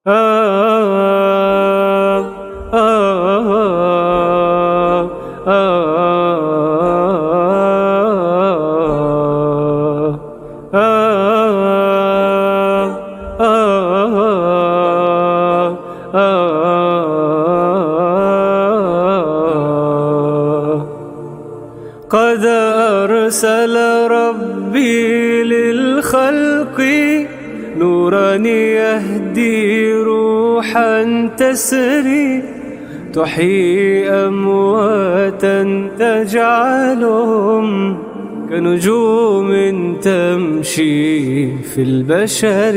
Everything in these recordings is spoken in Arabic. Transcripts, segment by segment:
قد أرسل ربي للخلق نورا يهدي روحا تسري تحيي أمواتا تجعلهم كنجوم تمشي في البشر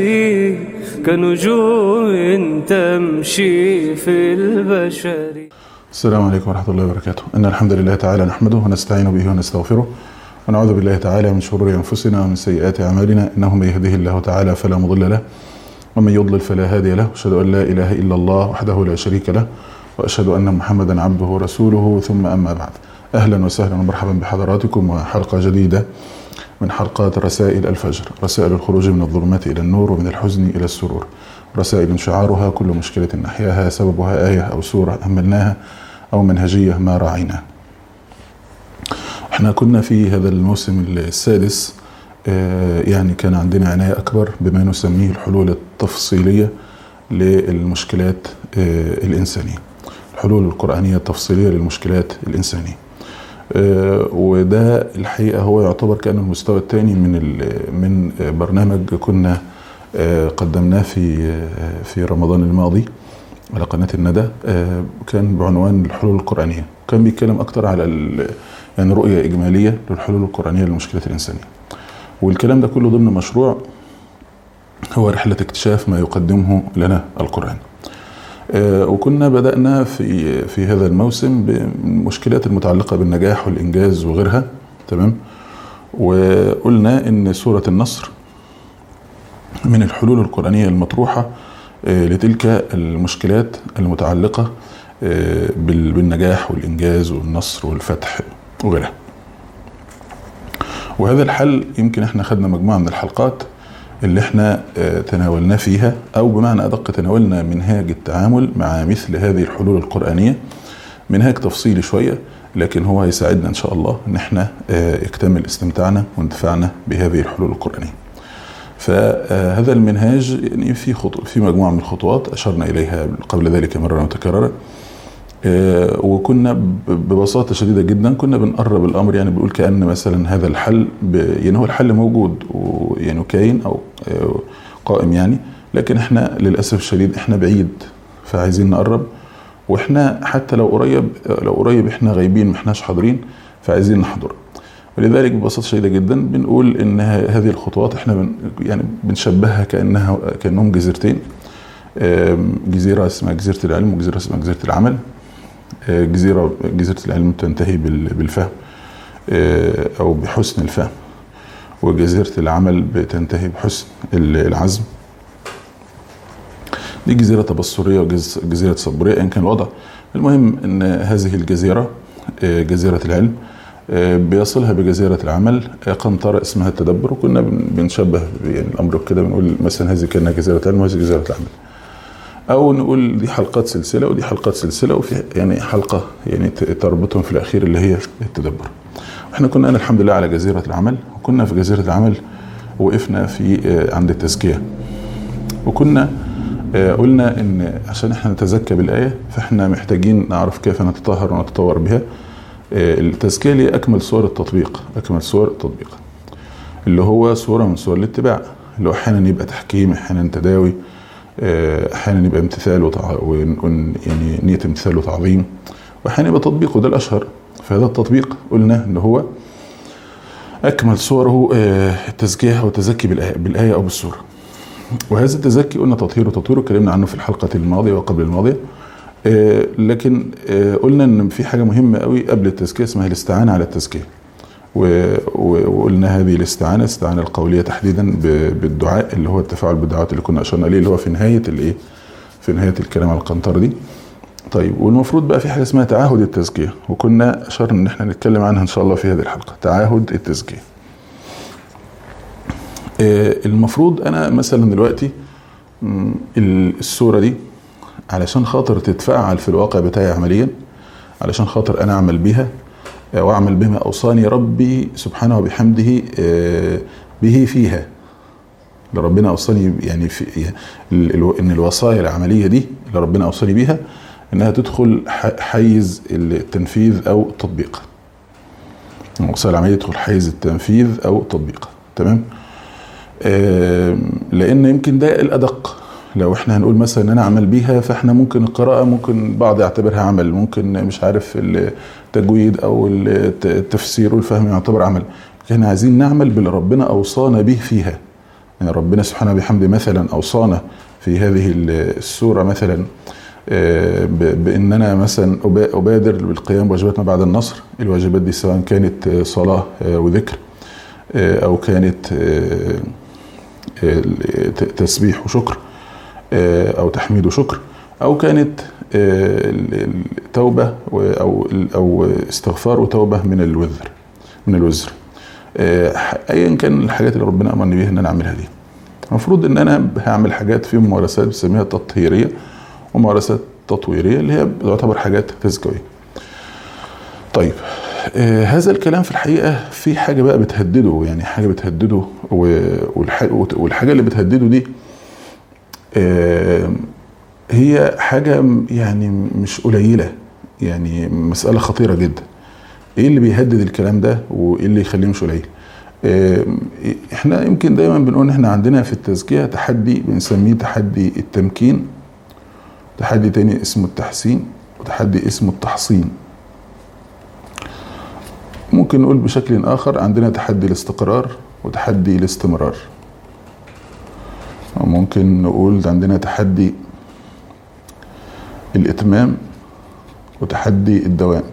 كنجوم تمشي في البشر. السلام عليكم ورحمة الله وبركاته. إن الحمد لله تعالى نحمده ونستعين به ونستغفره ونعوذ بالله تعالى من شرور أنفسنا ومن سيئات أعمالنا، إنه من يهده الله تعالى فلا مضل له ومن يضلل فلا هادي له، وأشهد أن لا إله إلا الله وحده لا شريك له، وأشهد أن محمدا عبده ورسوله، ثم أما بعد. أهلا وسهلا ومرحبا بحضراتكم وحلقة جديدة من حلقات رسائل الفجر، رسائل الخروج من الظلمات إلى النور ومن الحزن إلى السرور، رسائل شعارها كل مشكلة نحياها سببها آية أو سورة أهملناها أو منهجية ما راعيناها. احنا كنا في هذا الموسم السادس يعني كان عندنا عناية أكبر بما نسميه الحلول التفصيلية للمشكلات الإنسانية، الحلول القرآنية التفصيلية للمشكلات الإنسانية. وده الحقيقة هو يعتبر كان المستوى الثاني من برنامج كنا قدمناه في رمضان الماضي على قناة الندى، كان بعنوان الحلول القرآنية. كان بيتكلم أكتر على يعني رؤية إجمالية للحلول القرآنية للمشكلات الإنسانية، والكلام ده كله ضمن مشروع هو رحلة اكتشاف ما يقدمه لنا القرآن. وكنا بدأنا في هذا الموسم بالمشكلات المتعلقة بالنجاح والإنجاز وغيرها، تمام. وقلنا إن سورة النصر من الحلول القرآنية المطروحة لتلك المشكلات المتعلقة بالنجاح والإنجاز والنصر والفتح وغيرها. وهذا الحل يمكن احنا خدنا مجموعة من الحلقات اللي احنا تناولنا فيها، او بمعنى ادق تناولنا منهاج التعامل مع مثل هذه الحلول القرآنية، منهاج تفصيلي شوية، لكن هو هيساعدنا ان شاء الله ان احنا يكتمل استمتاعنا واندفاعنا بهذه الحلول القرآنية. فهذا المنهاج يعني في مجموعة من الخطوات أشرنا إليها قبل ذلك مرة متكررة، وكنا ببساطة شديدة جدا كنا بنقرب الأمر، يعني بنقول كأن مثلا هذا الحل يعني هو الحل موجود ويعني كاين أو قائم يعني، لكن احنا للأسف الشديد احنا بعيد، فعايزين نقرب، واحنا حتى لو قريب احنا غايبين ما احناش حاضرين، فعايزين نحضر. ولذلك ببساطة شديدة جدا بنقول ان هذه الخطوات احنا يعني بنشبهها كأنهم جزيرتين، جزيرة اسمها جزيرة العلم وجزيرة اسمها جزيرة العمل. جزيرة العلم تنتهي بالفهم او بحسن الفهم، وجزيرة العمل بتنتهي بحسن العزم. دي جزيرة تبصرية وجزيرة صبورية ان كان الوضع. المهم ان هذه الجزيرة جزيرة العلم بيصلها بجزيرة العمل قنطرة اسمها التدبر، وكنا بنشبه يعني الأمر كده، بنقول مثلا هذه كأنها جزيرة العلم وهذه جزيرة العمل، أو نقول دي حلقات سلسلة ودي حلقات سلسلة، وفي يعني حلقة يعني تربطهم في الأخير اللي هي التدبر. احنا كنا الحمد لله على جزيرة العمل، وكنا في جزيرة العمل وقفنا عند التزكية، وكنا قلنا ان عشان احنا نتزكى بالآية فاحنا محتاجين نعرف كيف نتطهر ونتطور بها. التزكية لي أكمل صور التطبيق، اللي هو صورة من صور الاتباع، اللي هو أحيانا يبقى تحكيم، أحيانا تداوي، أحيانا يبقى امتثال يعني نية امتثال وتعظيم، وأحيانا يبقى تطبيق، وده الأشهر. فهذا التطبيق قلنا إن هو أكمل صوره التزكية أو التزكي بالآية أو بالسورة. وهذا التزكي قلنا تطهير اتكلمنا عنه في الحلقة الماضية وقبل الماضية، لكن قلنا ان في حاجة مهمة قوي قبل التزكية اسمها الاستعانة على التزكية، وقلنا هذه الاستعانة القولية تحديدا بالدعاء، اللي هو التفاعل بالدعوات اللي كنا اشرنا اليه، اللي هو في نهاية الكلام على القنطرة دي. طيب، والمفروض بقى في حاجة اسمها تعاهد التزكية، وكنا اشرنا ان احنا نتكلم عنها ان شاء الله في هذه الحلقة، تعاهد التزكية. المفروض انا مثلا دلوقتي السورة دي علشان خاطر تتفعل في الواقع بتاعي عمليا، علشان خاطر انا اعمل بيها واعمل بما اوصاني ربي سبحانه وبحمده به فيها. ربنا اوصاني يعني في ان الوصايا العمليه دي اللي ربنا اوصاني بيها انها تدخل حيز التنفيذ او التطبيق. الوصايا العمليه تدخل حيز التنفيذ او التطبيق. تمام. لان يمكن ده الادق. لو احنا هنقول مثلا ان انا اعمل بيها، فاحنا ممكن القراءه ممكن بعض يعتبرها عمل، ممكن مش عارف التجويد او التفسير والفهم يعتبر عمل. احنا عايزين نعمل باللي ربنا اوصانا به فيها. يعني ربنا سبحانه وبحمده مثلا اوصانا في هذه السوره مثلا بان انا مثلا ابادر بالقيام بواجبات ما بعد النصر. الواجبات دي سواء كانت صلاه وذكر، او كانت تسبيح وشكر، او تحميد وشكر، او كانت توبه او استغفار وتوبه من الوزر. ايا كان الحاجات اللي ربنا امرني بيها ان انا اعملها دي. المفروض ان انا هعمل حاجات في ممارسات بنسميها تطهيريه وممارسات تطويريه اللي هي بتعتبر حاجات تزكويه. طيب هذا الكلام في الحقيقه في حاجه بقى بتهدده، يعني حاجه بتهدده، والحاجه اللي بتهدده دي هي حاجه يعني مش قليله، يعني مساله خطيره جدا. ايه اللي بيهدد الكلام ده وايه اللي يخليه مش قليل؟ احنا يمكن دايما بنقول احنا عندنا في التزكيه تحدي بنسميه تحدي التمكين، تحدي تاني اسمه التحسين، وتحدي اسمه التحصين. ممكن نقول بشكل اخر عندنا تحدي الاستقرار وتحدي الاستمرار، او ممكن نقول عندنا تحدي الاتمام وتحدي الدوام.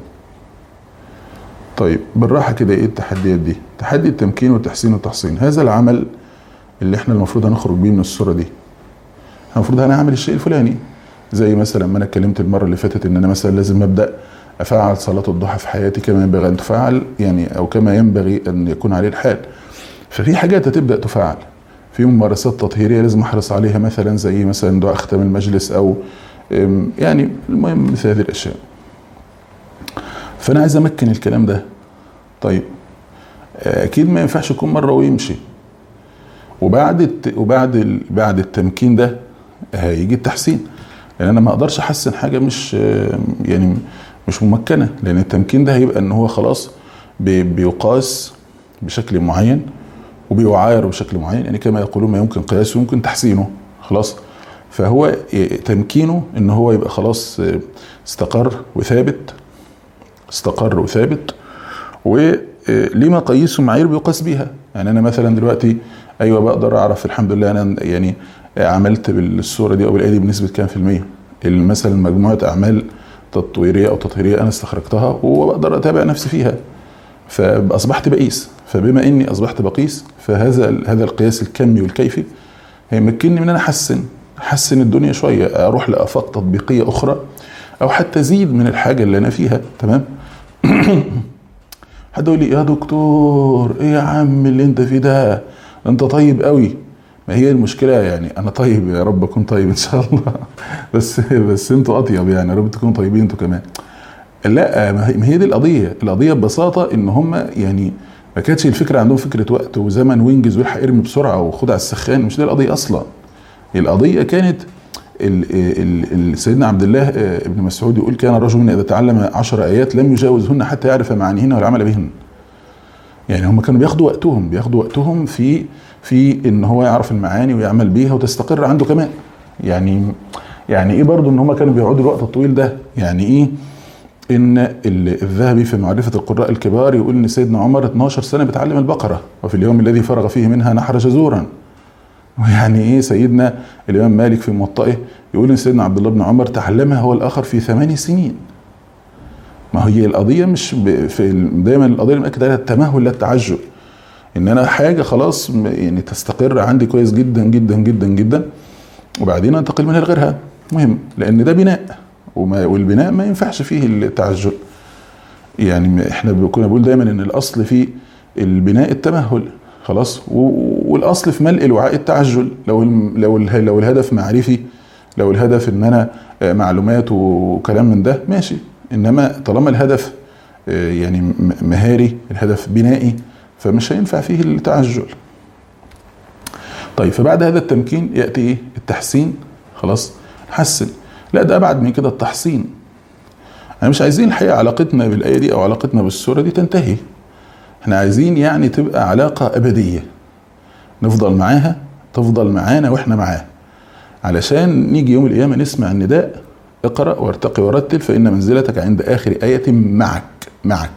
طيب بالراحه كده، ايه التحديات دي؟ تحدي التمكين والتحسين والتحصين، هذا العمل اللي احنا المفروض هنخرج بيه من الصوره دي. المفروض هنعمل الشيء الفلاني، زي مثلا ما انا اتكلمت المره اللي فاتت ان انا مثلا لازم ابدا افعل صلاه الضحى في حياتي كما ينبغي ان تفعل، يعني او كما ينبغي ان يكون عليه الحال. ففي حاجات هتبدا تفعل، في ممارسات تطهيريه لازم احرص عليها، مثلا زي مثلا دعاء ختام المجلس، او يعني المهم مثل هذه الاشياء. فانا عايز امكن الكلام ده. طيب اكيد ما ينفعش يكون مره ويمشي، بعد التمكين ده هيجي التحسين، لان انا ما اقدرش احسن حاجه مش يعني مش ممكنه، لان التمكين ده هيبقى ان هو خلاص بيقاس بشكل معين وبيعاير بشكل معين، يعني كما يقولون ما يمكن قياسه يمكن تحسينه. خلاص، فهو تمكينه ان هو يبقى خلاص استقر وثابت، وليه مقاييس ومعايير بيقاس بيها. يعني انا مثلا دلوقتي ايوه بقدر اعرف الحمد لله انا يعني عملت بالصوره دي او بالايه دي بنسبه كام في الميه، مثلا مجموعه اعمال تطويريه او تطهيريه انا استخرجتها وبقدر اتابع نفسي فيها، فاصبحت بقيس. فبما اني اصبحت بقيس، فهذا القياس الكمي والكيفي هيمكنني من ان انا احسن الدنيا شويه، اروح لافاق تطبيقيه اخرى، او حتى ازيد من الحاجه اللي انا فيها. تمام. حد يقول لي يا دكتور ايه يا عم اللي انت فيه ده، انت طيب قوي. ما هي المشكله يعني انا طيب، يا رب اكون طيب ان شاء الله، بس انتوا اطيب، يعني يا رب تكونوا طيبين انتوا كمان. لا، ما هي دي القضيه ببساطه، ان هم يعني ما كانتش الفكره عندهم فكره وقت وزمن وانجز والحق ارمي بسرعه وخد على السخان. مش دي القضيه اصلا. القضيه كانت سيدنا عبد الله ابن مسعود يقول كان رجل اذا تعلم 10 آيات لم يجاوزهن حتى يعرف معانيهن والعمل بهن. يعني هم كانوا بياخدوا وقتهم في ان هو يعرف المعاني ويعمل بيها وتستقر عنده كمان. يعني ايه برضو ان هم كانوا بيقعدوا الوقت الطويل ده؟ يعني ايه ان الذهبي في معرفة القراء الكبار يقول ان سيدنا عمر 12 سنة بيتعلم البقرة، وفي اليوم الذي فرغ فيه منها نحر جزورا. ويعني ايه سيدنا الامام مالك في موطئه يقول ان سيدنا عبد الله بن عمر تعلمها هو الاخر في 8 سنين. ما هي القضيه مش دايما القضيه اللي مأكد عليها التمهل لا التعجل، ان انا حاجه خلاص يعني تستقر عندي كويس جدا جدا جدا جدا وبعدين انتقل منها لغيرها. مهم، لان ده بناء، والبناء ما ينفعش فيه التعجل. يعني احنا كنا بنقول دايما ان الاصل في البناء التمهل. خلاص، والاصل في ملء الوعاء التعجل، لو الهدف معرفي، لو الهدف ان انا معلومات وكلام من ده ماشي، انما طالما الهدف يعني مهاري، الهدف بنائي، فمش هينفع فيه التعجل. طيب فبعد هذا التمكين ياتي ايه؟ التحسين. خلاص حسن، لا ده ابعد من كده، التحصين. احنا مش عايزين الحقيقه علاقتنا بالايه دي او علاقتنا بالسوره دي تنتهي، احنا عايزين يعني تبقى علاقه ابديه، نفضل معاها، تفضل معانا واحنا معاها، علشان نيجي يوم القيامه نسمع النداء اقرأ وارتقي ورتل فإن منزلتك عند آخر آية معك.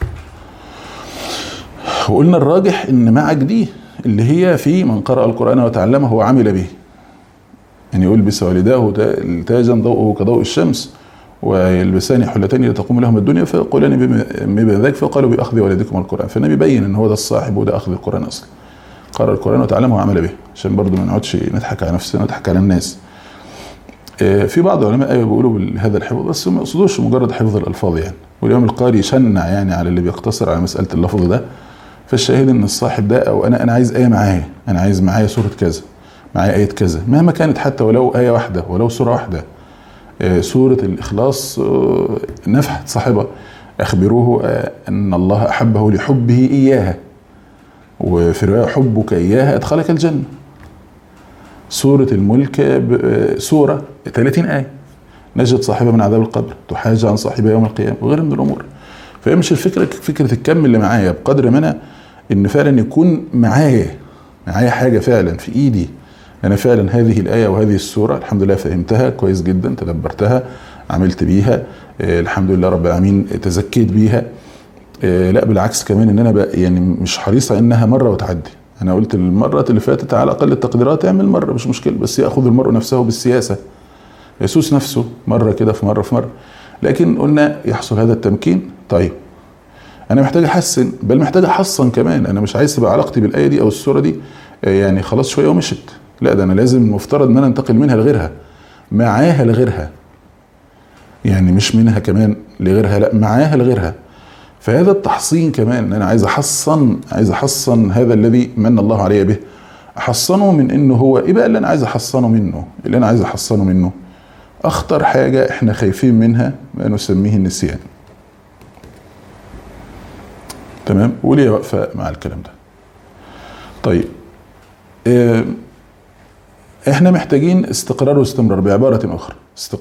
وقلنا الراجح إن معك دي اللي هي في من قرأ القرآن وتعلمه وعمل به، يعني يلبس والداه تاجا ضوءه كضوء الشمس ويلبسان حلتين لتقوم لهم الدنيا فيقولان بما ذاك فقالوا بأخذ والدكم القرآن. فالنبي بين إن هو ده الصاحب وده أخذ القرآن أصلا، قرأ القرآن وتعلمه وعمل به، عشان برضو ما نقعدش نضحك على نفسنا ونضحك على الناس. في بعض العلماء بيقولوا بهذا الحفظ، بس ما يقصدوش مجرد حفظ الألفاظ يعني، واليوم القاري شنع يعني على اللي بيقتصر على مسألة اللفظ ده. فالشاهد ان الصاحب ده، او انا عايز آية معايا، انا عايز معايا سورة كذا، معايا آية كذا، مهما كانت، حتى ولو آية واحدة، ولو سورة واحدة. سورة الإخلاص نفحت صاحبها، أخبروه أن الله أحبه لحبه إياها، وفي رواية حبك إياها أدخلك الجنة. سورة الملك سورة 30 آية نجت صاحبها من عذاب القبر، تحاج عن صاحبها يوم القيامة، وغير من الأمور. فمش الفكرة فكرة الكم اللي معايا، بقدر ما أنا إن فعلا يكون معايا حاجة فعلا في إيدي، أنا فعلا هذه الآية وهذه السورة الحمد لله فهمتها كويس جدا، تدبرتها، عملت بيها، الحمد لله رب العالمين تزكيت بيها. لا بالعكس كمان، إن أنا يعني مش حريصة إنها مرة وتعدي. أنا قلت المرة اللي فاتت على أقل التقديرات اعمل مرة مش مشكلة، بس يأخذ المرء نفسه بالسياسة، يسوس نفسه مرة كده في مرة. لكن قلنا يحصل هذا التمكين. طيب أنا محتاج أحسن، بل محتاج أحصن كمان. أنا مش عايز تبقى علاقتي بالآية دي أو السورة دي يعني خلاص شوية ومشت، لا ده أنا لازم مفترض إن أنا أنتقل منها لغيرها، معاها لغيرها، يعني مش منها كمان لغيرها، لا معاها لغيرها. فهذا التحصين كمان، ان انا عايز احصن هذا الذي من الله علي به، احصنه من انه هو ايه بقى اللي انا عايز احصنه منه. اخطر حاجة احنا خايفين منها ما نسميه النسيان. تمام، وليه واقفة مع الكلام ده. طيب احنا محتاجين استقرار واستمرار، بعبارة اخرى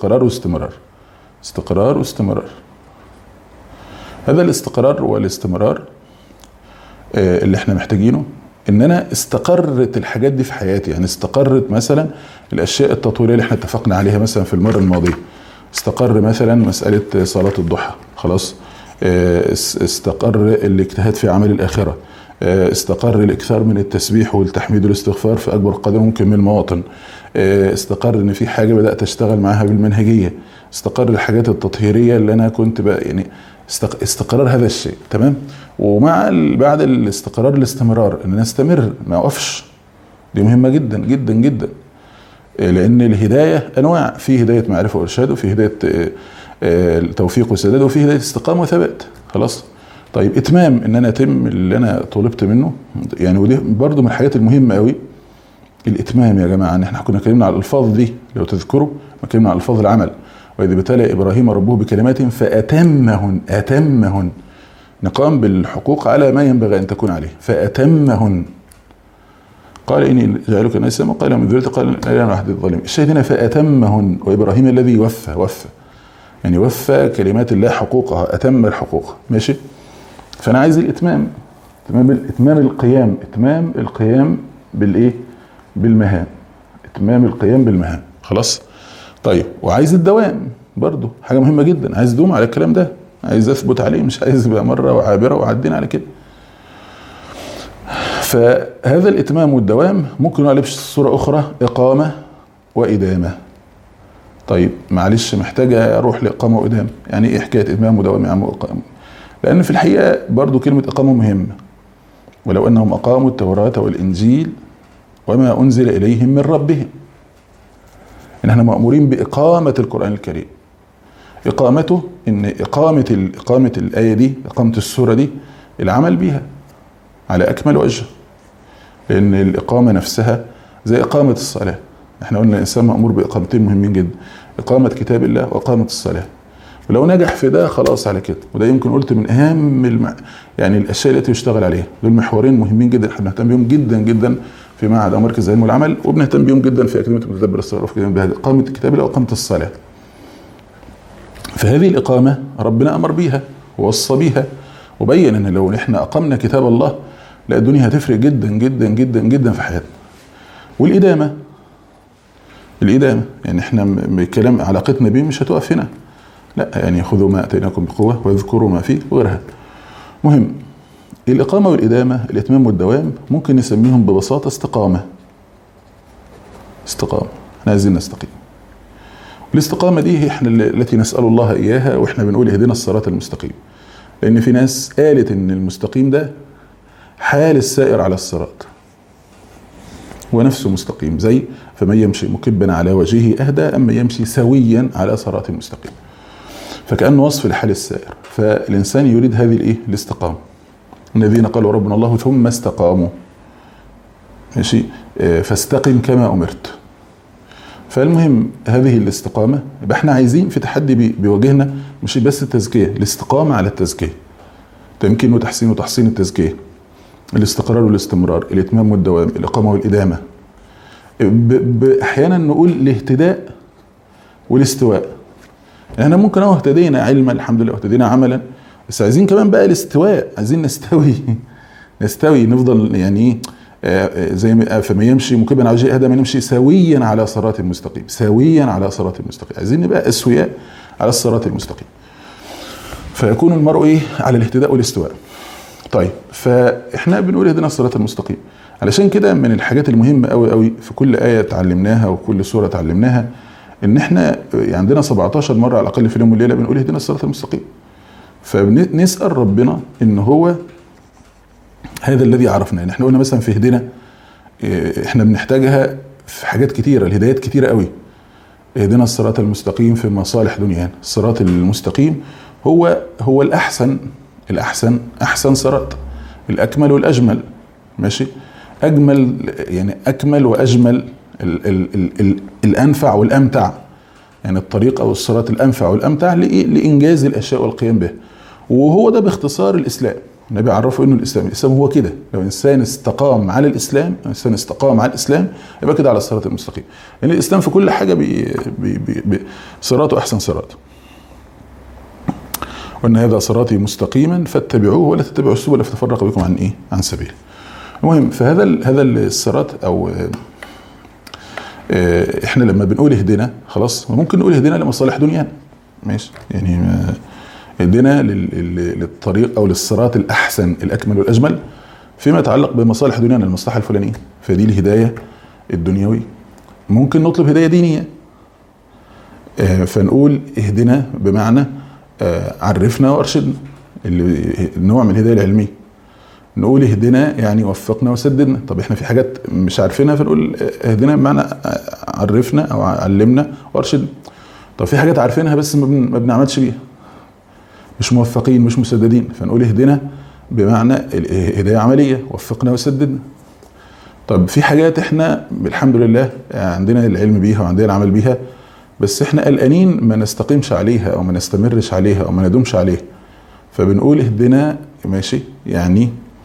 استقرار واستمرار. هذا الاستقرار والاستمرار اللي احنا محتاجينه، ان انا استقرت الحاجات دي في حياتي. يعني استقرت مثلا الاشياء التطويريه اللي احنا اتفقنا عليها مثلا في المره الماضيه، استقر مثلا مساله صلاه الضحى، خلاص استقر الاجتهاد في عمل الاخره، استقر الاكثار من التسبيح والتحميد والاستغفار في اكبر قدر ممكن من المواطن، استقر ان في حاجه بدات اشتغل معاها بالمنهجيه، استقر الحاجات التطهيريه اللي انا كنت بقى يعني استقرار هذا الشيء. تمام، ومع بعد الاستقرار الاستمرار، ان انا استمر ما اوقفش. دي مهمه جدا جدا جدا، لان الهدايه انواع، في هدايه معرفه وارشاد، وفي هدايه توفيق وسداد، وفي هدايه استقامه وثبات. خلاص طيب اتمام، ان انا اتم اللي انا طلبت منه يعني. ودي برضو من الحاجات المهمه قوي الاتمام يا جماعه. ان احنا كنا اتكلمنا على الالفاظ دي لو تذكروا، ما اتكلمنا على الفاظ العمل، وإذ ابتلى إبراهيم ربه بكلمات فأتمهن نقام بالحقوق على ما ينبغي أن تكون عليه، فأتمهن. قال إني جعلك الناس قال من ذريتي قال لا أنا أحد الظالمين. الشاهد هنا فأتمهن، وإبراهيم الذي وفى يعني وفى كلمات الله حقوقها، أتم الحقوق. ماشي، فأنا عايز الإتمام، إتمام القيام بالإيه؟ بالمهام، إتمام القيام بالمهام. خلاص طيب، وعايز الدوام برضو، حاجة مهمة جدا، عايز دوم على الكلام ده، عايز اثبت عليه، مش عايز يبقى مرة وعابرة وعدين على كده. فهذا الاتمام والدوام ممكن نقول بصورة اخرى اقامة وادامة. طيب معلش محتاجة اروح لاقامة وادامة، يعني ايه حكاية اتمام ودوام يا عم واقامة؟ لان في الحقيقة برضو كلمة اقامة مهمة. ولو انهم اقاموا التوراة والانجيل وما انزل اليهم من ربهم، ان احنا مأمورين بإقامة القرآن الكريم. إقامته ان إقامة الآية دي، إقامة السورة دي، العمل بيها على أكمل وجه، لان الاقامه نفسها زي اقامه الصلاه. احنا قلنا الانسان مامور باقامتين مهمين جدا، اقامه كتاب الله واقامه الصلاه. ولو نجح في ده خلاص على كده، وده يمكن قلت من اهم يعني الاشياء التي يشتغل عليها. دول محورين مهمين جدا احنا بنهتم بيهم جدا جدا في معهد او مركز العلم والعمل، وبنهتم بيهم جدا في اكاديميه المتدبر الصغير في اقامه كتاب الله واقامه الصلاه. فهذه الاقامه ربنا امر بيها ووصى بيها، وبين ان لو احنا اقمنا كتاب الله لا الدنيا هتفرق جدا جدا جدا جدا في حياتنا. والادامه يعني احنا بكلام علاقتنا بيه مش هتقف هنا، لا يعني خذوا ما اتيناكم بقوه واذكروا ما فيه وغيرها. مهم الاقامه والادامه، الاتمام والدوام، ممكن نسميهم ببساطه استقامه. احنا عايزين نستقيم. الاستقامه دي احنا التي نسال الله اياها، واحنا بنقول اهدنا الصراط المستقيم. لان في ناس قالت ان المستقيم ده حال السائر على الصراط ونفسه مستقيم، زي فمن يمشي مكبا على وجهه اهدى اما يمشي سويا على صراط مستقيم. فكأنه وصف لحال السائر. فالإنسان يريد هذه الاستقامة. الذين قالوا ربنا الله ثم استقاموا، ماشي، فاستقم كما أمرت. فالمهم هذه الاستقامة، يبقى احنا عايزين في تحدي بيواجهنا مش بس التزكية، الاستقامة على التزكية، تمكين وتحسين وتحسين التزكية، الاستقرار والاستمرار، الاتمام والدوام، الإقامة والإدامة. أحيانا نقول الاهتداء والاستواء. احنا ممكن اهتدينا علما الحمد لله واهتدينا عملا، بس عايزين كمان بقى الاستواء، عايزين نستوي نفضل يعني زي ما فما يمشي مكبا على وجهه اهدى من يمشي سويا على صراط مستقيم، سويا على صراط مستقيم. عايزين نبقى اسوياء على الصراط المستقيم. فيكون المرء على الاهتداء والاستواء. طيب فاحنا بنقول اهدنا الصراط المستقيم. علشان كده من الحاجات المهمه قوي قوي في كل ايه اتعلمناها وكل سوره اتعلمناها ان احنا عندنا 17 مره على الاقل في اليوم والليله بنقول اهدنا الصراط المستقيم. فبنسال ربنا ان هو هذا الذي عرفنا. يعني احنا قلنا مثلا في اهدنا احنا بنحتاجها في حاجات كتيره، الهدايات كتيره قوي. اهدنا الصراط المستقيم في مصالح دنيانا. الصراط المستقيم هو احسن صراط، الاكمل والاجمل، ماشي، اجمل يعني اكمل واجمل، الانفع والامتع، يعني الطريق او الصراط الانفع والامتع لانجاز الاشياء والقيام به. وهو ده باختصار الاسلام. النبي عرفه انه الاسلام هو كده. لو انسان استقام على الاسلام، يبقى كده على الصراط المستقيم. لان الاسلام في كل حاجه صراطه احسن صراط. وان هذا صراطي مستقيما فاتبعوه ولا تتبعوا السبل فتفرق بكم عن سبيله. المهم فهذا الصراط او احنا لما بنقول اهدنا خلاص ممكن نقول اهدنا لمصالح دنيانا، ماشي، يعني اهدنا للطريق او للصراط الاحسن الاكمل والاجمل فيما يتعلق بمصالح دنيانا، المصلحه الفلانيه، فدي الهدايه الدنيويه. ممكن نطلب هدايه دينيه فنقول اهدنا بمعنى عرفنا وارشدنا، النوع من الهدايه العلميه. نقول اهدنا يعني وفقنا وسددنا. طب احنا في حاجات مش عارفينها فنقول اهدنا بمعنى عرفنا او علمنا وارشدنا. طب في حاجات عارفينها بس ما بنعملش بيها، مش موفقين مش مسددين، فنقول اهدنا بمعنى هدايه عمليه، وفقنا وسددنا. طب في حاجات احنا الحمد لله عندنا العلم بيها وعندنا العمل بيها، بس احنا قلقانين ما نستقيمش عليها او ما نستمرش عليها او ما ندومش عليها، فبنقول اهدنا، ماشي، يعني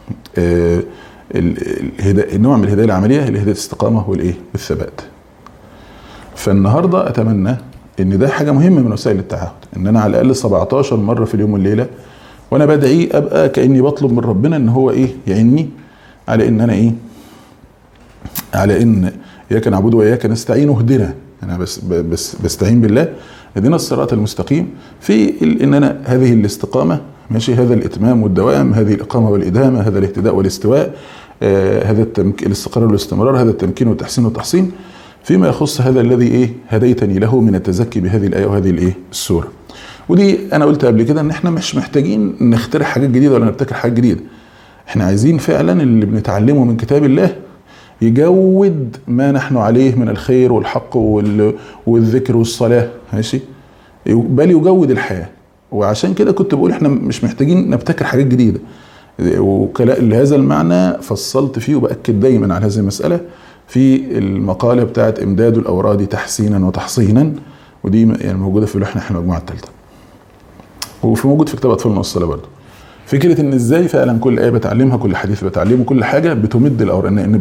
النوع من الهدايه العمليه اللي هي هدايه الاستقامه والثبات. فالنهارده اتمنى ان ده حاجه مهمه من وسائل التعهد، ان انا على الاقل 17 مره في اليوم والليله وانا بدعي ابقى كاني بطلب من ربنا ان هو يعني على ان انا على ان اياك نعبد واياك نستعين اهدنا. انا بس بستعين بالله، اهدنا الصراط المستقيم في ان انا هذه الاستقامه، ماشي، هذا الاتمام والدوام، هذه الاقامه والادامه، هذا الاهتداء والاستواء، هذا الاستقرار والاستمرار، هذا التمكين والتحسين والتحصين فيما يخص هذا الذي هديتني له من التزكي بهذه الايه وهذه السوره. ودي انا قلت قبل كده ان احنا مش محتاجين نخترع حاجات جديده ولا نبتكر حاجات جديده. احنا عايزين فعلا اللي بنتعلمه من كتاب الله يجود ما نحن عليه من الخير والحق والذكر والصلاه، ماشي، بل يجود الحياه. وعشان كده كنت بقول احنا مش محتاجين نبتكر حاجات جديده، لهذا المعنى فصلت فيه وبأكد دايما على هذه المسألة في المقالة بتاعت إمداد الأوراد تحسينا وتحصينا، ودي يعني موجودة في لوحنا احنا المجموعة الثالثة، وفي موجود في كتاب أطفال الصلاة برضه. فكرة إن إزاي فعلا كل آية بتعلمها، كل حديث بتعلمه، كل حاجة بتمد الأوراد، إن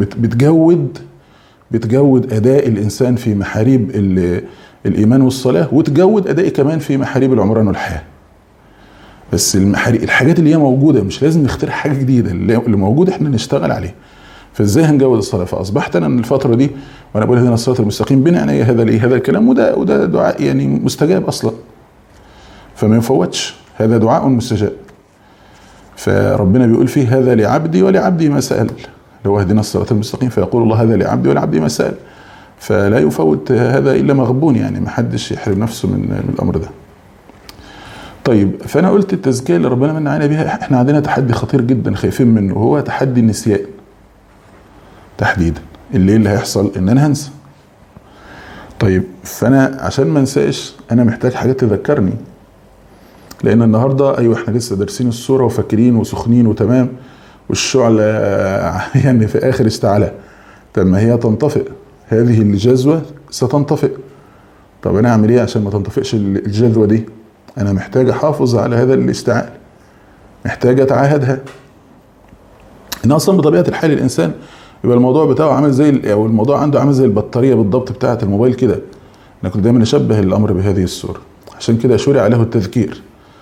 بتجود أداء الإنسان في محاريب الإيمان والصلاة، وتجود أدائي كمان في محاريب العمران والحياة. بس الحاجات اللي هي موجودة مش لازم نخترع حاجة جديدة، اللي موجود احنا نشتغل عليه. فازاي هنجود الصلاة؟ فأصبحت أنا من الفترة دي وأنا بقول هنا الصراط المستقيم بنعني هذا الكلام، وده دعاء يعني مستجاب أصلا، فما يفوتش، هذا دعاء مستجاب. فربنا بيقول فيه هذا لعبدي ولعبدي ما سأل، لو اهدنا الصراط المستقيم، فيقول الله هذا لعبدي ولعبدي ما سأل. فلا يفوت هذا إلا مغبون، يعني ما حدش يحرم نفسه من الأمر ده. طيب، فأنا قلت التزكية اللي ربنا من علينا بيها، احنا عندنا تحدي خطير جدا خايفين منه، وهو تحدي النسيان تحديدا. اللي هيحصل ان انا هنسى. طيب، فانا عشان ما انساش انا محتاج حاجات تذكرني، لان النهارده ايوه احنا لسه دارسين السوره وفاكرين وسخنين وتمام، والشعلة يعني في اخر استعلاء. طب ما هي تنطفئ، هذه الجذوه ستنطفئ. طب انا اعمل ايه عشان ما تنطفئش الجذوه دي؟ انا محتاج احافظ على هذا الاستعاء، محتاج اتعاهدها. ان اصلا بطبيعه الحال الانسان يبقى الموضوع بتاعه عامل زي، او الموضوع عنده عامل زي البطاريه بالضبط بتاعه الموبايل كده. انا كنت دايما اشبه الامر بهذه الصوره، عشان كده شرع له التذكير.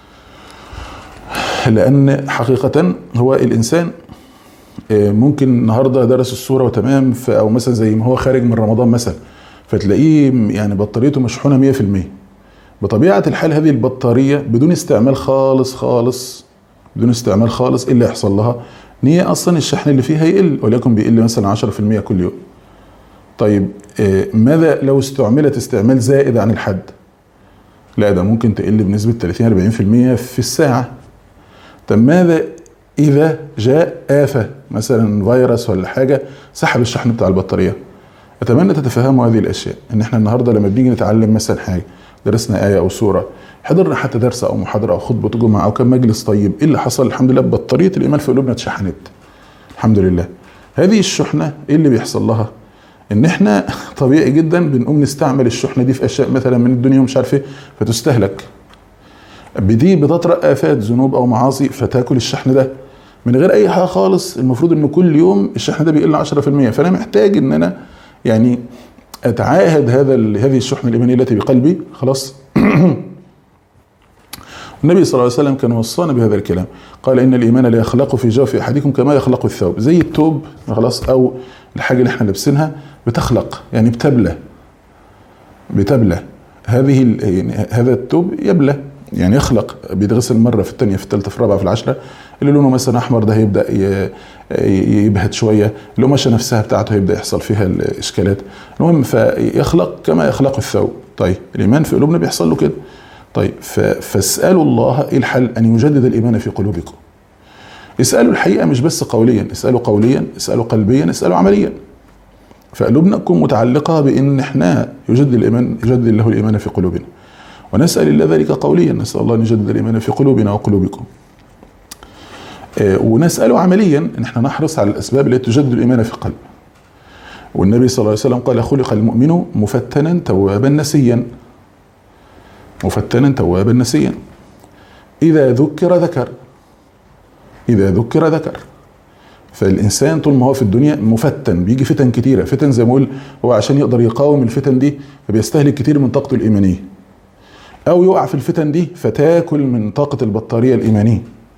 لان حقيقه هو الانسان ممكن النهارده درس الصوره وتمام، او مثلا زي ما هو خارج من رمضان مثلا، فتلاقيه يعني بطاريته مشحونه 100%. بطبيعه الحال هذه البطاريه بدون استعمال خالص بدون استعمال خالص، ايه اللي يحصل لها؟ ان هي اصلا الشحن اللي فيها يقل، ولكن بيقل مثلا 10% كل يوم. طيب، ماذا لو استعملت استعمال زائد عن الحد؟ لا، ده ممكن تقل بنسبه 30-40% في الساعه. طب ماذا اذا جاء آفة مثلا فيروس ولا حاجه سحب الشحن بتاع البطاريه؟ اتمنى تتفهموا هذه الاشياء، ان احنا النهارده لما بنيجي نتعلم مثلا حاجه، درسنا آية أو سورة، حضرنا حتى درس أو محاضرة أو خطبة جمعة أو كان مجلس طيب، إيه اللي حصل؟ الحمد لله بطارية الإيمان في قلوبنا اتشحنت، الحمد لله. هذه الشحنة إيه اللي بيحصل لها؟ إن إحنا طبيعي جدا بنقوم نستعمل الشحنة دي في أشياء مثلا من الدنيا ومش عارف إيه، فتستهلك. بدي بتطرأ آفات ذنوب أو معاصي فتاكل الشحن ده من غير أي حاجة خالص. المفروض إن كل يوم الشحن ده بيقل 10%، فأنا محتاج إن أنا يعني اتعاهد هذه الشحنه الايمانيه التي بقلبي. خلاص. النبي صلى الله عليه وسلم كان وصانا بهذا الكلام، قال ان الايمان لا يخلق في جوف احدكم كما يخلق الثوب. زي الثوب خلاص، او الحاجه اللي احنا لابسينها بتخلق، يعني بتبلى هذا الثوب يبلى، يعني يخلق، بيتغسل مره في الثانيه في الثالثه في الرابعه في العشره. اللي لونه مثلا احمر ده هيبدا يبهت شويه، القماشه نفسها بتاعته هيبدا يحصل فيها الاشكالات. المهم فيخلق كما يخلق الثوب. طيب، الايمان في قلوبنا بيحصل له كده. طيب، فاسالوا الله ايه الحل؟ ان يجدد الايمان في قلوبكم. اسالوا الحقيقه مش بس قوليا، اسالوا قوليا، اسالوا قلبيا، اسالوا عمليا. فقلوبنا تكون متعلقه بان احنا يجدد الله الايمان في قلوبنا، ونسال الله ذلك قوليا، نسال الله ان يجدد الايمان في قلوبنا وقلوبكم. ونسأله عمليا ان احنا نحرص على الاسباب التي تجدد الايمان في القلب. والنبي صلى الله عليه وسلم قال خلق المؤمن مفتنا توابا نسيا، مفتنا توابا نسيا. اذا ذكر ذكر. فالانسان طول ما هو في الدنيا مفتن، بيجي فتن كتيره، فتن زي ما اقول هو عشان يقدر يقاوم الفتن دي فبيستهلك كتير من طاقته الايمانيه، او يقع في الفتن دي فتاكل من طاقه البطاريه الايمانيه.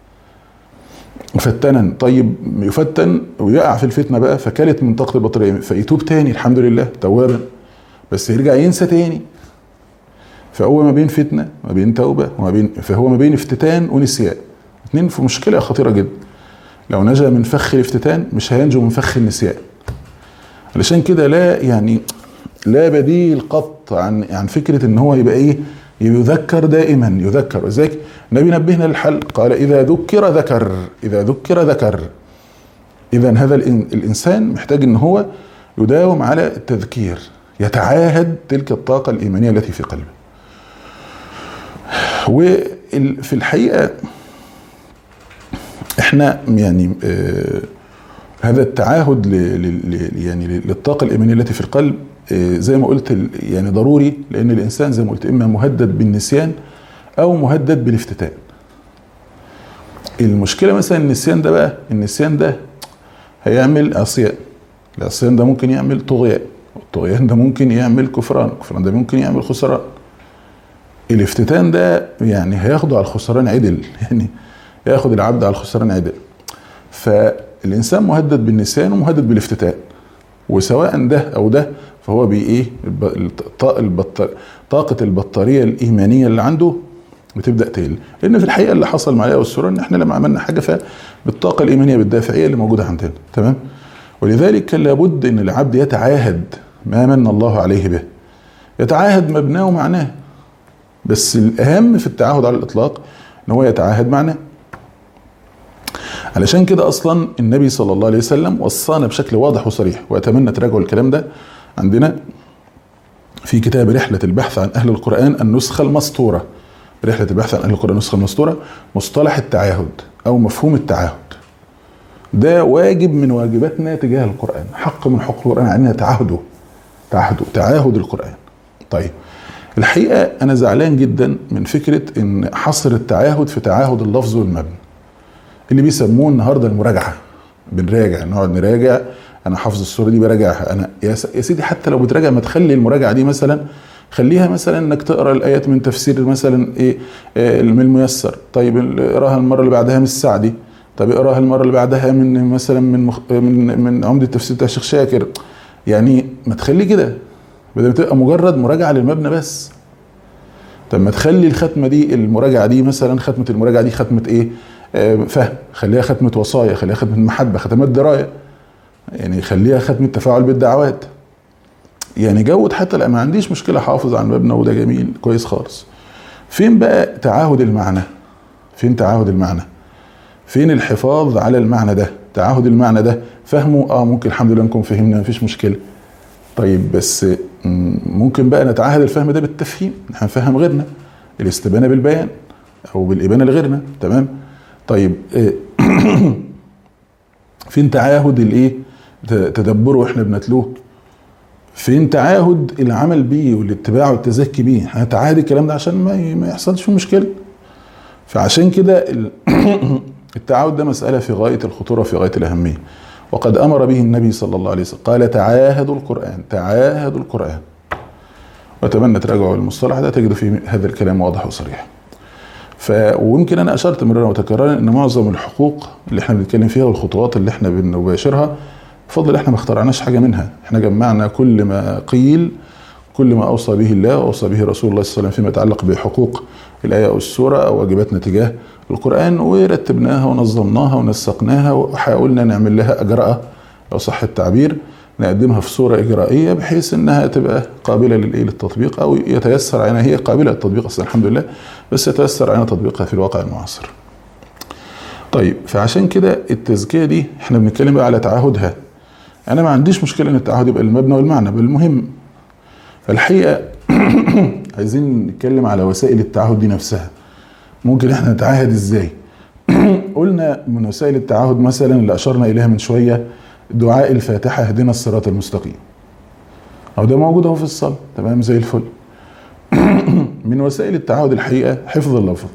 مفتنا، طيب يفتن ويقع في الفتنه بقى فكلت من طاقه البطاريه، فيتوب تاني الحمد لله توابا، بس يرجع ينسى تاني. فهو ما بين فتنه ما بين توبه فهو ما بين افتتان ونسيان، اتنين في مشكله خطيره جدا. لو نجا من فخ الافتتان مش هينجو من فخ النسيان. علشان كده لا بديل قط عن فكره ان هو يبقى ايه، يذكر دائما، يذكر. وذلك النبي نبهنا للحل، قال إذا ذكر ذكر. إذا هذا الإنسان محتاج إن هو يداوم على التذكير، يتعاهد تلك الطاقة الإيمانية التي في قلبه. وفي الحقيقة احنا يعني هذا التعاهد يعني للطاقة الإيمانية التي في القلب زي ما قلت يعني ضروري، لأن الإنسان زي ما قلت إما مهدد بالنسيان أو مهدد بالافتتان. المشكلة مثلا النسيان ده هيعمل عصيان، العصيان ده ممكن يعمل طغيان، والطغيان ده ممكن يعمل كفران، الكفران ده ممكن يعمل خسران. الافتتان ده يعني هياخده على الخسران عدل، يعني ياخد العبد على الخسران عدل. فالإنسان مهدد بالنسيان ومهدد بالافتتان، وسواء ده أو ده فهو بإيه طاقة البطارية الإيمانية اللي عنده بتبدأ تقل. لأن في الحقيقة اللي حصل مع الآية والسورة إن إحنا لما عملنا حاجة فبالطاقة الإيمانية بالدافعية اللي موجودة عندنا، تمام. ولذلك كان لابد إن العبد يتعاهد ما من الله عليه به، يتعاهد مبناه ومعناه. بس الأهم في التعاهد على الإطلاق إن هو يتعاهد معناه. علشان كده أصلا النبي صلى الله عليه وسلم وصانا بشكل واضح وصريح، وأتمنى تراجعوا الكلام ده عندنا في كتاب رحلة البحث عن أهل القرآن النسخة المسطورة. رحلة البحث عن أهل القرآن النسخة المسطورة، مصطلح التعاهد أو مفهوم التعاهد ده واجب من واجباتنا تجاه القرآن، حق من حقوق القرآن علينا تعاهد القرآن. طيب الحقيقة أنا زعلان جدا من فكرة إن حصر التعاهد في تعاهد اللفظ والمبنى اللي بيسموه النهارده المراجعة. بنراجع، نقعد نراجع، أنا حافظ السورة دي براجعها. أنا يا سيدي حتى لو بتراجع ما تخلي المراجعة دي مثلا، خليها مثلا انك تقرا الايات من تفسير مثلا ايه من الميسر، طيب اقراها المره اللي بعدها من السعدي، طب اقراها المره اللي بعدها من مثلا من عمدة التفسير بتاع الشيخ شاكر. يعني ما تخلي كده، بدل ما تبقى مجرد مراجعه للمبنى بس. طب ما تخلي الختمه دي، المراجعه دي مثلا، ختمه المراجعه دي ختمه ايه؟ فهم، خليها ختمه وصايا، خليها ختمه محبه، ختمات درايه، يعني خليها ختمه تفاعل بالدعوات. يعني جود حتى لا، ما عنديش مشكله، حافظ على المبنى وده جميل كويس خالص. فين بقى تعاهد المعنى؟ فين تعاهد المعنى؟ فين الحفاظ على المعنى ده؟ تعاهد المعنى ده فهمه ممكن الحمد لله نكون فهمنا مفيش مشكله. طيب بس ممكن بقى نتعاهد الفهم ده بالتفهيم، هنفهم غيرنا، الاستبانه بالبيان او بالابانه لغيرنا، تمام. طيب فين تعاهد الايه؟ تدبره واحنا بنتلوه. فين تعاهد العمل بيه والاتباع والتزكي بيه؟ هنتعاهد الكلام ده عشان ما يحصلش فيه مشكله. فعشان كده التعاهد ده مساله في غايه الخطوره، في غايه الاهميه، وقد امر به النبي صلى الله عليه وسلم، قال تعاهدوا القران، تعاهدوا القران. واتمنى تراجعوا المصطلح ده تجدوا فيه هذا الكلام واضح وصريح. ويمكن انا اشرت مرارا وتكرارا ان معظم الحقوق اللي احنا بنتكلم فيها والخطوات اللي احنا بنباشرها بفضل احنا ما اخترعناش حاجه منها، احنا جمعنا كل ما قيل، كل ما اوصى به الله واوصى به رسول الله صلى الله عليه وسلم فيما يتعلق بحقوق الايه او السوره او واجباتنا تجاه القران، ورتبناها ونظمناها ونسقناها وحاولنا نعمل لها اجراء لو صح التعبير، نقدمها في صوره اجرائيه بحيث انها تبقى قابله للتطبيق، او يتيسر علينا، هي قابله للتطبيق اصلا الحمد لله، بس يتيسر علينا تطبيقها في الواقع المعاصر. طيب فعشان كده التزكيه دي احنا بنتكلم بقى على تعاهدها. انا ما عنديش مشكله ان التعاهد يبقى المبنى والمعنى، بل المهم الحقيقه عايزين نتكلم على وسائل التعاهد دي نفسها. ممكن احنا نتعاهد ازاي؟ قلنا من وسائل التعاهد مثلا اللي اشرنا اليها من شويه دعاء الفاتحه اهدنا الصراط المستقيم، او ده موجود اهو في الصلاه، تمام زي الفل. من وسائل التعاهد الحقيقه حفظ اللفظ،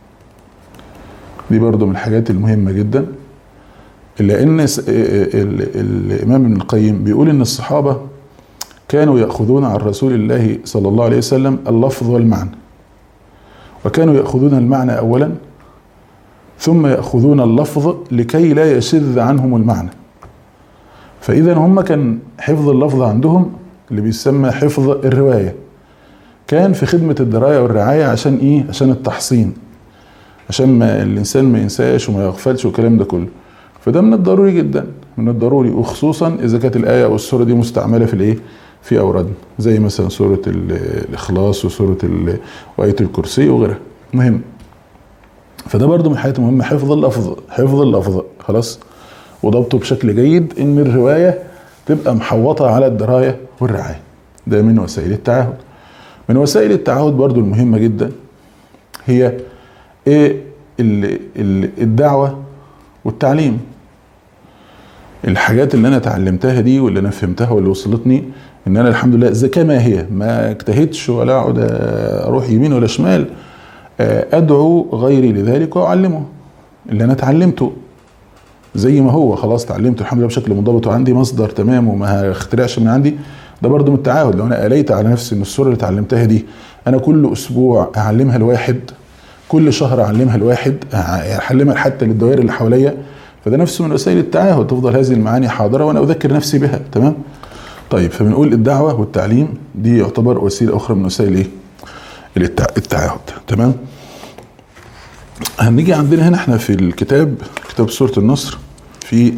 دي برضو من الحاجات المهمه جدا، لان الامام ابن القيم بيقول ان الصحابه كانوا ياخذون عن رسول الله صلى الله عليه وسلم اللفظ والمعنى، وكانوا ياخذون المعنى اولا ثم ياخذون اللفظ لكي لا يشذ عنهم المعنى. فاذا هم كان حفظ اللفظ عندهم اللي بيسمى حفظ الروايه، كان في خدمه الدرايه والرعايه. عشان ايه؟ عشان التحصين، عشان ما الانسان ما ينساش وما يغفلش والكلام ده كله. فده من الضروري جدا، من الضروري، وخصوصا اذا كانت الايه او السوره دي مستعمله في الايه؟ في اورادنا، زي مثلا سوره الاخلاص وسوره وايه الكرسي وغيرها. مهم. فده برضو من الحاجات المهمه، حفظ اللفظ، حفظ اللفظ خلاص، وضبطه بشكل جيد، ان الروايه تبقى محوطه على الدرايه والرعايه. ده من وسائل التعاهد. من وسائل التعاهد برضو المهمه جدا هي ايه؟ الدعوه والتعليم. الحاجات اللي انا اتعلمتها دي واللي انا فهمتها واللي وصلتني ان انا الحمد لله زي كما هي، ما اجتهدش ولا اقعد اروح يمين ولا شمال، ادعو غيري لذلك واعلمه اللي انا اتعلمته زي ما هو. خلاص اتعلمته الحمد لله بشكل منضبط وعندي مصدر تمام وما اخترعش من عندي. ده برضو من التعاهد. لو انا قليت على نفسي ان السوره اللي اتعلمتها دي انا كل اسبوع اعلمها لواحد، كل شهر اعلمها لواحد، اعلمها حتى للدوائر اللي حواليا، فده نفسه من وسائل التعاهد. تفضل هذه المعاني حاضره وانا اذكر نفسي بها. تمام. طيب فبنقول الدعوه والتعليم دي يعتبر وسيله اخرى من وسائل ايه؟ التعاهد. تمام. هنيجي عندنا هنا احنا في الكتاب، كتاب سوره النصر، في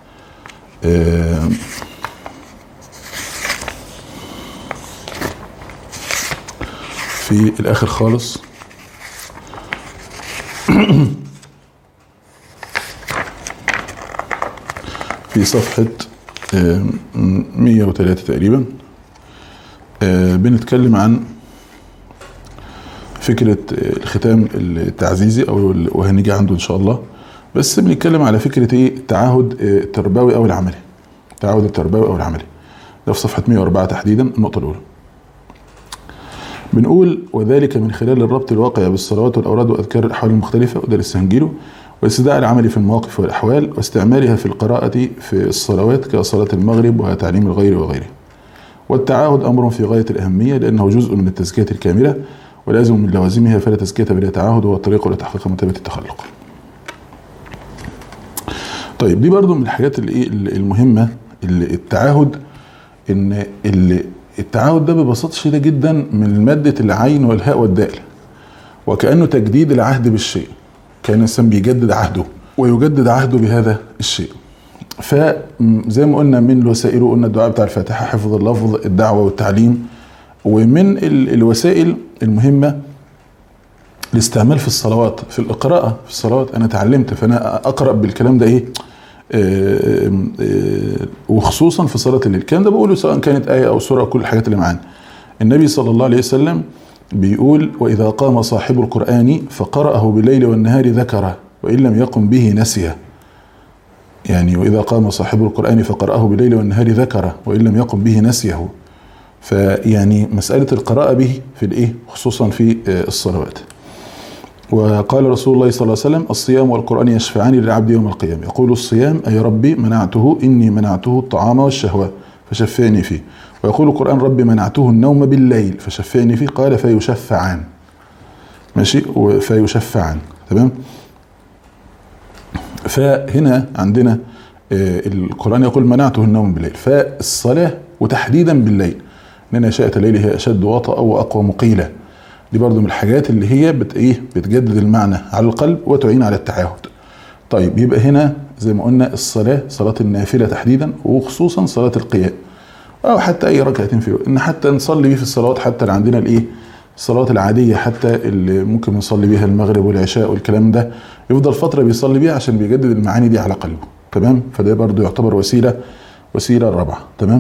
في الاخر خالص في صفحة 103 تقريبا، بنتكلم عن فكرة الختام التعزيزي وهنيجي عنده ان شاء الله. بس بنتكلم على فكرة ايه؟ التعاهد التربوي او العملي. التعاهد التربوي او العملي ده في صفحة 104 تحديدا، النقطة الاولى. بنقول وذلك من خلال الربط الواقع بالصلوات والاوراد واذكار الاحوال المختلفة، وده لسه هنجيله، والاستدعاء العملي في المواقف والاحوال، واستعمالها في القراءة في الصلوات كصلاة المغرب وتعليم الغير وغيره. والتعاهد امر في غاية الاهمية لانه جزء من التزكية الكاملة ولازم من لوازمها، فلا تزكية بلا تعاهد هو الطريق لتحقيق مرتبة التخلق. طيب دي برضو من الحاجات المهمة التعاهد، ان التعاهد ده ببساطة شديدة جدا من مادة العين والهاء والدال، وكأنه تجديد العهد بالشيء. كان الإنسان بيجدد عهده ويجدد عهده بهذا الشيء. فزي ما قلنا من الوسائل، قلنا الدعاء بتاع الفاتحة، حفظ اللفظ، الدعوة والتعليم. ومن الوسائل المهمة الاستعمال في الصلوات، في القراءة في الصلوات. أنا تعلمت فأنا أقرأ بالكلام ده إيه؟ وخصوصا في صلاة الليل. الكلام ده بقوله سواء كانت آية أو سورة أو كل الحاجات اللي معانا. النبي صلى الله عليه وسلم بيقول وإذا قام صاحب القرآن فقرأه بالليل والنهار ذكره وإن لم يقم به نسيه. يعني وإذا قام صاحب القرآن فقرأه بالليل والنهار ذكره وإن لم يقم به نسيه. فيعني مسألة القراءة به في الإيه؟ خصوصا في الصلوات. وقال رسول الله صلى الله عليه وسلم الصيام والقرآن يشفعان للعبد يوم القيامة. يقول الصيام أي ربي منعته، إني منعته الطعام والشهوة فشفعني فيه. ويقول القرآن ربي منعته النوم بالليل فشفعني فيه. قال فيشفعان. ماشي. فيشفعان. تمام. فهنا عندنا القرآن يقول منعته النوم بالليل، فالصلاة وتحديدا بالليل إن نشأة الليل هي أشد وطأ وأقوى مقيلة. دي برضو من الحاجات اللي هي بتجدد المعنى على القلب وتعين على التعاهد. طيب يبقى هنا زي ما قلنا الصلاة، صلاة النافلة تحديدا وخصوصا صلاة القيام أو حتى أي ركعتين في الوقت، إن حتى نصلي بيه في الصلوات حتى اللي عندنا الصلوات العادية، حتى اللي ممكن نصلي بيها المغرب والعشاء والكلام ده، يفضل فترة بيصلي بيها عشان بيجدد المعاني دي على قلبه. تمام. فده برضو يعتبر وسيلة رابعة. تمام.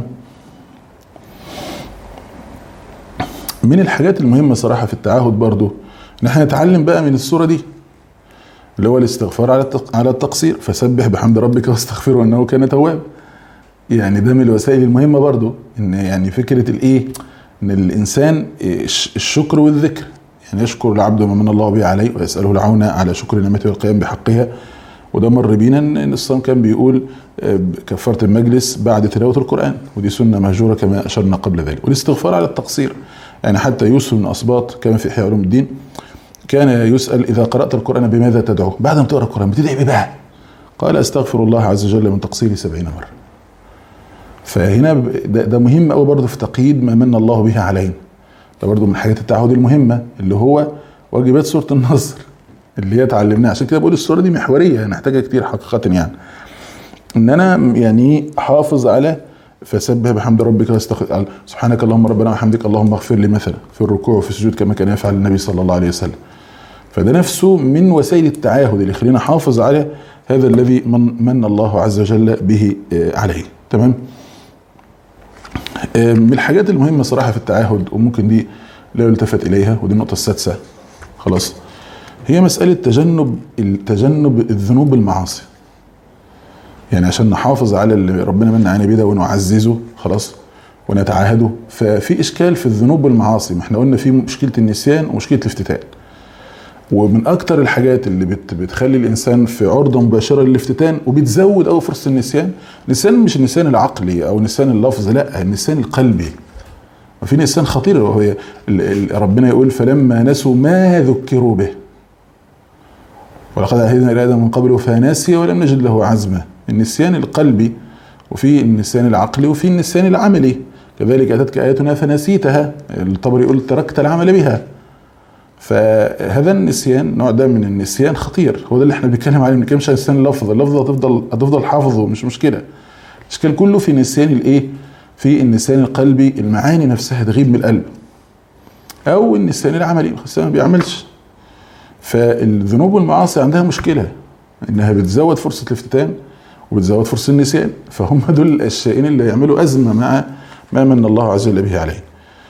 من الحاجات المهمة صراحة في التعاهد برضو ان احنا نتعلم بقى من السورة دي اللي هو الاستغفار على التقصير، فسبح بحمد ربك واستغفره انه كان تواب. يعني ده من الوسائل المهمة برضو، ان يعني فكرة ان الانسان الشكر والذكر، يعني يشكر العبد ما من الله به عليه ويسأله العون على شكر نعمته والقيام بحقها. وده مر بينا ان الصيام كان بيقول كفارة المجلس بعد تلاوة القرآن، ودي سنة مهجورة كما أشرنا قبل ذلك. والاستغفار على التقصير، يعني حتى يوسف بن أسباط كما في إحياء علوم الدين كان يسأل إذا قرأت القرآن بماذا تدعو؟ بعد ما تقرأ القرآن بتدعي بيه بقى؟ قال أستغفر الله عز وجل من تقصيري 70 مرة. فهنا ده مهم قوي برضه في تقييد ما من الله به علينا. ده برضه من حاجات التعهد المهمة اللي هو واجبات سورة النصر اللي هي اتعلمناها. عشان كده بقول السورة دي محورية نحتاجها كتير حقيقة، يعني ان انا يعني حافظ على فسبح بحمد ربك واستغفر سبحانك اللهم ربنا وحمدك اللهم اغفر لي مثلا في الركوع وفي السجود كما كان يفعل النبي صلى الله عليه وسلم. فده نفسه من وسائل التعاهد اللي يخلينا حافظ على هذا الذي من الله عز وجل به عليه. تمام. من الحاجات المهمة صراحة في التعاهد وممكن دي لا يلتفت اليها، ودي النقطة السادسة خلاص، هي مسألة تجنب الذنوب بالمعاصي. يعني عشان نحافظ على اللي ربنا من علينا بيه ده ونعززه خلاص ونتعاهده. ففي اشكال في الذنوب والمعاصي، ما احنا قلنا في مشكله النسيان ومشكله الافتتان، ومن اكتر الحاجات اللي بتخلي الانسان في عرضه مباشره للافتتان وبتزود قوي فرصه النسيان. النسيان مش النسيان العقلي او النسيان اللفظي، لا، النسيان القلبي. وفي نسيان خطير، وهو ربنا يقول فلما نسوا ما ذكروا به ولقد عهدنا الى ادم من قبل فنسي ولم نجد له عزما. النسيان القلبي، وفي النسيان العقلي، وفي النسيان العملي. كذلك اتتك اياتنا فنسيتها، الطبري يقول تركت العمل بها. فهذا النسيان، نوع ده من النسيان خطير، هو ده اللي احنا بنتكلم عليه. ما بنتكلمش عن نسيان اللفظ، اللفظ هتفضل حافظه مش مشكله. الاشكال كله في نسيان الايه؟ في النسيان القلبي، المعاني نفسها تغيب من القلب. او النسيان العملي، الانسان ما بيعملش. فالذنوب والمعاصي عندها مشكله انها بتزود فرصه الافتتان وبتزود فرصه النسيان، فهم دول الاشياء اللي يعملوا ازمه مع ما من الله عز وجل به عليه.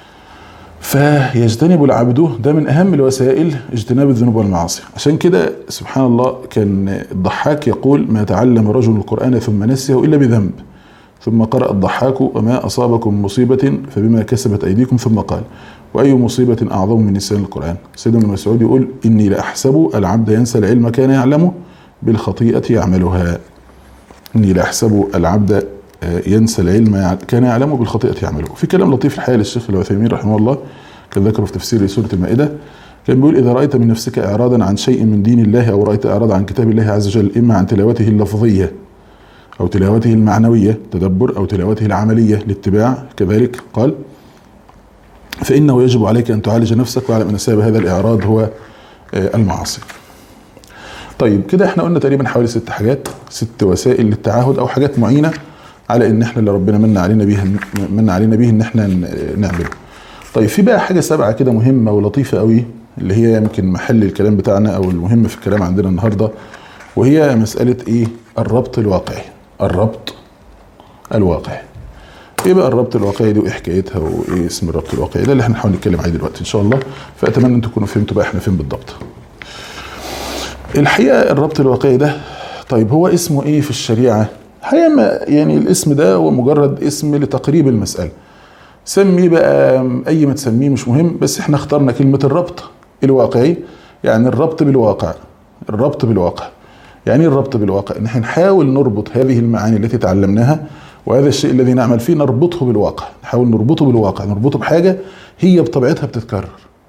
فيجتنب العبد، ده من اهم الوسائل اجتناب الذنوب والمعاصي. عشان كده سبحان الله كان الضحاك يقول ما تعلم رجل القرآن ثم نسيه الا بذنب، ثم قرأ الضحاك وما اصابكم مصيبة فبما كسبت ايديكم، ثم قال واي مصيبة اعظم من نسيان القرآن. سيدنا ابن مسعود يقول اني لاحسب العبد ينسى العلم كان يعلمه بالخطيئة يعملها. اني لاحسب العبد ينسى العلم كان يعلمه بالخطيئة يعمله. في كلام لطيف الحقيقة للشيخ العثيمين رحمه الله كان ذكره في تفسير سورة المائدة، كان بيقول إذا رأيت من نفسك إعراضا عن شيء من دين الله أو رأيت إعراضا عن كتاب الله عز وجل، إما عن تلاوته اللفظية أو تلاوته المعنوية تدبر أو تلاوته العملية الاتباع، كذلك قال فإنه يجب عليك أن تعالج نفسك واعلم أن سبب هذا الإعراض هو المعاصي. طيب كده احنا قلنا تقريبا حوالي 6 حاجات، 6 وسائل للتعاهد أو حاجات معينة على ان احنا اللي ربنا من علينا بيه ان احنا نعمله. طيب في بقى حاجه 7 كده مهمه ولطيفه قوي، اللي هي يمكن محل الكلام بتاعنا او المهم في الكلام عندنا النهارده، وهي مساله ايه؟ الربط الواقعي. الربط الواقعي. ايه بقى الربط الواقعي دي وايه حكايتها وايه اسم الربط الواقعي ده اللي احنا هنحاول نتكلم عليه دلوقتي ان شاء الله. فاتمنى ان تكونوا فهمتوا بقى احنا فين بالضبط. الحقيقه الربط الواقعي ده طيب هو اسمه ايه في الشريعه؟ يعني الاسم ده هو مجرد اسم لتقريب المسألة، سميه بقى أي ما تسميه مش مهم، بس احنا اخترنا كلمة الربط الواقعي، يعني الربط بالواقع. الربط بالواقع يعني الربط بالواقع ان احنا نحاول نربط هذه المعاني التي تعلمناها وهذا الشيء الذي نعمل فيه نربطه بالواقع، نحاول نربطه بالواقع، نربطه بحاجة هي بطبيعتها بتتكرر.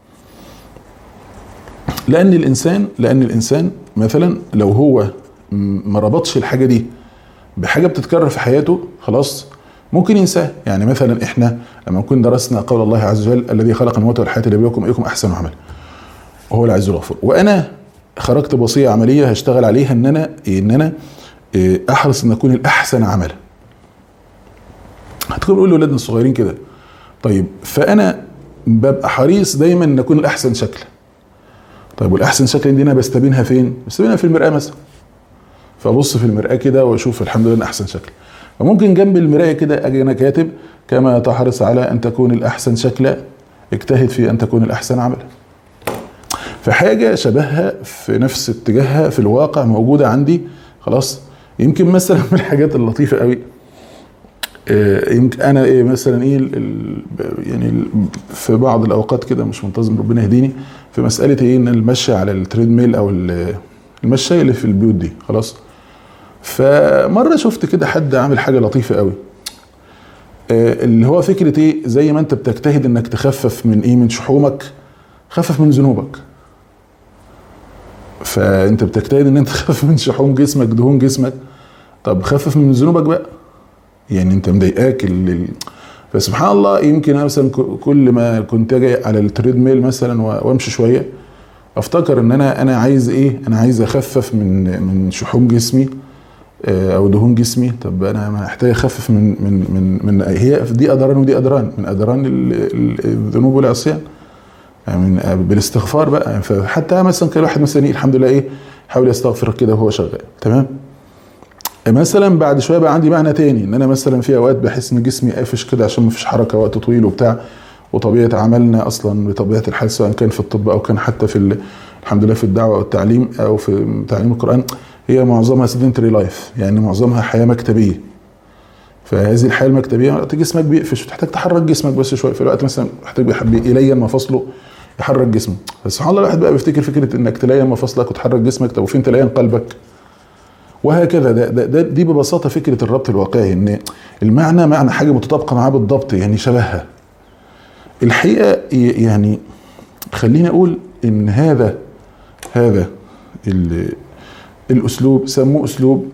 لأن الإنسان مثلا لو هو ما ربطش الحاجة دي بحاجة بتتكرر في حياته خلاص ممكن ينساه. يعني مثلا احنا لما نكون درسنا قول الله عز وجل الذي خلق الموت والحياة ليبلوكم أيكم أحسن عملا وهو العز الغفور، وأنا خرجت بوصية عملية هشتغل عليها ان انا احرص ان اكون الأحسن عملا. هتكون بقول لأولادنا الصغيرين كده، طيب فأنا ببقى حريص دايما ان اكون الأحسن شكلا. طيب والأحسن شكلا دي انا بستبينها فين؟ بستبينها في المرآة مثلا، فابص في المرآة كده واشوف الحمد لله احسن شكل. وممكن جنب المراية كده اجي انا كاتب كما تحرص على ان تكون الاحسن شكلا اجتهد في ان تكون الاحسن عملا. فحاجة شبهها في نفس اتجاهها في الواقع موجودة عندي خلاص. يمكن مثلا من الحاجات اللطيفة قوي يمكن انا مثلا يعني في بعض الاوقات كده مش منتظم ربنا يهديني في مسألة ان المشي على التريد ميل او المشاية اللي في البيوت دي خلاص. فمرة شفت كده حد عامل حاجة لطيفة قوي اللي هو فكرة زي ما انت بتجتهد انك تخفف من شحومك خفف من ذنوبك. فانت بتجتهد ان انت تخفف من شحوم جسمك دهون جسمك، طب خفف من ذنوبك بقى. يعني انت مضايقاك فسبحان الله يمكن انا مثلا كل ما كنت اجي على التريد ميل مثلا وامشي شوية افتكر ان انا عايز انا عايز اخفف من شحوم جسمي او دهون جسمي. طب انا محتاج اخفف من هي دي اضران ودي اضران من اضران الذنوب والعصيان يعني بالاستغفار بقى. فحتى مثلا كان واحد مثلا الحمد لله حاول يستغفر كده وهو شغال تمام. مثلا بعد شويه بقى عندي معنى تاني ان انا مثلا في اوقات بحس ان جسمي قافش كده عشان ما فيش حركه وقت طويل وبتاع، وطبيعه عملنا اصلا بطبيعه الحال سواء كان في الطب او كان حتى في الحمد لله في الدعوه او التعليم او في تعليم القران هي معظمها سيدنتري لايف، يعني معظمها حياه مكتبيه. فهذه الحياه المكتبيه جسمك بيقفش وتحتاج تحرك جسمك بس شويه، في الوقت مثلا محتاج يلين مفاصله يحرك جسمه. بس سبحان الله الواحد بقى بيفتكر فكره انك تلين مفاصلك وتحرك جسمك، طب وفين تلين قلبك؟ وهكذا. دي ببساطه فكره الربط الواقعي، ان المعنى معنى حاجه متطابقه معاه بالضبط، يعني شبهها. الحقيقه يعني خليني اقول ان هذا الاسلوب سموه اسلوب،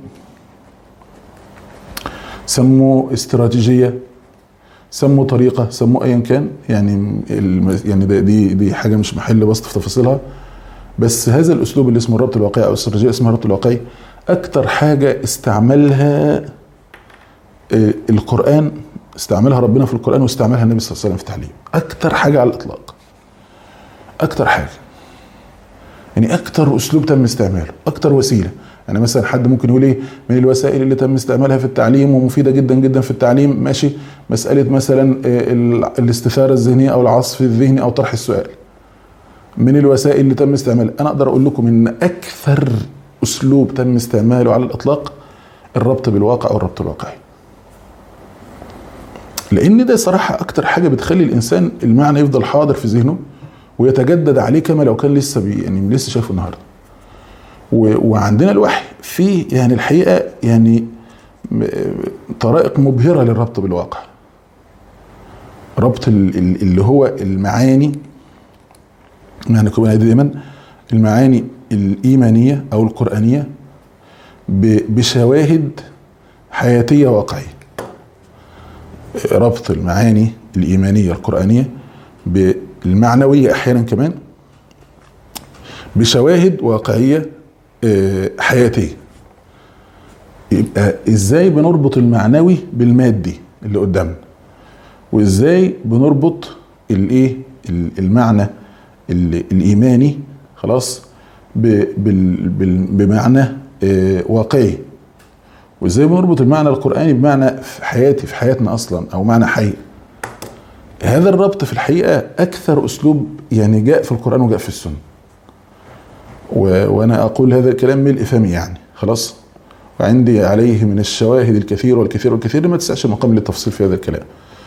سموه استراتيجيه، سموه طريقه، سموه ايا كان، يعني دي حاجه مش محل بسط في تفاصيلها. بس هذا الاسلوب اللي اسمه الربط الواقعي او الاستراتيجيه اسمها الربط الواقعي، اكتر حاجه استعملها القرآن، استعملها ربنا في القرآن واستعملها النبي صلى الله عليه وسلم في التعليم، اكتر حاجه على الاطلاق، اكتر حاجه، يعني اكتر اسلوب تم استعماله، اكتر وسيله. يعني مثلا حد ممكن يقول ايه من الوسائل اللي تم استعمالها في التعليم ومفيده جدا جدا في التعليم، ماشي، مساله مثلا الاستثاره الذهنيه او العصف الذهني او طرح السؤال. من الوسائل اللي تم استعمالها، انا اقدر اقول لكم ان اكثر اسلوب تم استعماله على الاطلاق الربط بالواقع او الربط الواقعي، لان ده صراحه اكتر حاجه بتخلي الانسان المعنى يفضل حاضر في ذهنه ويتجدد عليه كما لو كان لسه يعني لسه شايفه النهارده. وعندنا الوحي فيه يعني الحقيقه يعني طرائق مبهره للربط بالواقع، ربط اللي هو المعاني، يعني كمان دايما المعاني الايمانيه او القرانيه بشواهد حياتيه واقعيه. ربط المعاني الايمانيه القرانيه بالمعنويه احيانا كمان بشواهد واقعيه حياتيه. يبقى ازاي بنربط المعنوي بالمادي اللي قدامنا، وازاي بنربط الايه المعنى الايماني خلاص بمعنى واقعي، وازاي بنربط المعنى القرآني بمعنى في حياتي، في حياتنا اصلا، او معنى حي. هذا الربط في الحقيقة اكثر اسلوب يعني جاء في القرآن وجاء في السنة، وانا اقول هذا الكلام ملء فمي يعني خلاص، وعندي عليه من الشواهد الكثير والكثير والكثير ما تسعش المقام للتفصيل في هذا الكلام.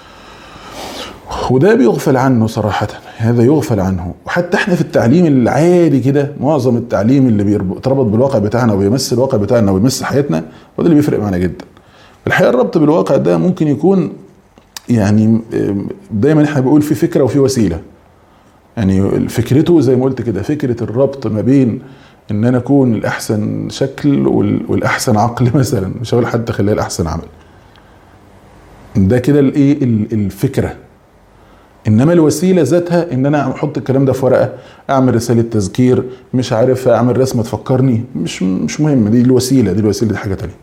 وده بيغفل عنه صراحة، هذا يغفل عنه. وحتى احنا في التعليم العادي كده، معظم التعليم اللي بيتربط بالواقع بتاعنا وبيمس الواقع بتاعنا وبيمس حياتنا، وده اللي بيفرق معنا جدا. الحقيقة الربط بالواقع ده ممكن يكون يعني دايما احنا بنقول في فكرة وفي وسيلة. يعني فكرته زي ما قلت كده، فكرة الربط ما بين ان انا اكون الاحسن شكل والاحسن عقل مثلا، مش هقول حتى خليها الاحسن عمل، ده كده الايه الفكرة. انما الوسيله ذاتها ان انا احط الكلام ده في ورقه، اعمل رساله تذكير، مش عارف اعمل رسمه تفكرني، مش مهم، دي الوسيله، دي حاجه تانية.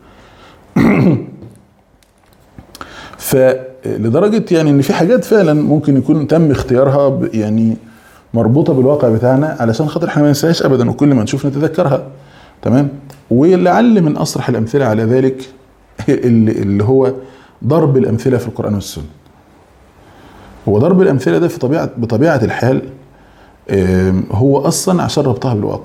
فلدرجه يعني ان في حاجات فعلا ممكن يكون تم اختيارها يعني مربوطه بالواقع بتاعنا علشان خاطر احنا ما ننساهاش ابدا، وكل ما نشوف نتذكرها. تمام. ولعل من اصرح الامثله على ذلك اللي هو ضرب الامثله في القران والسنه. هو ضرب الامثله ده بطبيعه الحال هو اصلا عشان ربطها بالواقع،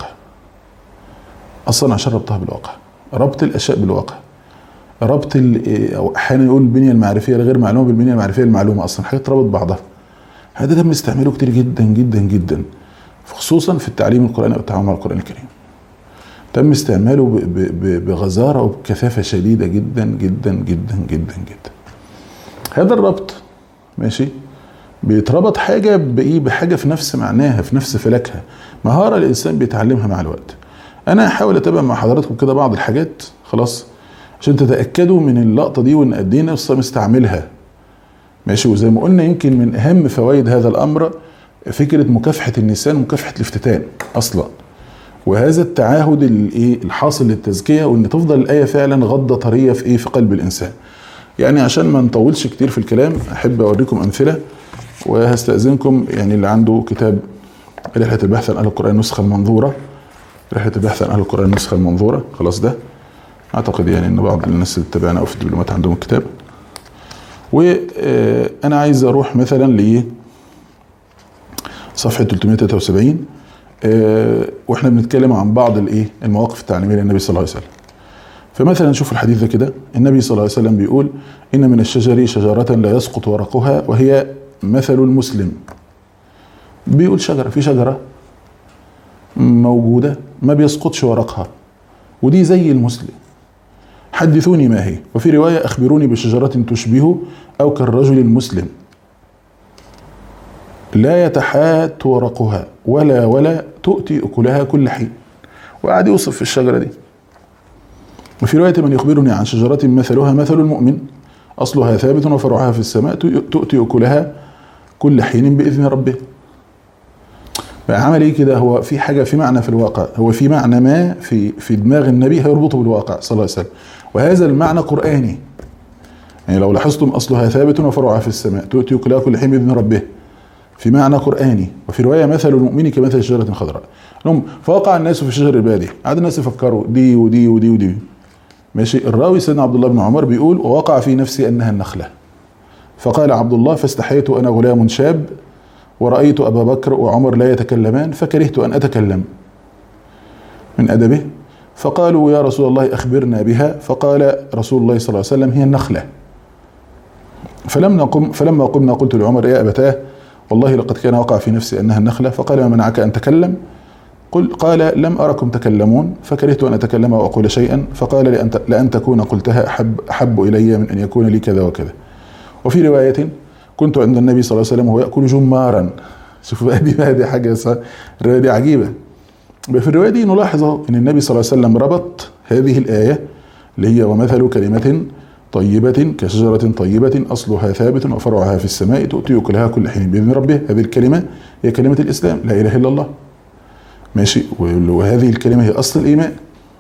ربط الاشياء بالواقع، ربط او احيانا يقول البنيه المعرفيه الغير معلومه بالبنيه المعرفيه المعلومه، اصلا حاجات تربط بعضها. هذا ده بنستعمله كتير جدا جدا جدا، خصوصا في التعليم القراني او التعامل مع القران الكريم. تم استعماله بغزاره وبكثافه شديده جدا جدا جدا جدا جدا. هذا الربط ماشي بيتربط حاجه بحاجه في نفس معناها، في نفس فلكها، مهاره الانسان بيتعلمها مع الوقت. انا هحاول اتابع مع حضراتكم كده بعض الحاجات خلاص عشان تتاكدوا من اللقطه دي وان قد ايه نفسي مستعملها ماشي. وزي ما قلنا يمكن من اهم فوائد هذا الامر فكره مكافحه النسيان ومكافحه الافتتان اصلا، وهذا التعاهد الحاصل للتزكيه، وان تفضل الايه فعلا غضه طريه في قلب الانسان. يعني عشان ما نطولش كتير في الكلام احب اوريكم امثله، وهستأذنكم يعني اللي عنده كتاب رحلة البحث عن أهل القرآن النسخة المنظورة، رحلة البحث عن أهل القرآن النسخة المنظورة، خلاص ده أعتقد يعني إن بعض الناس اللي تابعنا أو في الدبلومات عندهم الكتاب. وأنا عايز أروح مثلا لصفحة 373 واحنا بنتكلم عن بعض المواقف التعليميه للنبي صلى الله عليه وسلم. فمثلا نشوف الحديث ده كده، النبي صلى الله عليه وسلم بيقول: ان من الشجر شجره لا يسقط ورقها وهي مثل المسلم. بيقول شجره، في شجره موجوده ما بيسقطش ورقها، ودي زي المسلم. حدثوني ما هي. وفي روايه: اخبروني بشجره تشبه او كالرجل المسلم لا يتحات ورقها ولا تؤتي أكلها كل حين. وقعد يوصف في الشجرة دي. وفي رواية: من يخبرني عن شجرة مثلها مثل المؤمن أصلها ثابت وفرعها في السماء تؤتي أكلها كل حين بإذن ربه. عمل ايه كده؟ هو في حاجة، في معنى في الواقع، هو في معنى ما في دماغ النبي هيربطه بالواقع صلى الله عليه وسلم، وهذا المعنى قرآني. يعني لو لاحظتم: أصلها ثابت وفرعها في السماء تؤتي أكلها كل حين بإذن ربه، في معنى قرآني. وفي رواية: مثل المؤمن كمثل شجرة خضراء. فوقع الناس في شجر البادية، قعد الناس يفكروا دي ودي ودي ودي. ماشي. الراوي سيدنا عبد الله بن عمر بيقول: ووقع في نفسي أنها النخلة. فقال عبد الله: فاستحييت أنا غلام شاب ورأيت أبا بكر وعمر لا يتكلمان فكرهت أن أتكلم من أدبه. فقالوا: يا رسول الله أخبرنا بها. فقال رسول الله صلى الله عليه وسلم: هي النخلة. فلما قمنا قلت لعمر: يا أبتاه والله لقد كان وقع في نفسي أنها النخلة. فقال: ما منعك أن تكلم؟ قال: لم أركم تكلمون فكرهت أن أتكلم وأقول شيئا. فقال: لأن تكون قلتها أحب إلي من أن يكون لي كذا وكذا. وفي رواية: كنت عند النبي صلى الله عليه وسلم وهو يأكل جمارا. شوفوا بقى دي حاجة، الرواية دي عجيبة. في الرواية دي نلاحظ أن النبي صلى الله عليه وسلم ربط هذه الآية اللي هي: ومثل كلمة طيبة كشجرة طيبة أصلها ثابت وفرعها في السماء تؤتي أكلها كل حين بإذن ربه. هذه الكلمة هي كلمة الإسلام، لا إله إلا الله. ماشي. وهذه الكلمة هي أصل الإيمان.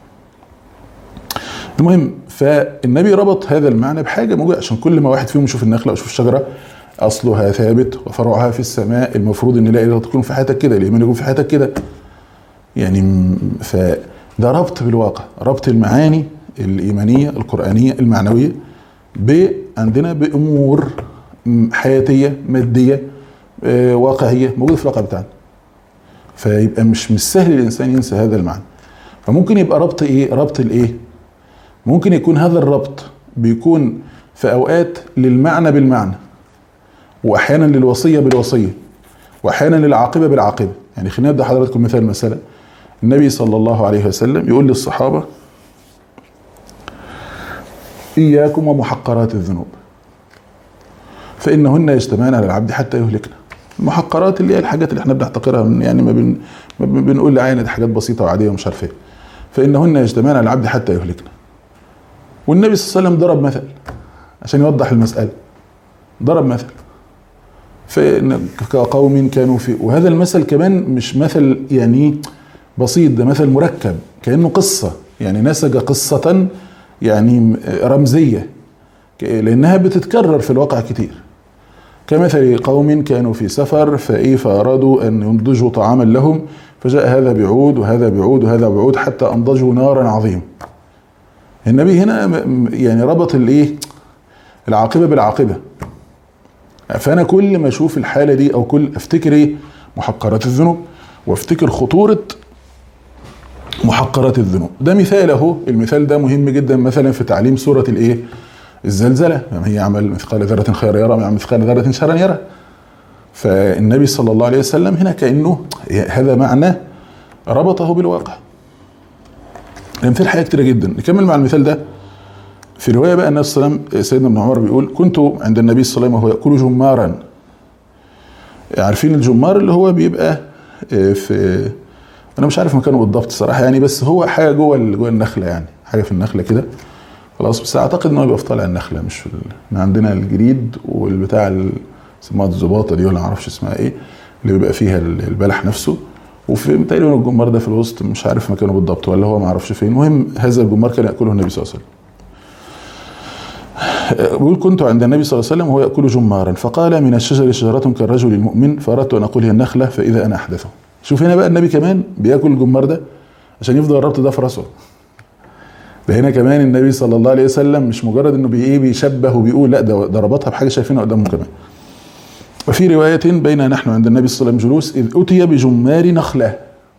المهم، فالنبي ربط هذا المعنى بحاجة موجودة، عشان كل ما واحد فيهم يشوف النخلة أو يشوف الشجرة أصلها ثابت وفرعها في السماء، المفروض إن لا إله تكون في حياتك كده، الإيمان يكون في حياتك كده. يعني فده ربط بالواقع، ربط المعاني الإيمانية القرآنية المعنوية عندنا بأمور حياتية مادية واقعية موجودة في الواقع بتاعنا. فيبقى مش سهل الإنسان ينسى هذا المعنى. فممكن يبقى ربط ربط ممكن يكون هذا الربط بيكون في أوقات للمعنى بالمعنى، وأحيانا للوصية بالوصية، وأحيانا للعاقبة بالعاقبة. يعني خلينا ندي حضراتكم مثلا النبي صلى الله عليه وسلم يقول للصحابة: إياكم ومحقرات الذنوب فإنهن يجتمعن على العبد حتى يهلكنا. المحقرات اللي هي الحاجات اللي احنا بنحتقرها، يعني ما بنقول لعينة دي حاجات بسيطة وعادية ومش عارف ايه. فإنهن يجتمعن على العبد حتى يهلكنا. والنبي صلى الله عليه وسلم ضرب مثل عشان يوضح المسألة. ضرب مثل كقوم كانوا في، وهذا المثل كمان مش مثل يعني بسيط، ده مثل مركب كأنه قصة، يعني نسج قصة يعني رمزية، لأنها بتتكرر في الواقع كتير. كمثل قوم كانوا في سفر فأرادوا أن ينضجوا طعاما لهم، فجاء هذا بعود وهذا بعود وهذا بعود حتى أنضجوا نارا عظيم. النبي هنا يعني ربط العاقبة بالعاقبة. فأنا كل ما أشوف الحالة دي أو كل أفتكر محقرات الذنوب، وافتكر خطورة محقرات الذنوب. ده مثال اهو. المثال ده مهم جدا مثلا في تعليم سورة الزلزلة. يعني هي عمل مثقال ذرة خيرا يرى ويعمل مثقال ذرة شرا يرى. فالنبي صلى الله عليه وسلم هنا كأنه هذا معنى ربطه بالواقع. الامثال حاجة كتيرة جدا. نكمل مع المثال ده. في رواية بقى النبي صلى الله عليه وسلم سيدنا ابن عمر بيقول: كنت عند النبي صلى الله عليه وسلم وهو يأكل جمارا. عارفين الجمار اللي هو بيبقى في، انا مش عارف مكانه بالضبط الصراحه يعني، بس هو حاجه جوه النخله، يعني حاجه في النخله كده خلاص. بس اعتقد ان هو بيبقى في طالع النخله، مش في احنا عندنا الجريد والبتاع اسمها الزباطه دي ولا ما اعرفش اسمها ايه، اللي بيبقى فيها البلح نفسه، وفي تقريبا الجمار ده في الوسط، مش عارف مكانه بالضبط ولا هو ما اعرفش فين. المهم هذا الجمار كان ياكله النبي صلى الله عليه وسلم. بيقول: كنت عند النبي صلى الله عليه وسلم وهو يأكل جمارا فقال: من الشجر شجرة كالرجل المؤمن فأردت أن أقول هي النخلة فإذا أنا أحدثه. شوف هنا بقى النبي كمان بياكل الجمار ده عشان يفضل الربط ده في راسه. ده هنا كمان النبي صلى الله عليه وسلم مش مجرد انه بيشبه وبيقول، لا ده ربطها بحاجه شايفينها قدامهم كمان. وفي روايه: بين نحن عند النبي صلى الله عليه وسلم جلوس اذ اتي بجمار نخله.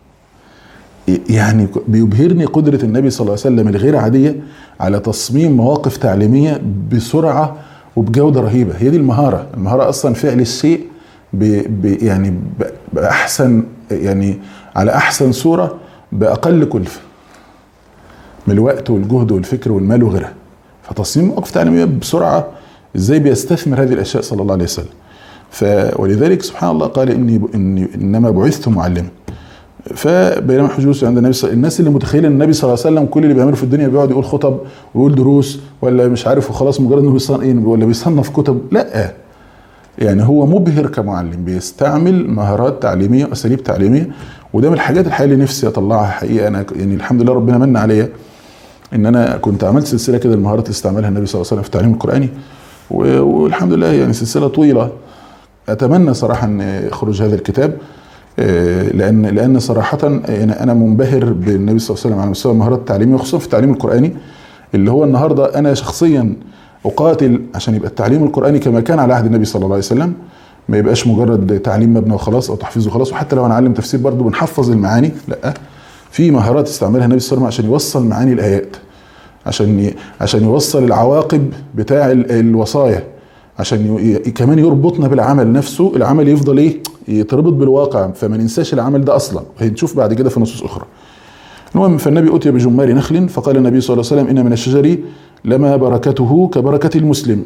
يعني بيبهرني قدرة النبي صلى الله عليه وسلم الغير عادية على تصميم مواقف تعليمية بسرعة وبجودة رهيبة. هي دي المهارة أصلا فعل الشيء يعني بأحسن، يعني على أحسن صورة بأقل كلفة من الوقت والجهد والفكر والمال وغيرها. فتصميم مواقف تعليمية بسرعة، ازاي بيستثمر هذه الأشياء صلى الله عليه وسلم. ولذلك سبحان الله قال إنما بعثت معلما. فبينما حدوث عند النبي الناس اللي متخيله ان النبي صلى الله عليه وسلم كل اللي بيعمله في الدنيا بيقعد يقول خطب ويقول دروس ولا مش عارف وخلاص، مجرد انه ولا بيصنف كتب، لا، يعني هو مبهر كمعلم، بيستعمل مهارات تعليميه واساليب تعليميه. وده من الحاجات الحقيقه اللي نفسي اطلعها حقيقه. انا يعني الحمد لله ربنا من عليا ان انا كنت عملت سلسله كده المهارات اللي استعملها النبي صلى الله عليه وسلم في التعليم القراني، والحمد لله يعني سلسله طويله. اتمنى صراحه ان يخرج هذا الكتاب، لان صراحه يعني انا منبهر بالنبي صلى الله عليه وسلم على مستوى المهارات التعليميه، وخصوصا في التعليم القراني اللي هو النهارده انا شخصيا اقاتل عشان يبقى التعليم القراني كما كان على عهد النبي صلى الله عليه وسلم، ما يبقاش مجرد تعليم مبنى وخلاص او تحفيظ وخلاص. وحتى لو هنعلم تفسير برضه بنحفظ المعاني، لا، في مهارات استعملها النبي صلى الله عليه وسلم عشان يوصل معاني الايات، عشان يوصل العواقب بتاع الوصايا، عشان كمان يربطنا بالعمل نفسه، العمل يفضل ايه، يتربط بالواقع، فما ننساش العمل ده اصلا. هنشوف بعد كده في نصوص اخرى. المهم، فالنبي اتي بجمار نخل فقال النبي صلى الله عليه وسلم ان من الشجر لما بركته كبركه المسلم،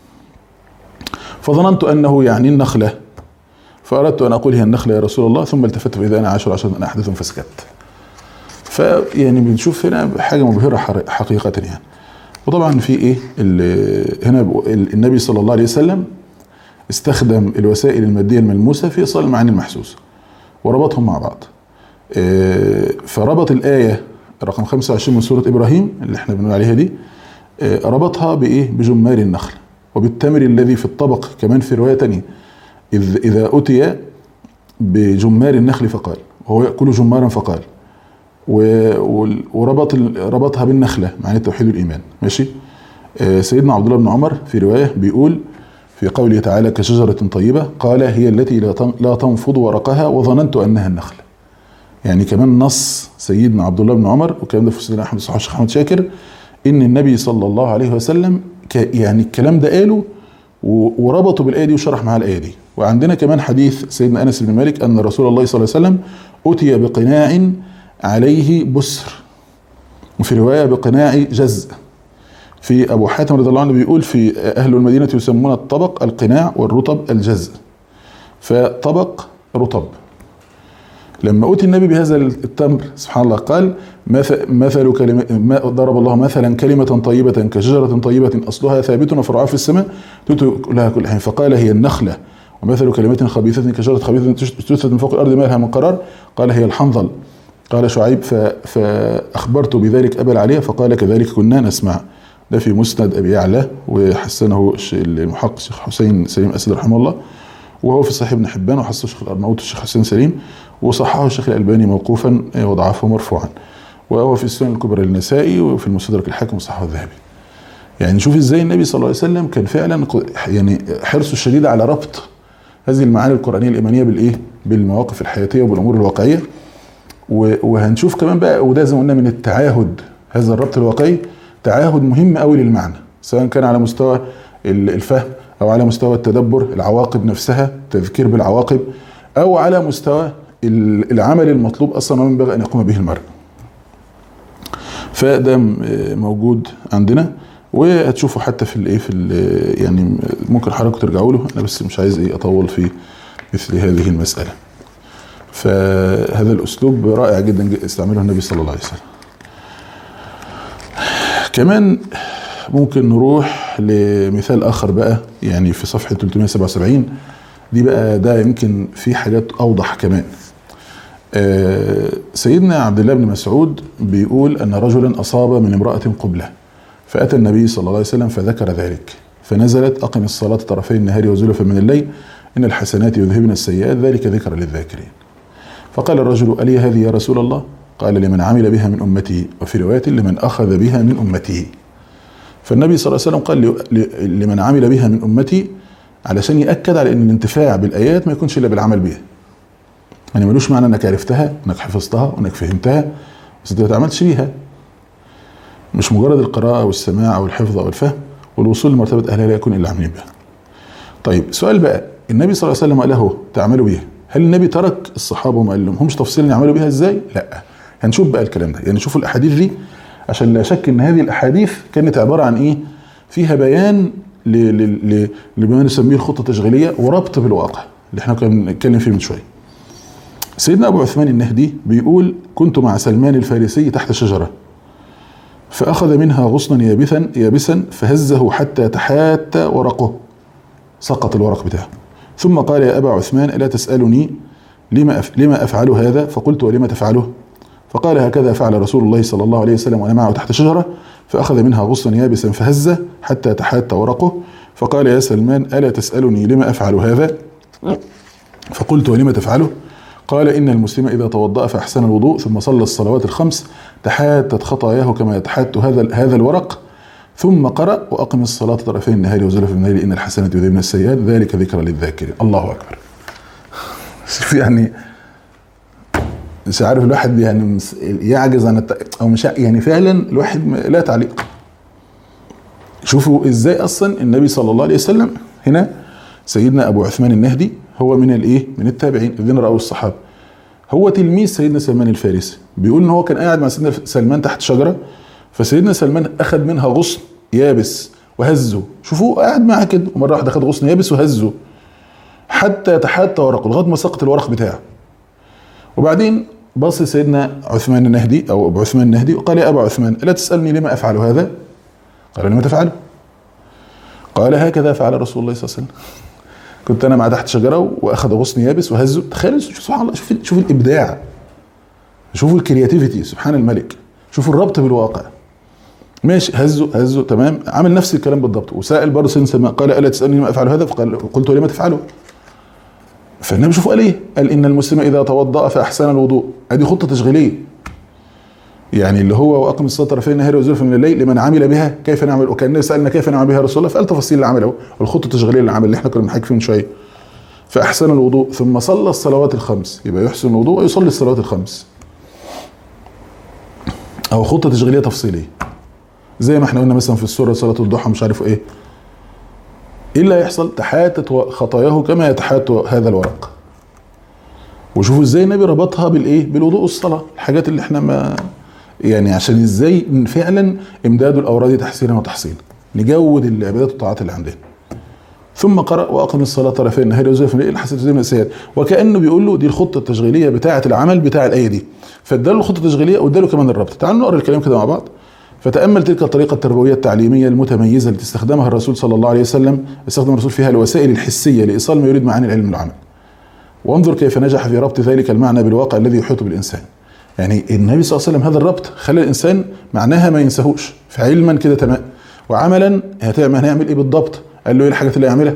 فظننت انه يعني النخله، فاردت ان اقول هي النخله يا رسول الله، ثم التفت فاذا انا 10 أنا احدث فسكت. فيعني بنشوف هنا حاجه مبهره حقيقه يعني. وطبعا في ايه هنا النبي صلى الله عليه وسلم استخدم الوسائل الماديه الملموسه في ايصال المعاني المحسوسه وربطهم مع بعض. فربط الايه رقم 25 من سوره ابراهيم اللي احنا بنقول عليها دي، ربطها بايه، بجمار النخل وبالتمر الذي في الطبق. كمان في روايه ثانيه اذا اتي بجمار النخل فقال، وهو ياكل جمارا فقال، وربطها بالنخله معنى توحيد الايمان. ماشي. سيدنا عبد الله بن عمر في روايه بيقول في قوله تعالى كشجره طيبه، قال هي التي لا تنفض ورقها وظننت انها النخل. يعني كمان نص سيدنا عبد الله بن عمر، والكلام ده في سيدنا احمد صحيح الشيخ احمد شاكر، ان النبي صلى الله عليه وسلم يعني الكلام ده قاله وربطه بالايه دي وشرح معاه الايه دي. وعندنا كمان حديث سيدنا انس بن مالك ان رسول الله صلى الله عليه وسلم اتي بقناع عليه بسر، وفي روايه بقناع جزء. في ابو حاتم رضي الله عنه بيقول في اهل المدينه يسمون الطبق القناع والرطب الجزء، فطبق رطب. لما أتي النبي بهذا التمر سبحان الله قال مثل كلمة، ضرب الله مثلا كلمة طيبة كشجرة طيبة أصلها ثابت وفرعها في السماء تؤتي لها كل حين، فقال هي النخلة. ومثل كلمة خبيثة كشجرة خبيثة تجثث من فوق الأرض ما لها من قرار، قال هي الحنظل. قال شعيب فأخبرت بذلك أبا العليا فقال كذلك كنا نسمع. ده في مسند أبي يعلى وحسنه المحقق الشيخ حسين سليم أسد رحمه الله، وهو في صحيح ابن حبان وحسنه الشيخ الأرناؤوط والشيخ حسين سليم، وصححه الشيخ الألباني موقوفا وضعفه مرفوعا، وهو في السنن الكبرى للنسائي وفي المستدرك الحاكم وصححه الذهبي. يعني شوف ازاي النبي صلى الله عليه وسلم كان فعلا يعني حرصه الشديد على ربط هذه المعاني القرآنية الإيمانية بالإيه؟ بالمواقف الحياتية وبالأمور الواقعية. وهنشوف كمان بقى، وده زي ما قلنا من التعاهد، هذا الربط الواقعي تعاهد مهم قوي للمعنى، سواء كان على مستوى الفهم أو على مستوى التدبر، العواقب نفسها، تذكير بالعواقب، أو على مستوى العمل المطلوب أصلا ومن ينبغي أن يقوم به المرء. فده موجود عندنا، وهتشوفوا حتى يعني ممكن حضراتكم ترجعوا له، أنا بس مش عايز أطول في مثل هذه المسألة. فهذا الأسلوب رائع جدا استعمله النبي صلى الله عليه وسلم. كمان ممكن نروح لمثال آخر بقى، يعني في صفحة 377 دي بقى، ده يمكن في حاجات أوضح كمان. سيدنا عبد الله بن مسعود بيقول أن رجلا أصاب من امرأة قبلة، فأتى النبي صلى الله عليه وسلم فذكر ذلك، فنزلت أقم الصلاة طرفي النهار وزلفا من الليل إن الحسنات يذهبن السيئات ذلك ذكر للذاكرين. فقال الرجل ألي هذه يا رسول الله؟ قال لمن عمل بها من أمتي، وفي رواية لمن أخذ بها من أمته. فالنبي صلى الله عليه وسلم قال لمن عمل بها من أمتي علشان يأكد على أن الانتفاع بالآيات ما يكونش إلا بالعمل بها. يعني ملوش معنى انك عرفتها، انك حفظتها، وانك فهمتها، بس انت ما تعملش بيها. مش مجرد القراءة والسماع او الحفظ او الفهم والوصول لمرتبة اهلها لا يكون الا عاملين بها. طيب سؤال بقى، النبي صلى الله عليه وسلم قال له تعملوا بيها، هل النبي ترك الصحابة وما قال لهمش تفصيلا يعملوا بيها ازاي؟ لا. هنشوف بقى الكلام ده، يعني نشوف الاحاديث دي، عشان لا شك ان هذه الاحاديث كانت عبارة عن ايه؟ فيها بيان لما نسميه الخطة التشغيلية وربط بالواقع اللي احنا كنا بنتكلم فيه من شوية. سيدنا ابو عثمان النهدي بيقول: كنت مع سلمان الفارسي تحت شجرة فاخذ منها غصنا يابسا فهزه حتى تحات ورقه، سقط الورق بتاعه، ثم قال: يا ابا عثمان الا تسألني لما افعل هذا؟ فقلت: ولم تفعله؟ فقال: هكذا فعل رسول الله صلى الله عليه وسلم وانا معه تحت شجرة فاخذ منها غصنا يابسا فهزه حتى تحات ورقه، فقال: يا سلمان الا تسألني لما افعل هذا؟ فقلت: ولم تفعله؟ قال: إن المسلم إذا توضأ فأحسن الوضوء ثم صلى الصلوات الخمس تحاتت خطاياه كما يتحات هذا الورق، ثم قرأ: وأقم الصلاة طرفي النهار وزلفا من الليل إن الحسنات يذهبن السيئات ذلك ذكرى للذاكرين. الله أكبر. يعني مش عارف الواحد يعني يعجز عن أو مش يعني فعلا الواحد لا تعليق. شوفوا إزاي أصلا النبي صلى الله عليه وسلم هنا سيدنا أبو عثمان النهدي هو من الايه؟ من التابعين الذين رأوا الصحابة، هو تلميذ سيدنا سلمان الفارسي. بيقول ان هو كان قاعد مع سيدنا سلمان تحت شجرة، فسيدنا سلمان اخذ منها غصن يابس وهزه. شوفوا قاعد معاه كده ومره واحده اخذ غصن يابس وهزه حتى تحات ورقه لغايه ما سقط الورق بتاعه. وبعدين بص سيدنا عثمان النهدي او ابو عثمان النهدي وقال: يا ابا عثمان الا تسألني لما افعل هذا؟ قال: لما تفعله؟ قال: هكذا فعل رسول الله صلى الله عليه وسلم، كنت انا مع تحت شجره واخذ غصن يابس وهزه. تخيل سبحان الله، شوف الابداع، شوفوا الكرياتيفيتي، سبحان الملك، شوفوا الربط بالواقع. ماشي، هزه تمام، عامل نفس الكلام بالضبط. وسائل برضه سيدنا سلمان قال: الا تسالني ما افعل هذا؟ فقال: قلت: ولم تفعله؟ فالنبي شوفوا قال ايه؟ قال: ان المسلم اذا توضأ فاحسن الوضوء. ادي خطه تشغيليه، يعني اللي هو واقم الصلاه طرفي النهار وزلفا من الليل لمن عمل بها كيف نعمل. وكان النبي سالنا كيف نعمل بها رسول الله، فقال تفاصيل اللي عمله والخطه التشغيليه اللي عمل اللي احنا كنا بنحكي فيه من شويه. فاحسن الوضوء ثم صلى الصلوات الخمس، يبقى يحسن الوضوء ويصلي الصلوات الخمس، او خطه تشغيليه تفصيليه زي ما احنا قلنا مثلا في السوره صلاه الضحى مش عارف ايه اللي هيحصل. تحاتت خطاياه كما يتحات هذا الورق. وشوفوا ازاي النبي ربطها بالايه؟ بالوضوء والصلاه، الحاجات اللي احنا ما يعني عشان ازاي فعلا امداد الاوراد تحسينا وتحصيلا، نجود العبادات والطاعات اللي عندنا. ثم قرأ: واقم الصلاه طرفي النهار وزلفا من الليل حسنات يذهبن السيئات. وكانه بيقول له دي الخطه التشغيليه بتاعه العمل بتاع الايه دي، فاداله الخطه التشغيليه واداله كمان الربط. تعالوا نقرا الكلام كده مع بعض. فتامل تلك الطريقه التربويه التعليميه المتميزه التي استخدمها الرسول صلى الله عليه وسلم، استخدم الرسول فيها الوسائل الحسيه لايصال ما يريد معاني العلم والعمل. وانظر كيف نجح في ربط ذلك المعنى بالواقع الذي يحيط بالانسان. يعني النبي صلى الله عليه وسلم هذا الربط خلى الانسان معناها ما ينساهوش، فعلما كده تمام، وعملا هنعمل ايه بالضبط؟ قال له ايه الحاجات اللي يعملها؟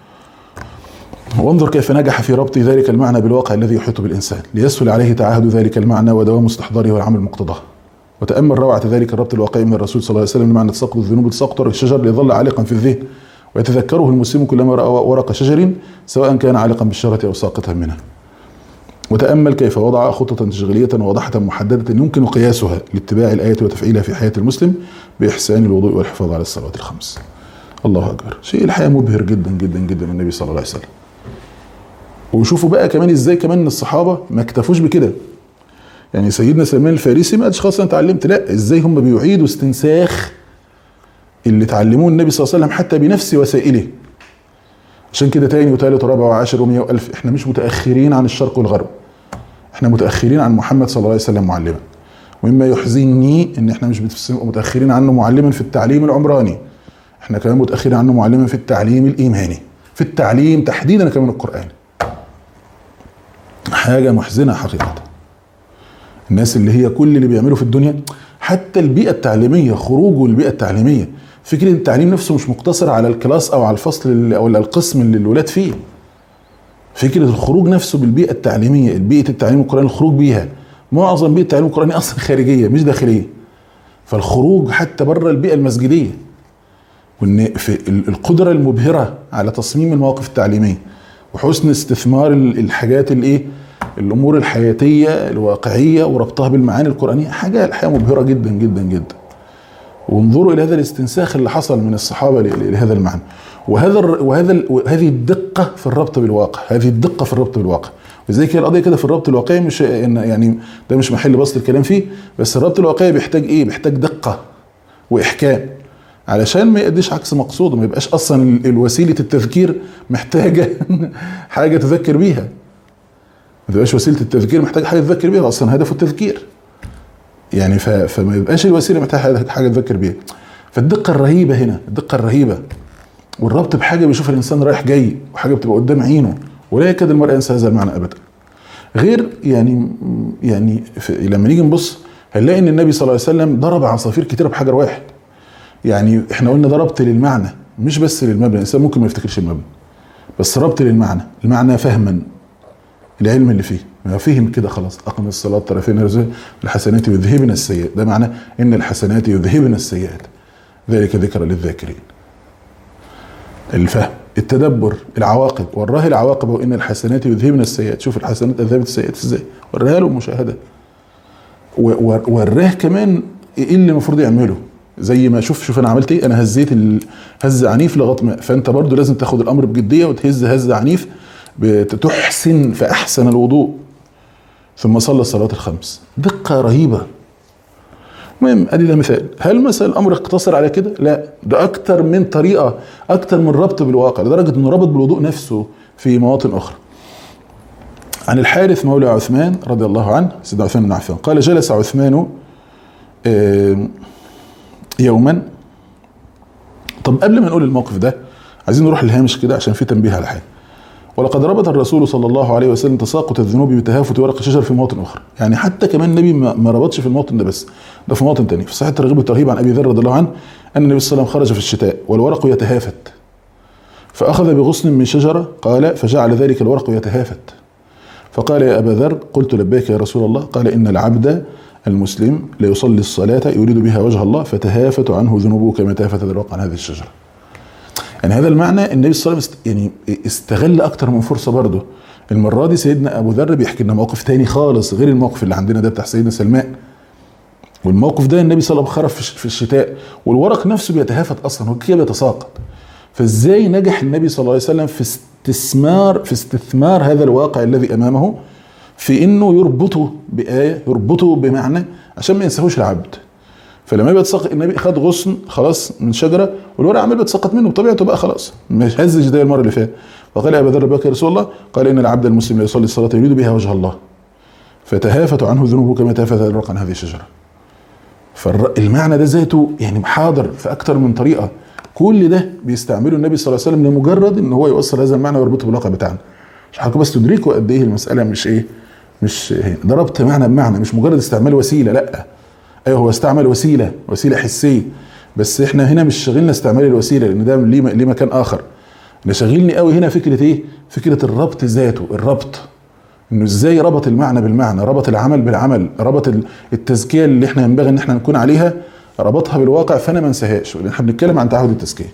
وانظر كيف نجح في ربط ذلك المعنى بالواقع الذي يحيط بالإنسان ليسهل عليه تعاهد ذلك المعنى ودوام استحضاره والعمل مقتضاه. وتأمل روعة ذلك الربط الواقعي من الرسول صلى الله عليه وسلم لمعنى تساقط الذنوب تساقط ورق الشجر ليظل عالقا في الذهن ويتذكره المسلم كلما رأى ورق شجر سواء كان عالقا بالشجرة أو ساقطا منها. وتأمل كيف وضع خطة تشغيلية واضحة محددة يمكن قياسها لاتباع الآية وتفعيلها في حياة المسلم بإحسان الوضوء والحفاظ على الصلوات الخمس. الله أكبر، شيء الحقيقة مبهر جدا جدا جدا من النبي صلى الله عليه وسلم. وشوفوا بقى كمان ازاي كمان الصحابه ما اكتفوش بكده. يعني سيدنا سلمان الفارسي ما قالش خلاص انا اتعلمت، لا، ازاي هم بيعيدوا استنساخ اللي اتعلموه النبي صلى الله عليه وسلم حتى بنفس وسائله. عشان كده تاني وثالث ورابع وعاشر ومية والف، احنا مش متاخرين عن الشرق والغرب، احنا متاخرين عن محمد صلى الله عليه وسلم معلما. ومما يحزنني ان احنا مش متاخرين عنه معلما في التعليم العمراني، احنا كمان متاخرين عنه معلما في التعليم الايماني، في التعليم تحديدا كمان القرآن. حاجة محزنة حقيقة. الناس اللي هي كل اللي بيعملوا في الدنيا، حتى البيئة التعليمية، خروجه البيئة التعليمية، فكرة التعليم نفسه مش مقتصر على الكلاس او على الفصل او القسم اللي الولاد فيه. فكرة الخروج نفسه بالبيئة التعليمية، البيئة التعليم القرآني، الخروج بيها. معظم بيئة التعليم القرآني اصلا خارجية مش داخلية. فالخروج حتى بره البيئة المسجدية، وان في القدرة المبهرة على تصميم المواقف التعليمية وحسن استثمار الحاجات الايه الامور الحياتيه الواقعيه وربطها بالمعاني القرانيه، حاجه الحقيقه مبهره جدا جدا جدا. وانظروا الى هذا الاستنساخ اللي حصل من الصحابه لهذا المعنى، وهذه الدقه في الربط بالواقع، هذه الدقه في الربط بالواقع. وزي كده القضيه كده في الربط الواقعي، مش يعني ده مش محل بسط الكلام فيه، بس الربط الواقعي بيحتاج ايه؟ بيحتاج دقه واحكام علشان ما يؤديش عكس مقصوده، ما يبقاش اصلا الوسيله التذكير محتاجه حاجه تذكر بيها، ما تبقاش وسيله التذكير محتاجه حاجه تذكر بيها، اصلا هدفه التذكير يعني، فما يبقاش الوسيله محتاجه حاجه تذكر بيها. فالدقه الرهيبه هنا، الدقه الرهيبه، والربط بحاجه بيشوف الانسان رايح جاي، وحاجه بتبقى قدام عينه، ولا يكاد المرء ينسى هذا المعنى ابدا. غير يعني لما نيجي نبص هنلاقي ان النبي صلى الله عليه وسلم ضرب عصافير كتيره بحجر واحد. يعني احنا قلنا ده ربط للمعنى مش بس للمبنى، الانسان ممكن ما يفتكرش المبنى، بس ربط للمعنى، المعنى فهما العلم اللي فيه، ما فهم كده خلاص. اقم الصلاه طرفين الحسنات يذهبن السيئات، ده معنى ان الحسنات يذهبن السيئات ذلك ذكرى للذاكرين. الفهم، التدبر، العواقب، وراه العواقب وان الحسنات يذهبن السيئات. شوف الحسنات اذهبت السيئات ازاي، وراه له مشاهده، وراه كمان ايه اللي المفروض يعمله. زي ما شوف انا عملت ايه، انا هزيت هز عنيف لغايه ما، فانت برضو لازم تاخد الامر بجديه وتهز عنيف، بتحسن فاحسن الوضوء، ثم صلى الصلاه الخمس. دقه رهيبه. المهم ادي ده مثال. هل مثلا الامر اقتصر على كده؟ لا، ده اكتر من طريقه، اكتر من ربط بالواقع، لدرجه انه ربط بالوضوء نفسه في مواطن اخرى. عن الحارث مولى عثمان رضي الله عنه، سيدنا عثمان بن عفان قال: جلس عثمان يوما. طب قبل ما نقول الموقف ده عايزين نروح للهامش كده عشان في تنبيه على حاجه. ولقد ربط الرسول صلى الله عليه وسلم تساقط الذنوب بتهافت ورق الشجر في مواطن اخرى. يعني حتى كمان النبي ما ربطش في الموطن ده بس، ده في مواطن تاني. في صحيح الترغيب والترهيب عن ابي ذر رضي الله عنه ان النبي صلى الله عليه وسلم خرج في الشتاء والورق يتهافت، فاخذ بغصن من شجره، قال: فجعل ذلك الورق يتهافت، فقال: يا ابا ذر، قلت: لبيك يا رسول الله. قال: ان العبد المسلم ليصلي الصلاه يريد بها وجه الله فتهافت عنه ذنوبه كما تهافت الورق عن هذه الشجره. يعني هذا المعنى النبي صلى الله عليه وسلم يعني استغل اكتر من فرصه. برضه المره دي سيدنا ابو ذر بيحكي لنا موقف تاني خالص غير الموقف اللي عندنا ده بتاع سيدنا سلمان. والموقف ده النبي صلى الله عليه وسلم خرف في الشتاء والورق نفسه بيتهافت اصلا، هو كده بيتساقط. فازاي نجح النبي صلى الله عليه وسلم في استثمار هذا الواقع الذي امامه، في انه يربطه بايه، يربطه بمعنى عشان ما ينساهوش العبد. فلما بيتساقط النبي خد غصن خلاص من شجره والورق عمال بيتساقط منه بطبيعته بقى خلاص، مش هزج زي المره اللي فاتت. فقال: يا ابا ذر لبيك يا رسول الله. قال: ان العبد المسلم لا يصلي الصلاه يريد بها وجه الله فتهافت عنه ذنوبه كما تهافت الورق عن هذه الشجره. فالمعنى ده ذاته يعني حاضر في اكتر من طريقه. كل ده بيستعمله النبي صلى الله عليه وسلم لمجرد ان هو يوصل هذا المعنى ويربطه بالواقع بتاعنا. مش حضرتك بس تدركوا قد ايه المساله مش ايه، مش ده ربط معنى بمعنى، مش مجرد استعمال وسيله. لا، ايوه هو استعمل وسيله حسيه، بس احنا هنا مش شاغلنا استعمال الوسيله، لان ده ليه مكان اخر. اللي شاغلني قوي هنا فكره ايه؟ فكره الربط ذاته، الربط انه ازاي ربط المعنى بالمعنى، ربط العمل بالعمل، ربط التزكيه اللي احنا ينبغي ان احنا نكون عليها، ربطها بالواقع. فانا ما انساهاش، لان احنا بنتكلم عن تعهد التزكيه.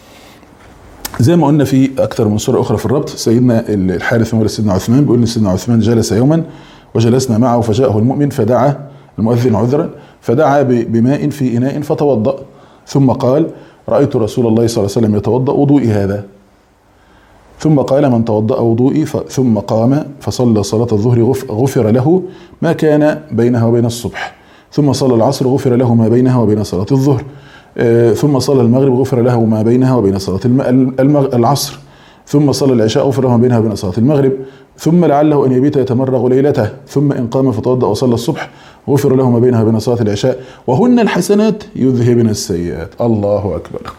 زي ما قلنا في اكثر من صوره اخرى في الربط. سيدنا الحارث مولى سيدنا عثمان بيقول ان سيدنا عثمان جلس يوما وجلسنا معه فجاءه المؤمن فدعا المؤذن عذرا، فدعا بماء في اناء فتوضا، ثم قال: رايت رسول الله صلى الله عليه وسلم يتوضا وضوئي هذا. ثم قال: من توضا وضوئي ثم قام فصلى صلاه الظهر غفر له ما كان بينها وبين الصبح، ثم صلى العصر غفر له ما بينها وبين صلاه الظهر، ثم صلى المغرب غفر له ما بينها وبين صلاه العصر، ثم صلى العشاء غفر له ما بينها وبين صلاه المغرب، ثم لعله ان يبيت يتمرغ ليلته، ثم ان قام فتوضا وصلى الصبح غفر له ما بينها وبين صلاه العشاء، وهن الحسنات يذهبن السيئات. الله اكبر.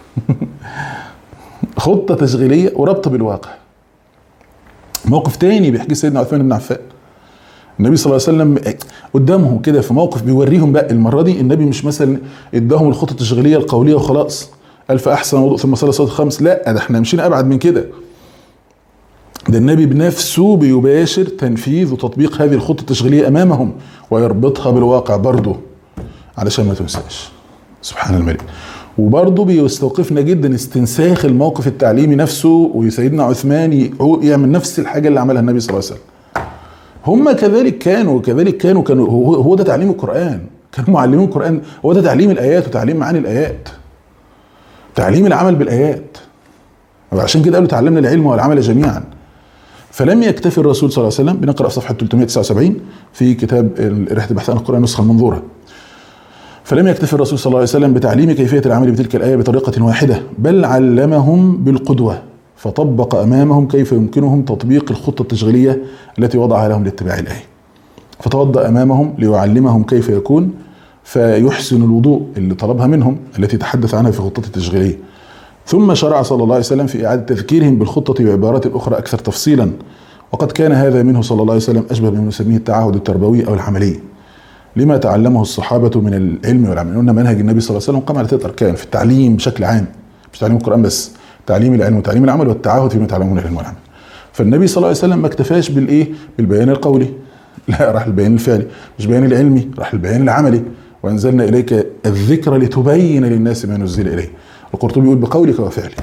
خطه تشغيليه وربط بالواقع. موقف تاني بيحكي سيدنا عثمان بن عفان. النبي صلى الله عليه وسلم قدامهم كده في موقف بيوريهم بقى. المره دي النبي مش مثلا اداهم الخطه التشغيليه القوليه وخلاص، قال فاحسن وضوء ثم صلى صلاه الخمس. لا، ده احنا مشينا ابعد من كده. ده النبي بنفسه بيباشر تنفيذ وتطبيق هذه الخطه التشغيليه امامهم ويربطها بالواقع برضه علشان ما تنساش. سبحان الملك. وبرضه بيستوقفنا جدا استنساخ الموقف التعليمي نفسه، وسيدنا عثمان يعمل نفس الحاجه اللي عملها النبي صلى الله عليه وسلم. هم كذلك كانوا هو ده تعليم القرآن، كانوا معلمين القرآن، هو ده تعليم الآيات وتعليم معاني الآيات، تعليم العمل بالآيات. وعشان كده قالوا تعلمنا العلم والعمل جميعا. فلم يكتفي الرسول صلى الله عليه وسلم، بنقرأ في صفحة 379 في كتاب رحلة البحث عن القرآن النسخة المنظورة. فلم يكتفي الرسول صلى الله عليه وسلم بتعليم كيفية العمل بتلك الآية بطريقة واحدة، بل علمهم بالقدوة، فطبق أمامهم كيف يمكنهم تطبيق الخطة التشغيلية التي وضعها لهم لاتباع الآية. فتوضأ أمامهم ليعلمهم كيف يكون، فيحسن الوضوء اللي طلبها منهم التي تحدث عنها في خطة التشغيلية. ثم شرع صلى الله عليه وسلم في إعادة تذكيرهم بالخطة بعبارات أخرى أكثر تفصيلا، وقد كان هذا منه صلى الله عليه وسلم أشبه بما نسميه التعهد التربوي أو العملي لما تعلمه الصحابة من العلم والعمل. قلنا منهج النبي صلى الله عليه وسلم قام على 3 أركان في التعليم بشكل عام، مش تعليم القرآن بس، تعليم العلم وتعليم العمل والتعهد فيما يتعلمون العلم والعمل. فالنبي صلى الله عليه وسلم ما اكتفاش بالبيان القولي، لا، راح البيان الفعلي، مش بيان العلمي، راح البيان العملي. وأنزلنا إليك الذكر لتبين للناس ما نزل إليه. القرطبي يقول بقولك وفعلك.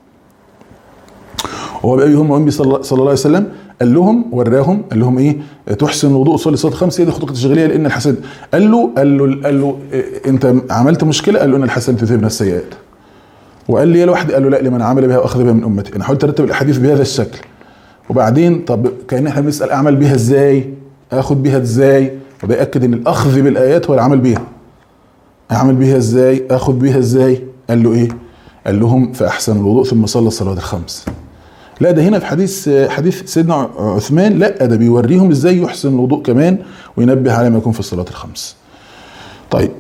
وهو بأيهم وأمي صلى الله عليه وسلم قال لهم، وراهم، قال لهم ايه؟ تحسن الوضوء صلي صلاه 5، هي دي خطوه التشغيليه لان الحسن. قال له انت عملت مشكله، قال له ان الحسن تذهبن السيئات. وقال لي لوحدي، قال له لا، لمن عمل بها واخذ بها من امتي. انا حاولت ارتب الاحاديث بهذا الشكل، وبعدين طب كان احنا بنسال اعمل بها ازاي؟ اخذ بها ازاي؟ وده ياكد ان الاخذ بالايات هو العمل بها. اعمل بها ازاي؟ اخذ بها ازاي؟ قال له ايه؟ قال لهم فاحسن الوضوء ثم صلى الصلوات 5. لا، ده هنا في حديث سيدنا عثمان، لا ده بيوريهم ازاي يحسن الوضوء كمان وينبه على ما يكون في الصلاة 5. طيب،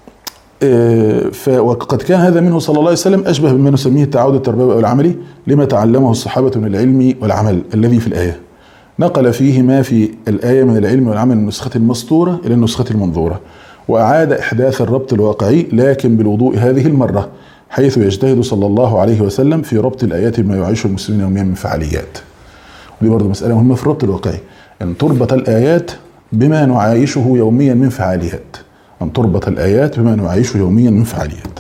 وقد كان هذا منه صلى الله عليه وسلم أشبه بما نسميه التعهد التربوي أو العملي لما تعلمه الصحابة من العلم والعمل الذي في الآية. نقل فيه ما في الآية من العلم والعمل من النسخة المسطورة إلى النسخة المنظورة، وأعاد إحداث الربط الواقعي لكن بالوضوء هذه المرة، حيث يجتهد صلى الله عليه وسلم في ربط الآيات بما يعيشه المسلمين يوميا من فعاليات. ودي برضه مسألة مهمة في الربط الواقعي، أن تربط الآيات بما نعايشه يوميا من فعاليات، أن تربط الآيات بما نعايشه يوميا من فعاليات.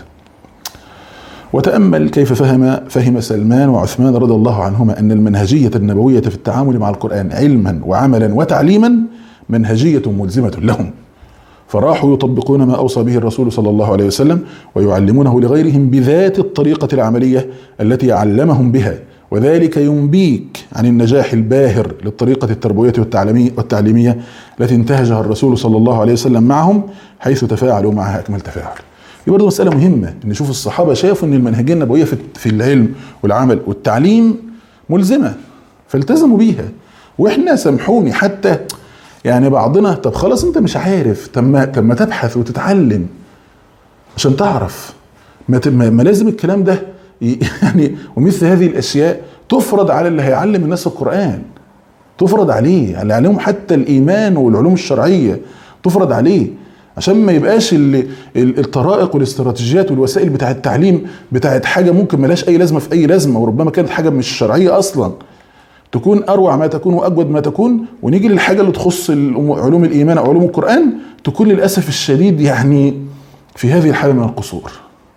وتأمل كيف فهم سلمان وعثمان رضي الله عنهما أن المنهجية النبوية في التعامل مع القرآن علما وعملا وتعليما منهجية ملزمة لهم، فراحوا يطبقون ما أوصى به الرسول صلى الله عليه وسلم ويعلمونه لغيرهم بذات الطريقة العملية التي علمهم بها، وذلك ينبيك عن النجاح الباهر للطريقة التربوية والتعليمية التي انتهجها الرسول صلى الله عليه وسلم معهم، حيث تفاعلوا معها أكمل تفاعل. دي برضه مسألة مهمة، إن نشوف الصحابة شافوا إن المنهجية النبوية في العلم والعمل والتعليم ملزمة فالتزموا بيها. وإحنا سامحوني حتى يعني بعضنا، طب خلاص انت مش عارف، طب ما تبحث وتتعلم عشان تعرف. ما لازم الكلام ده يعني، ومثل هذه الاشياء تفرض على اللي هيعلم الناس القرآن، تفرض عليه، اللي عليهم حتى الايمان والعلوم الشرعية تفرض عليه، عشان ما يبقاش الطرائق والاستراتيجيات والوسائل بتاعه التعليم بتاعه حاجة ممكن ملاش اي لازمة في اي لازمة، وربما كانت حاجة مش شرعية اصلا، تكون اروع ما تكون واجود ما تكون، ونيجي للحاجه اللي تخص علوم الايمان او علوم القران تكون للاسف الشديد يعني في هذه الحاله من القصور،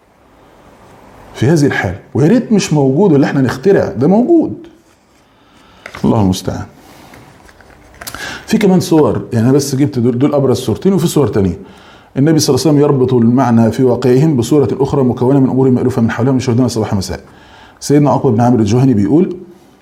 في هذه الحاله. ويا ريت مش موجود ولا احنا نخترع، ده موجود، الله المستعان. في كمان صور، يعني انا بس جبت دول ابرز صورتين، وفي صور تانية. النبي صلى الله عليه وسلم يربط المعنى في واقعهم بصوره اخرى مكونه من امور مالوفه من حولهم يشهدون صباح مساء. سيدنا عقبه بن عامر الجهني بيقول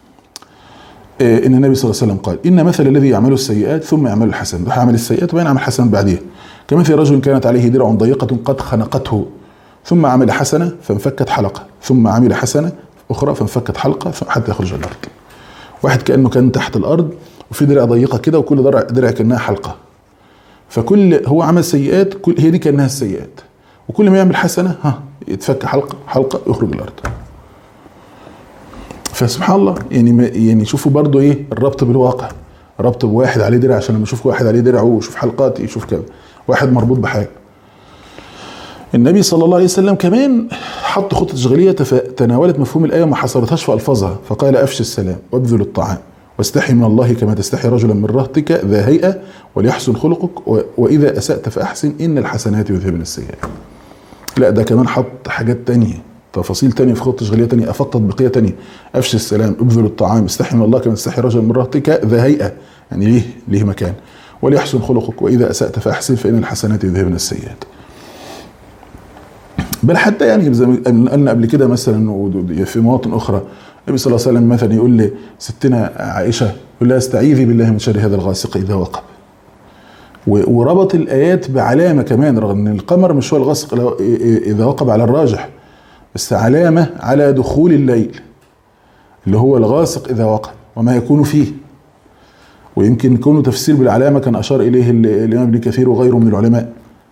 ان النبي صلى الله عليه وسلم قال: ان مثل الذي يعمل السيئات ثم يعمل الحسن، راح يعمل السيئات وبعدين يعمل حسن بعديها، كمثل رجل كانت عليه درع ضيقه قد خنقته ثم عمل حسنه فانفكت حلقه، ثم عمل حسنه اخرى فانفكت حلقه حتى يخرج الارض. واحد كانه كان تحت الارض وفي درع ضيقه كده، وكل درع كانها حلقه، فكل هو عمل سيئات، كل هي دي كانها السيئات، وكل ما يعمل حسنه يتفك حلقه يخرج الارض. فسبحان الله، يعني شوفوا برضو ايه الربط بالواقع، ربط بواحد عليه درع، عشان لما يشوف واحد عليه درع ويشوف حلقات يشوف كده واحد مربوط بحاجه. النبي صلى الله عليه وسلم كمان حط خطة تشغيلية تناولت مفهوم الآية وما حصرتهاش في ألفاظها، فقال: أفشي السلام وابذل الطعام واستحي من الله كما تستحي رجلا من رهتك ذا هيئة وليحسن خلقك وإذا أسأت فأحسن إن الحسنات يذهبن السيئات. لا، ده كمان حط حاجات تانية تفاصيل تانية في خطة تشغيلية تانية، افضل تطبيقية تانية، افشي السلام، ابذل الطعام، استحي من الله كما تستحي رجل من رهتك ذا هيئة، يعني ليه مكان، وليحسن خلقك، واذا اسأت فاحسن فان الحسنات يذهبن السيئات. بل حتى يعني زي ما قلنا قبل كده مثلا في مواطن اخرى النبي صلى الله عليه وسلم مثلا يقول لستنا عائشه، يقول لها استعيذي بالله من شر هذا الغاسق اذا وقب. وربط الايات بعلامه كمان، رغم ان القمر مش هو الغاسق اذا وقب على الراجح، بس علامه على دخول الليل اللي هو الغاسق اذا وقب وما يكون فيه. ويمكن يكون تفسير بالعلامه كان اشار اليه الامام ابن كثير وغيره من العلماء.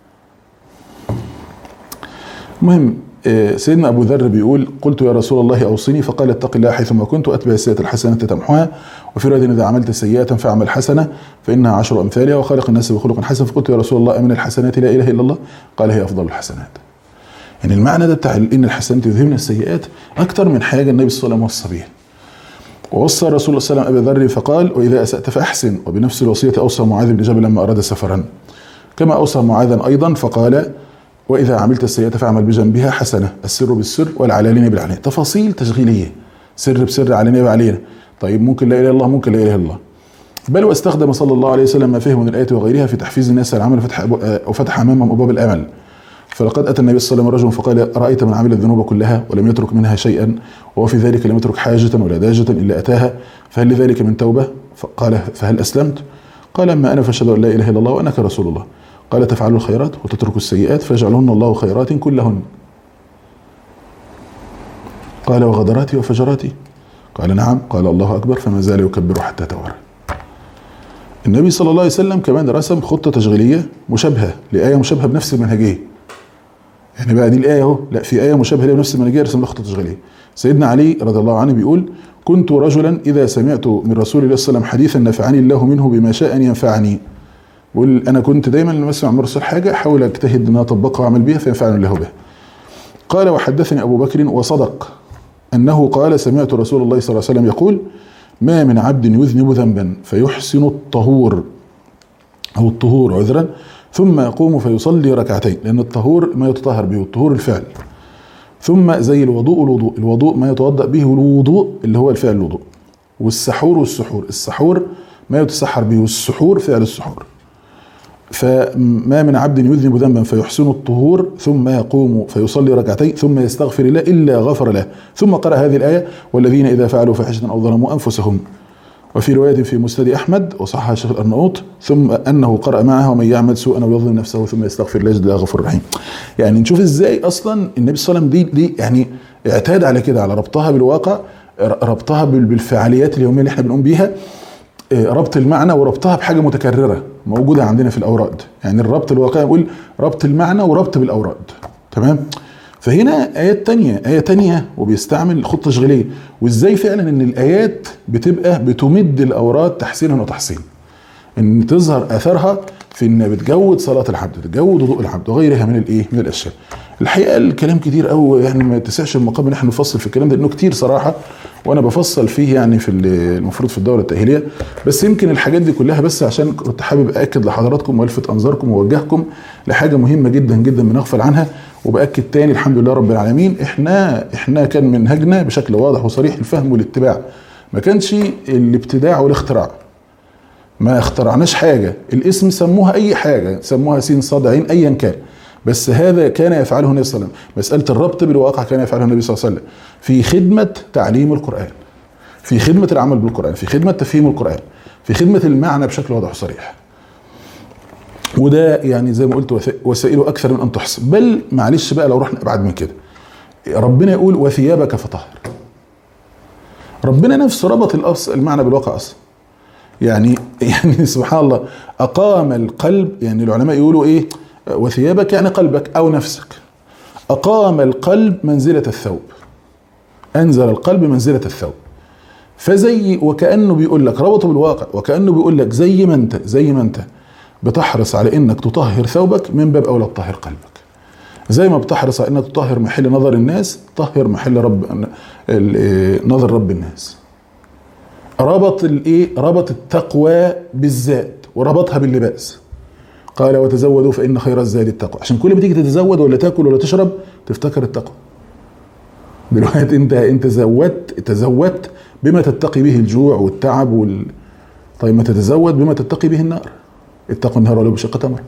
المهم سيدنا أبو ذر بيقول قلت يا رسول الله أوصني، فقال اتق الله حيثما كنت، أتبع السيئة الحسنة تمحوها، وفي رواية إذا عملت سيئة فاعمل حسنة فإنها 10 أمثالها، وخالق الناس بخلق حسن. فقلت يا رسول الله أمن الحسنات لا إله إلا الله؟ قال هي أفضل الحسنات. يعني المعنى ده بتاع إن الحسنات يذهبن السيئات أكتر من حاجة النبي صلى الله عليه وسلم وصى بيها. ووصى رسول الله صلى الله عليه وسلم أبي ذر فقال وإذا أسأت فأحسن، وبنفس الوصية أوصى معاذ بن جبل لما أراد سفرا، كما أوصى معاذا أيضا فقال وإذا عملت السيئة فاعمل بجنبها حسنة، السر بالسر والعلانية بالعلانية. تفاصيل تشغيلية، سر بسر، علانية بعلانية. طيب ممكن لا إله إلا الله، ممكن لا إله إلا الله. بل واستخدم صلى الله عليه وسلم ما فهم من الآية وغيرها في تحفيز الناس على العمل وفتح أمامهم أبواب الأمل. فلقد أتى النبي صلى الله عليه وسلم رجل فقال أرأيت من عمل الذنوب كلها ولم يترك منها شيئا، وهو في ذلك لم يترك حاجة ولا داجة إلا أتاها، فهل لذلك من توبة؟ قال فهل أسلمت؟ قال أما أنا فأشهد أن لا إله إلا الله وأنك رسول الله. قال تفعلوا الخيرات وتتركوا السيئات فيجعلهن الله خيرات كلهن. قال وغدراتي وفجراتي؟ قال نعم. قال الله أكبر، فما زال يكبر حتى توارى. النبي صلى الله عليه وسلم كمان رسم خطة تشغيلية مشابهة لآية مشابهة بنفس المنهجية. يعني بقى دي الآية اهو، لا في آية مشابهة لها بنفس المنهجية رسم لها خطة تشغيلية. سيدنا علي رضي الله عنه بيقول كنت رجلا إذا سمعت من رسول الله صلى الله عليه وسلم حديثا نفعني الله منه بما شاء أن ينفعني. بقول أنا كنت دايما لما أسمع من الرسول حاجة أحاول أجتهد أن أطبقها وأعمل بها فينفعني الله بها. قال وحدثني أبو بكر وصدق أنه قال سمعت رسول الله صلى الله عليه وسلم يقول ما من عبد يذنب ذنبا فيحسن الطهور أو الطهور عذرا ثم يقوم فيصلي ركعتين، لأن الطهور ما يتطهر به، الطهور الفعل، ثم زي الوضوء ما يتوضأ به الوضوء اللي هو الفعل الوضوء، والسحور السحور ما يتسحر به، والسحور فعل السحور. فما من عبد يذنب ذنبا فيحسن الطهور ثم يقوم فيصلي ركعتين ثم يستغفر الله إلا غفر له. ثم قرأ هذه الآية والذين إذا فعلوا فاحشة أو ظلموا أنفسهم. وفي رواية في مسند أحمد وصححها الشيخ الأرناؤوط ثم أنه قرأ معها ومن يعمل سوءا أو يظلم نفسه ثم يستغفر الله يجد الله غفور رحيم. يعني نشوف إزاي أصلا النبي صلى الله عليه وسلم دي يعني اعتاد على كده، على ربطها بالواقع، ربطها بالفعاليات اليومية اللي احنا بنقوم بيها، ربط المعنى وربطها بحاجة متكررة موجودة عندنا في الأوراد. يعني الربط الواقعي يقول ربط المعنى وربط بالأوراد، تمام. فهنا آية تانية وبيستعمل خطة تشغيلية، وإزاي فعلا إن الآيات بتبقى بتمد الأوراد تحسينا وتحسين، إن تظهر أثرها في إن بتجود صلاة العبد، بتجود وضوء العبد وغيرها من الأشياء. الحقيقة الكلام كتير قوي، يعني ما يتسعش المقام إن احنا نفصل في الكلام ده، إنه كتير صراحة، وأنا بفصل فيه يعني في المفروض في الدورة التأهيلية. بس يمكن الحاجات دي كلها بس عشان كنت حابب أأكد لحضراتكم والفت أنظاركم ووجهكم لحاجة مهمة جدا جدا بنغفل عنها. وبأكد تاني الحمد لله رب العالمين احنا كان منهجنا بشكل واضح وصريح الفهم والاتباع، ما كانش الابتداع والاختراع. ما اخترعناش حاجة، الاسم سموها أي حاجة، سموها سين صاد عين أيا كان، بس هذا كان يفعله النبي صلى الله عليه وسلم. مسألة الربط بالواقع كان يفعله النبي صلى الله عليه وسلم في خدمة تعليم القرآن، في خدمة العمل بالقرآن، في خدمة تفهيم القرآن، في خدمة المعنى بشكل واضح وصريح. وده يعني زي ما قلت وسائله أكثر من أن تحصى. بل معلش بقى لو رحنا أبعد من كده، ربنا يقول وثيابك فطهر. ربنا نفسه ربط المعنى بالواقع أصلا. يعني سبحان الله، أقام القلب، يعني العلماء يقولوا إيه وثيابك يعني قلبك أو نفسك، أقام القلب منزلة الثوب، أنزل القلب منزلة الثوب. فزي وكأنه بيقول لك ربطه بالواقع، وكأنه بيقول لك زي ما أنت بتحرص على إنك تطهر ثوبك، من باب أولى تطهر قلبك. زي ما بتحرص على إنك تطهر محل نظر الناس، طهر محل نظر رب الناس. ربط التقوى بالذات وربطها باللباس. قال وتزودوا فإن خير الزاد التقوى، عشان كل ما تيجي تتزود ولا تاكل ولا تشرب تفتكر التقوى. دلوقتي انت تزودت بما تتقي به الجوع والتعب طيب ما تتزود بما تتقي به النار. اتقوا النار ولو بشق تمر.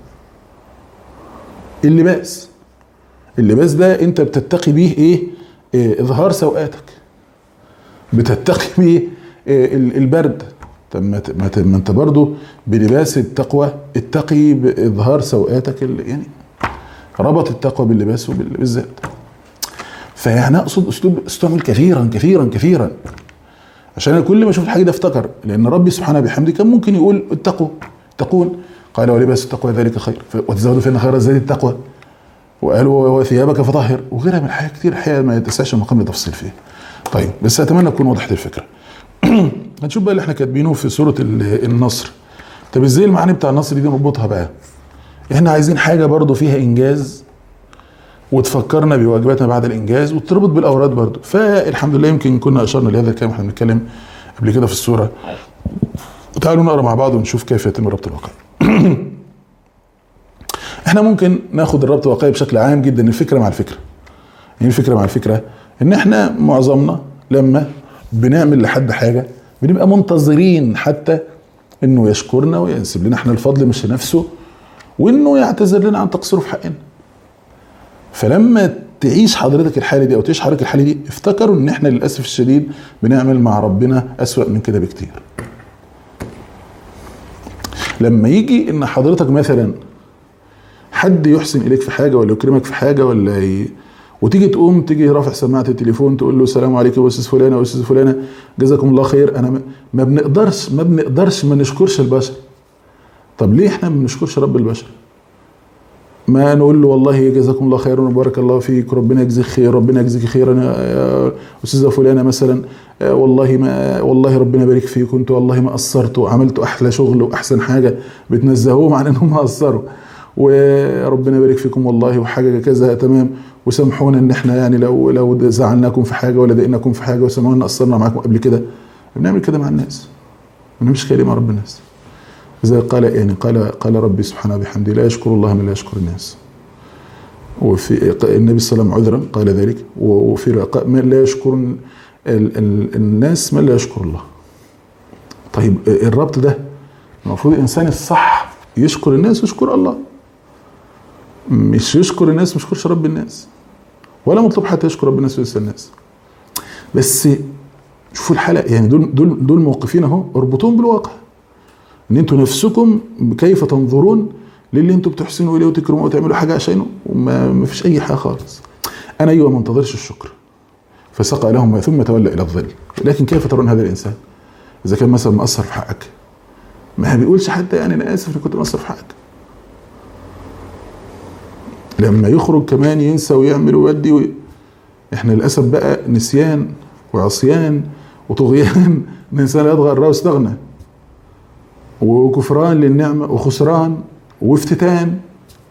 اللباس ده انت بتتقي به ايه؟ اظهار سوءاتك، بتتقي به البرد. طب ما انت برضو بلباس التقوى اتقي باظهار سوءاتك يعني ربط التقوى باللباس وبالذات. فيعني اقصد اسلوب استعمل كثيرا كثيرا كثيرا عشان انا كل ما اشوف الحاجه ده افتكر، لان ربي سبحانه بحمده كان ممكن يقول اتقون، قال ولباس التقوى ذلك خير وتزودوا فان خير الزاد التقوى، وقالوا وثيابك فطهر، وغيرها من الحاجات كتير الحقيقه ما يتسعش المقام لتفصيل فيه. طيب بس اتمنى اكون وضحت الفكره. هنشوف بقى اللي احنا كاتبينه في سوره النصر. طب ازاي المعاني بتاع النصر دي نربطها بقى؟ احنا عايزين حاجه برضو فيها انجاز وتفكرنا بواجباتنا بعد الانجاز وتربط بالاوراد برضو. فالحمد لله يمكن كنا اشرنا لهذا الكلام واحنا بنتكلم قبل كده في السوره. تعالوا نقرا مع بعض ونشوف كيف يتم ربط الواقع. احنا ممكن ناخد الربط الواقعي بشكل عام جدا، الفكره مع الفكره. يعني الفكره مع الفكره ان احنا معظمنا لما بنعمل لحد حاجه بنبقى منتظرين حتى انه يشكرنا وينسب لنا احنا الفضل مش لنفسه، وانه يعتذر لنا عن تقصيره في حقنا. فلما تعيش حضرتك الحاله دي او تعيش حضرتك الحاله دي، افتكروا ان احنا للاسف الشديد بنعمل مع ربنا اسوأ من كده بكتير. لما يجي ان حضرتك مثلا حد يحسن اليك في حاجه ولا يكرمك في حاجه وتيجي تقوم تيجي رافع سماعه التليفون تقول له السلام عليكم يا استاذ فلانه واستاذ فلانه جزاكم الله خير. انا ما بنقدرش ما نشكرش البشر. طب ليه احنا ما بنشكرش رب البشر؟ ما نقول له والله جزاكم الله خير وبارك الله فيك، ربنا يجزيك خير، ربنا يجزيك خيرا يا استاذه فلانه مثلا، والله ربنا يبارك فيك، كنت والله ما قصرت وعملت احلى شغل واحسن حاجه، بتنزهوهم عن انهم قصروا، وربنا يبارك فيكم والله وحاجه كذا تمام، وسامحونا ان احنا يعني لو زعلناكم في حاجه ولا ضايقناكم في حاجه، وسامحونا ان قصرنا معاكم قبل كده. بنعمل كده مع الناس، ما بنعملش كده مع رب الناس. زي قال ربي سبحانه بحمده لا يشكر الله من لا يشكر الناس. وفي النبي صلى الله عليه وسلم عذرا قال ذلك، وفي من لا يشكر الناس من لا يشكر الله. طيب الربط ده المفروض الانسان الصح يشكر الناس ويشكر الله، مش يشكر الناس مش يشكرش رب الناس، ولا مطلوب حتى يشكر رب الناس وينسى الناس. بس شوفوا الحلقه يعني دول موقفين اهو، اربطوهم بالواقع ان انتوا نفسكم كيف تنظرون للي انتوا بتحسنوا اليه وتكرموا وتعملوا حاجه عشانه وما فيش اي حاجه خالص. انا ايوه ما انتظرش الشكر فسقى لهم ثم تولى الى الظل، لكن كيف ترون هذا الانسان اذا كان مثلا مقصر في حقك؟ ما بيقولش حتى يعني انا اسف اني كنت مقصر في حقك. لما يخرج كمان ينسى ويعمل ويودي احنا للاسف بقى نسيان وعصيان وطغيان، الانسان يطغى الرأى واستغنى، وكفران للنعمه وخسران وافتتان.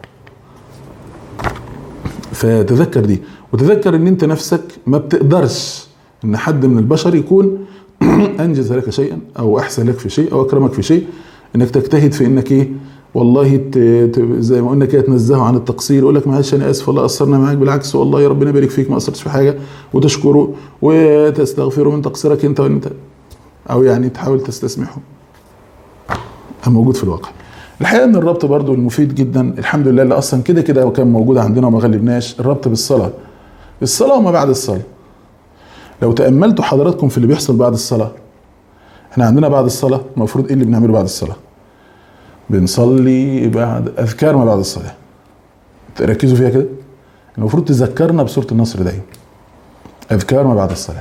فتذكر دي، وتذكر ان انت نفسك ما بتقدرش ان حد من البشر يكون انجز لك شيئا او احسن لك في شيء او اكرمك في شيء، انك تجتهد في انك ايه والله زي ما قلنا كده تنزهه عن التقصير، يقول لك معلش انا اسف والله قصرنا معاك، بالعكس والله يا ربنا يبارك فيك ما قصرتش في حاجه، وتشكره وتستغفره من تقصيرك انت وانت، او يعني تحاول تستسمحه. موجود في الواقع. الحقيقه ان الربط برضو المفيد جدا الحمد لله اللي اصلا كده كده وكان موجود عندنا وما غلبناش، الربط بالصلاه. الصلاه وما بعد الصلاه. لو تاملتوا حضراتكم في اللي بيحصل بعد الصلاه، احنا عندنا بعد الصلاه المفروض ايه اللي بنعمله بعد الصلاه؟ بنصلي بعد اذكار ما بعد الصلاه. تركزوا فيها كده، المفروض تذكرنا بسوره النصر دايما. اذكار ما بعد الصلاه.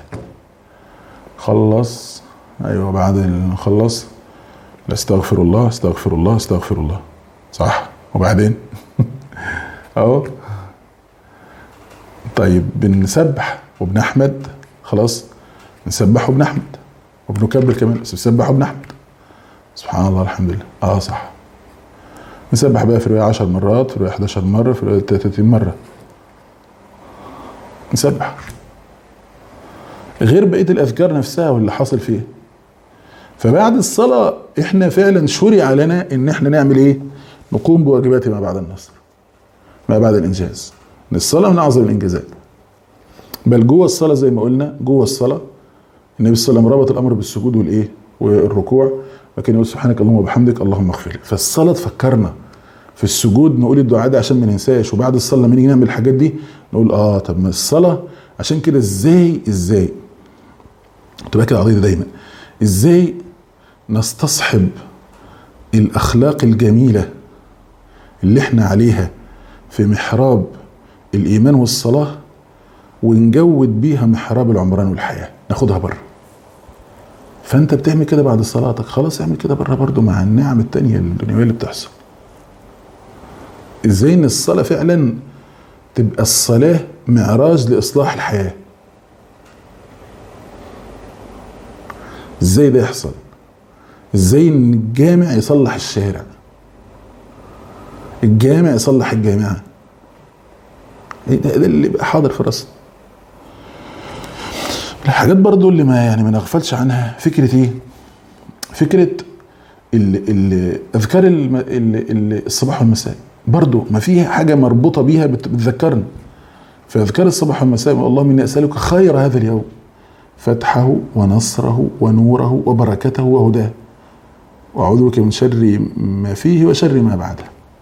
خلص ايوه بعد نخلص استغفر الله استغفر الله استغفر الله، صح؟ وبعدين اهو طيب بنسبح وبنحمد، خلاص نسبح وبنحمد وبنكبر كمان، بس نسبح وبنحمد سبحان الله الحمد لله. صح. نسبح بقى في رواية 10 مرات، في رواية 11 مرة، في رواية 30 مرة نسبح، غير بقية الأذكار نفسها واللي حاصل فيها. فبعد الصلاة احنا فعلا شرع لنا ان احنا نعمل ايه؟ نقوم بواجبات ما بعد النصر، ما بعد الانجاز. ان الصلاة من اعظم الانجازات. بل جوه الصلاه زي ما قلنا، جوه الصلاه النبي صلى الله عليه وسلم ربط الامر بالسجود والايه والركوع، لكن يقول سبحانك اللهم وبحمدك اللهم اغفر لي. فالصلاه تفكرنا في السجود نقول الدعاء ده عشان ما ننساش، وبعد الصلاه لما نيجي نعمل الحاجات دي نقول طب ما الصلاه عشان كده ازاي تبقى كده قضيه دايما، ازاي نستصحب الاخلاق الجميله اللي احنا عليها في محراب الايمان والصلاه ونجود بيها محراب العمران والحياه، ناخدها بره. فانت بتعمل كده بعد صلاتك، خلاص اعمل كده بره برضو مع النعم التانية الدنيوية اللي بتحصل. ازاي ان الصلاة فعلا تبقى الصلاة معراج لإصلاح الحياة. ازاي ده يحصل؟ ازاي ان الجامع يصلح الشارع، الجامع يصلح الجامعة، ده اللي يبقى حاضر في راسنا. الحاجات برضو اللي ما نغفلش عنها، فكرة ايه؟ فكرة اذكار الصباح والمساء، برضو ما فيها حاجة مربوطة بيها بتذكرنا. فاذكار الصباح والمساء، اللهم اني اسألك خير هذا اليوم، فتحه ونصره ونوره وبركته وهداه، واعوذ بك من شر ما فيه وشر ما بعده.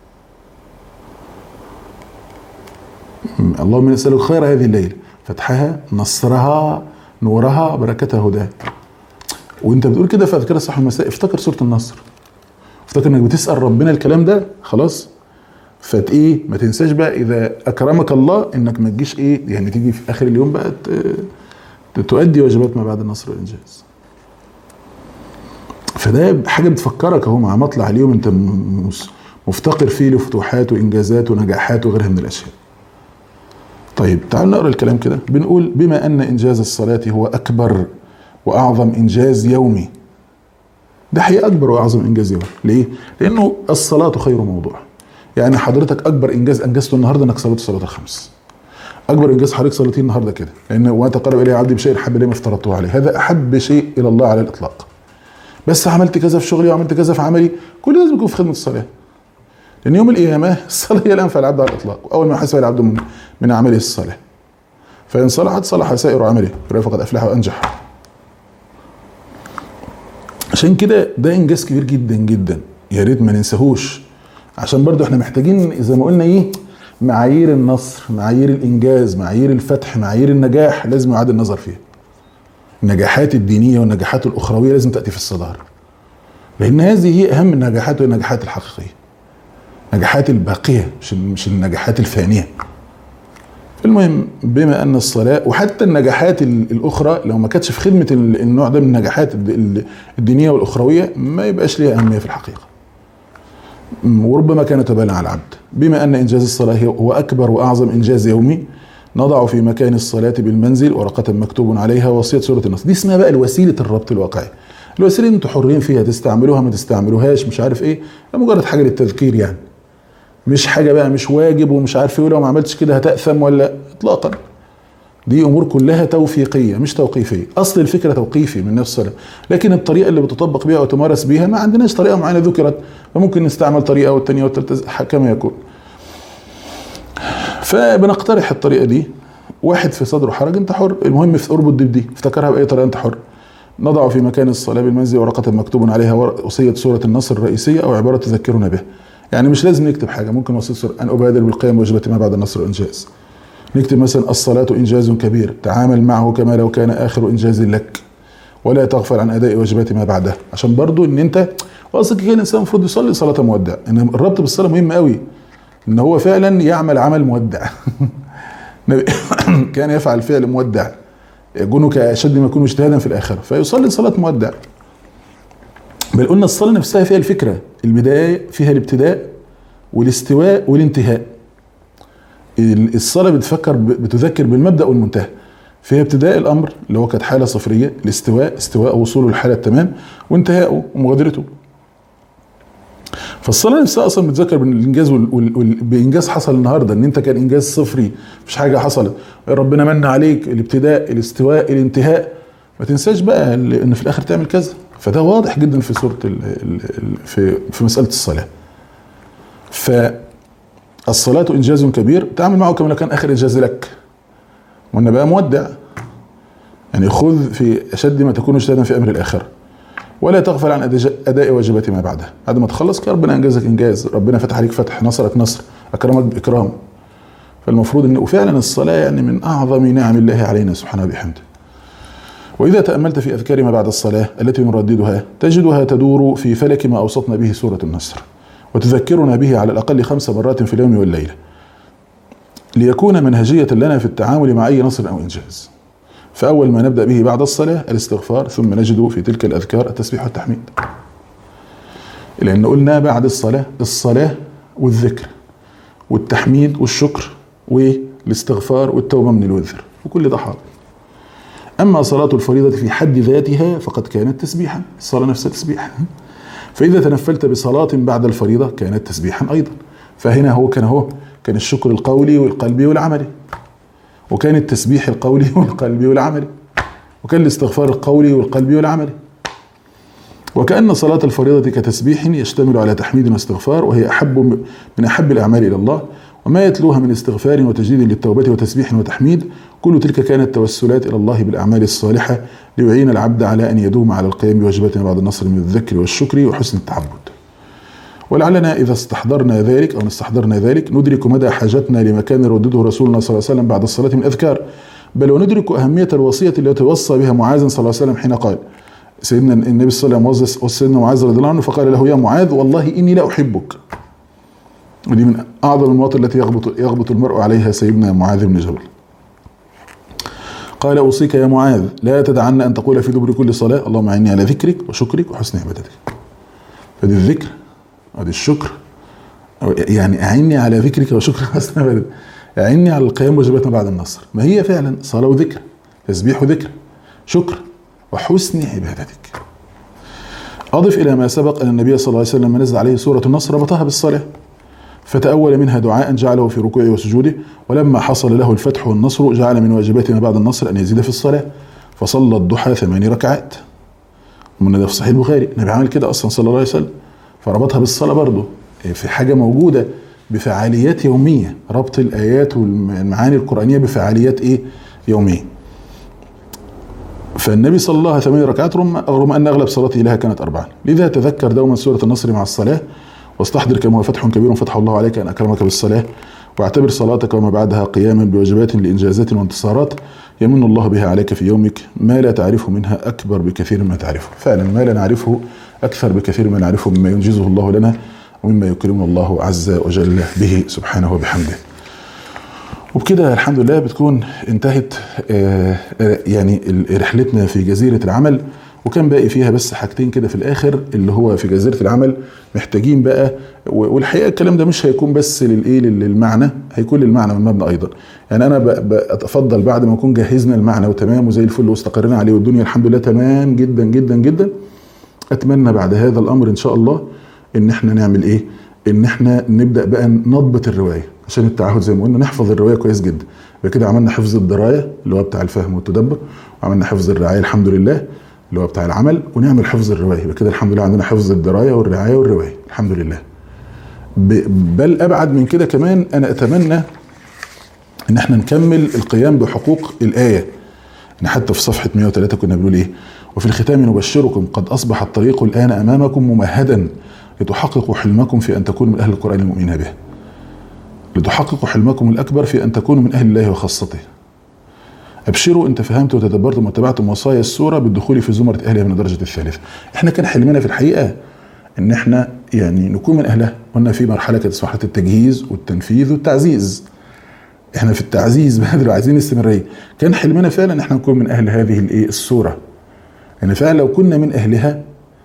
اللهم اني اسألك خير هذه الليلة، فتحها نصرها نورها بركتها هداه. وانت بتقول كده في اذكار الصباح والمساء افتكر سورة النصر، افتكر انك بتسأل ربنا الكلام ده خلاص. ما تنساش بقى اذا اكرمك الله انك ما تجيش يعني تيجي في اخر اليوم بقى تؤدي واجبات ما بعد النصر والانجاز. فده حاجه بتفكرك اهو مع مطلع اليوم انت مفتقر فيه لفتوحات وانجازات ونجاحات وغيرها من الاشياء. طيب تعالوا نقرا الكلام كده. بنقول بما ان انجاز الصلاه هو اكبر واعظم انجاز يومي. ده حقيقة اكبر واعظم انجاز يومي. ليه؟ لانه الصلاه خير موضوع. يعني حضرتك اكبر انجاز انجزته النهارده انك صليت الصلاه الخمس. اكبر انجاز حضرتك صليتيه النهارده كده، لان وما تقرب الي عبدي بشيء احب الي ما افترضته عليه، هذا احب شيء الى الله على الاطلاق. بس عملت كذا في شغلي وعملت كذا في عملي، كل ده لازم يكون في خدمه الصلاه. لان يوم القيامه الصلاه هي الانفع العبد على الاطلاق، واول ما يحاسب العبد من عمله الصلاه. فان صلحت صلح سائر عمله، فقد افلح وانجح. عشان كده ده انجاز كبير جدا جدا، يا ريت ما ننساهوش. عشان برضو احنا محتاجين زي ما قلنا معايير النصر، معايير الانجاز، معايير الفتح، معايير النجاح لازم يعاد النظر فيها. النجاحات الدينيه والنجاحات الاخرويه لازم تاتي في الصداره، لان هذه هي اهم النجاحات والنجاحات الحقيقيه، النجاحات الباقيه مش النجاحات الفانيه. المهم بما ان الصلاه وحتى النجاحات الاخرى لو ما كانتش في خدمه النوع ده من النجاحات الدينيه والاخرويه ما يبقاش ليها اهميه في الحقيقه، وربما كان تبالا على العبد. بما ان انجاز الصلاه هو اكبر واعظم انجاز يومي، نضع في مكان الصلاه بالمنزل ورقه مكتوب عليها وصيه سوره النصر. دي اسمها بقى الوسيله الربط الواقعي. الوسيله انتوا حرين فيها، تستعملوها ما تستعملوهاش مش عارف مجرد حاجه للتذكير يعني، مش حاجه بقى مش واجب ومش عارف ولو ما عملتش كده هتأثم ولا اطلاقا. دي امور كلها توفيقيه مش توقيفيه. اصل الفكره توقيفي من نفس الصلاه، لكن الطريقه اللي بتطبق بيها وتمارس بيها ما عندناش طريقه معينه ذكرت، فممكن نستعمل طريقه والثانيه والثالثه كما يكون. فبنقترح الطريقه دي. واحد في صدره حرج انت حر، المهم اربط دي افتكرها باي طريقه انت حر. نضع في مكان الصلاه بالمنزل ورقه مكتوب عليها وصيه سوره النصر الرئيسيه او عباره تذكرنا بها. يعني مش لازم نكتب حاجه، ممكن وصيه سوره ان ابادر بالقيام بواجبات ما بعد النصر والانجاز. نكتب مثلا الصلاة إنجاز كبير، تعامل معه كما لو كان آخر إنجاز لك، ولا تغفل عن أداء واجبات ما بعدها. عشان برضو إن أنت أصلا كده الإنسان المفروض يصلي صلاة مودع، إن الربط بالصلاة مهم قوي، إن هو فعلا يعمل عمل مودع. كان يفعل فعل مودع جنك أشد ما يكون اجتهادا في الآخرة، فيصلي صلاة مودع. بل قلنا الصلاة نفسها فيها الفكرة، البداية فيها الابتداء والاستواء والانتهاء. الصلاة بتذكر بالمبدأ والمنتهى. فيها ابتداء الأمر اللي هو كانت حالة صفرية، الاستواء استواء وصوله للحالة التمام، وانتهاءه ومغادرته. فالصلاة نفسها أصلا بتذكر بالإنجاز بإنجاز حصل النهاردة، إن أنت كان إنجاز صفري مفيش حاجة حصلت، ربنا من عليك، الابتداء الاستواء الانتهاء. ما تنساش بقى إن في الآخر تعمل كذا. فده واضح جدا في سورة في مسألة الصلاة. الصلاة إنجاز كبير، تعمل معه كما لو كان آخر إنجاز لك. وأن بقى مودع، يعني خذ في أشد ما تكون اجتهادا في أمر الآخرة، ولا تغفل عن أداء واجبات ما بعدها. بعد ما تخلص ربنا أنجزك إنجاز، ربنا فتح عليك فتح، نصرك نصر، أكرمك بإكرام. فالمفروض أن وفعلا الصلاة يعني من أعظم نعم الله علينا سبحانه وبحمده. وإذا تأملت في أذكار ما بعد الصلاة التي نرددها تجدها تدور في فلك ما أوصتنا به سورة النصر، وتذكرنا به على الأقل 5 مرات في اليوم والليلة، ليكون منهجية لنا في التعامل مع أي نصر أو إنجاز. فأول ما نبدأ به بعد الصلاة الاستغفار، ثم نجد في تلك الأذكار التسبيح والتحميد، لأن قلنا بعد الصلاة والذكر والتحميد والشكر والاستغفار والتوبة من الوزر، وكل ده حاضر. أما صلاة الفريضة في حد ذاتها فقد كانت تسبيحا، الصلاة نفسها تسبيح. فإذا تنفلت بصلاة بعد الفريضة كانت تسبيحا أيضا. فهنا كان الشكر القولي والقلبي والعملي، وكان التسبيح القولي والقلبي والعملي، وكان الاستغفار القولي والقلبي والعملي. وكأن صلاة الفريضة كتسبيح يشتمل على تحميد واستغفار، وهي من أحب الأعمال إلى الله، وما يتلوها من استغفار وتجديد للتوبة وتسبيح وتحميد، كل تلك كانت توسلات إلى الله بالأعمال الصالحة ليعين العبد على أن يدوم على القيام بواجباتنا بعد النصر من الذكر والشكر وحسن التعبد. ولعلنا إذا استحضرنا ذلك ندرك مدى حاجتنا لما كان يردده رسولنا صلى الله عليه وسلم بعد الصلاة من أذكار، بل وندرك أهمية الوصية التي وصى بها معاذ صلى الله عليه وسلم حين قال سيدنا النبي صلى الله عليه وسلم وصى سيدنا معاذ رضي الله عنه فقال له: يا معاذ والله إني لا أحبك. ودي من أعظم المواطن التي يغبط المرء عليها سيدنا معاذ بن جبل. قال: أوصيك يا معاذ لا تدعن أن تقول في دبر كل صلاة اللهم أعني على ذكرك وشكرك وحسن عبادتك. فدي الذكر ودي الشكر، يعني أعني على ذكرك وشكرك وحسن عبادتك، أعني على القيام بواجبات ما بعد النصر. ما هي فعلا صلاة وذكر، تسبيح وذكر، شكر وحسن عبادتك. أضف إلى ما سبق أن النبي صلى الله عليه وسلم نزل عليه سورة النصر ربطها بالصلاة، فتأول منها دعاء جعله في ركوعه وسجوده، ولما حصل له الفتح والنصر جعل من واجبات ما بعد النصر أن يزيد في الصلاة، فصلى الضحى 8 ركعات. ومن ده في صحيح البخاري النبي عمل كده أصلا صلى الله عليه وسلم، فربطها بالصلاة برضه في حاجة موجودة بفعاليات يومية، ربط الآيات والمعاني القرآنية بفعاليات يومية. فالنبي صلى الله عليه وسلم 8 ركعات رغم أن أغلب صلاته لها كانت 4. لذا تذكر دوما سورة النصر مع الصلاة، واستحضر كما هو فتح كبير فتح الله عليك أن أكرمك بالصلاة، واعتبر صلاتك وما بعدها قياما بواجبات لإنجازات وانتصارات يمن الله بها عليك في يومك، ما لا تعرفه منها أكبر بكثير مما تعرفه. فعلا ما لا نعرفه أكثر بكثير مما نعرفه مما ينجزه الله لنا ومما يكرمنا الله عز وجل به سبحانه وبحمده. وبكده الحمد لله بتكون انتهت يعني رحلتنا في جزيرة العمل، وكان باقي فيها بس حاجتين كده في الآخر، اللي هو في جزيرة العمل محتاجين بقى، والحقيقة الكلام ده مش هيكون بس للمعنى، هيكون للمعنى والمبنى أيضا. يعني أنا أتفضل بعد ما نكون جهزنا المعنى وتمام وزي الفل واستقرنا عليه والدنيا الحمد لله تمام جدا جدا جدا، أتمنى بعد هذا الأمر إن شاء الله إن احنا نعمل إن احنا نبدأ بقى نضبط الرواية عشان التعهد زي ما قلنا، نحفظ الرواية كويس جدا. بكده عملنا حفظ الدراية اللي هو بتاع الفهم والتدبر، وعملنا حفظ الرعاية الحمد لله اللي هو بتاع العمل، ونعمل حفظ الرواية. بكده الحمد لله عندنا حفظ الدراية والرعاية والرواية الحمد لله. بل أبعد من كده كمان، أنا أتمنى إن احنا نكمل القيام بحقوق الآية. إن حتى في صفحة 103 كنا بنقول وفي الختام نبشركم قد أصبح الطريق الآن أمامكم ممهدا لتحققوا حلمكم في أن تكونوا من أهل القرآن المؤمنين به، لتحققوا حلمكم الأكبر في أن تكونوا من أهل الله وخاصته. أبشروا إن تفهمتم وتدبرتم واتبعتم وصايا السورة بالدخول في زمرة أهلها من الدرجة الثالثة. إحنا كان حلمنا في الحقيقة إن إحنا يعني نكون من أهلها. قلنا في مرحلة كانت اسمها التجهيز والتنفيذ والتعزيز. إحنا في التعزيز بدري وعايزين استمرارية. كان حلمنا فعلا إن إحنا نكون من أهل هذه السورة. يعني فعلا لو كنا من أهلها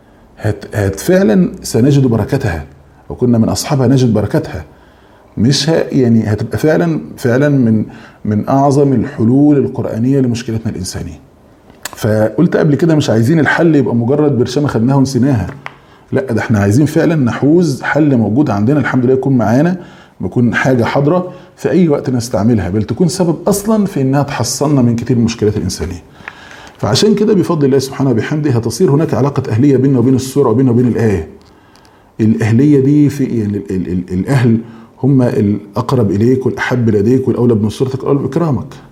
فعلا سنجد بركتها، لو كنا من أصحابها نجد بركتها. مش يعني هتبقى فعلا من أعظم الحلول القرآنية لمشكلتنا الإنسانية. فقلت قبل كده مش عايزين الحل يبقى مجرد برشامة خدناها ونسيناها، لا ده احنا عايزين فعلا نحوز حل موجود عندنا الحمد لله، يكون معانا، بيكون حاجة حاضرة في أي وقت نستعملها، بل تكون سبب أصلا في إنها تحصلنا من كتير من المشكلات الإنسانية. فعشان كده بفضل الله سبحانه وبحمده هتصير هناك علاقة أهلية بيننا وبين السورة وبيننا وبين الآية. الأهلية دي في يعني الأهل هم الأقرب إليك والأحب لديك والأولى بنصرتك والأولى بإكرامك.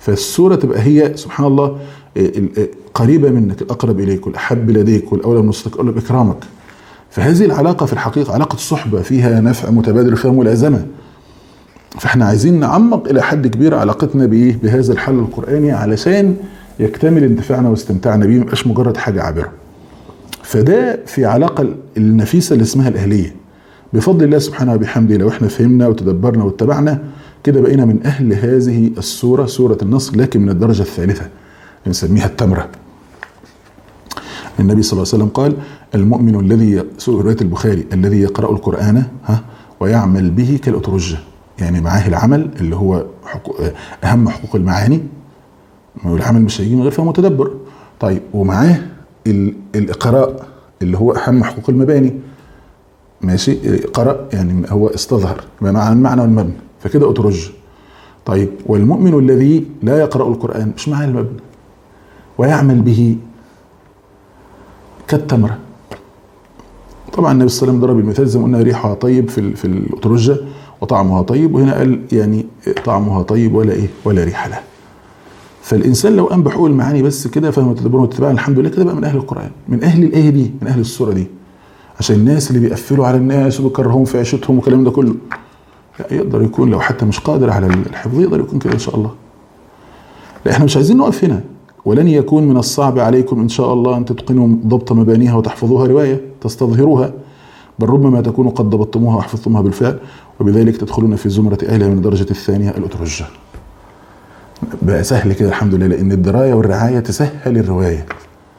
فالسورة تبقى هي سبحان الله قريبة منك، الأقرب إليك والأحب لديك والأولى بنصرتك والأولى بإكرامك. فهذه العلاقة في الحقيقة علاقة الصحبة، فيها نفع متبادل وفيها ملازمة. فاحنا عايزين نعمق إلى حد كبير علاقتنا بهذا الحل القرآني علشان يكتمل انتفاعنا واستمتاعنا بيه، ميبقاش مجرد حاجة عابرة. فده في علاقة النفيسة اللي اسمها الأهلية. بفضل الله سبحانه وبحمده لو احنا فهمنا وتدبرنا واتبعنا كده بقينا من أهل هذه السورة، سورة النصر، لكن من الدرجة الثالثة نسميها التمرة. النبي صلى الله عليه وسلم قال: المؤمن الذي، رواية البخاري، الذي يقرأ القرآن ويعمل به كالأترجة، يعني معاه العمل اللي هو أهم حقوق المعاني، والعمل مش هيجي من غير فهم وتدبر. طيب ومعاه الإقراء اللي هو أهم حقوق المباني، ماشي، قرأ يعني هو استظهر مع المعنى والمبنى، فكده أترج. طيب والمؤمن الذي لا يقرأ القرآن، مش معاه المبنى، ويعمل به كالتمرة. طبعا النبي صلى الله عليه وسلم ضرب المثال زي ما قلنا ريحها طيب في الأترجة وطعمها طيب، وهنا قال يعني طعمها طيب ولا ريح لها. فالإنسان لو قام بحقوق المعاني بس كده، فهم وتدبر واتباع، الحمد لله كده بقى من أهل القرآن، من أهل الآية دي، من أهل السورة دي. عشان الناس اللي بيقفلوا على الناس وبيكرههم في عيشتهم والكلام ده كله، لا، يقدر يكون لو حتى مش قادر على الحفظ يقدر يكون كده إن شاء الله. لا، احنا مش عايزين نقف هنا. ولن يكون من الصعب عليكم إن شاء الله أن تتقنوا ضبط مبانيها وتحفظوها رواية تستظهروها، بل ربما تكونوا قد ضبطتموها وحفظتموها بالفعل، وبذلك تدخلون في زمرة أهلها من الدرجة الثانية الأترجة. بقى سهل كده الحمد لله، لأن الدراية والرعاية تسهل الرواية.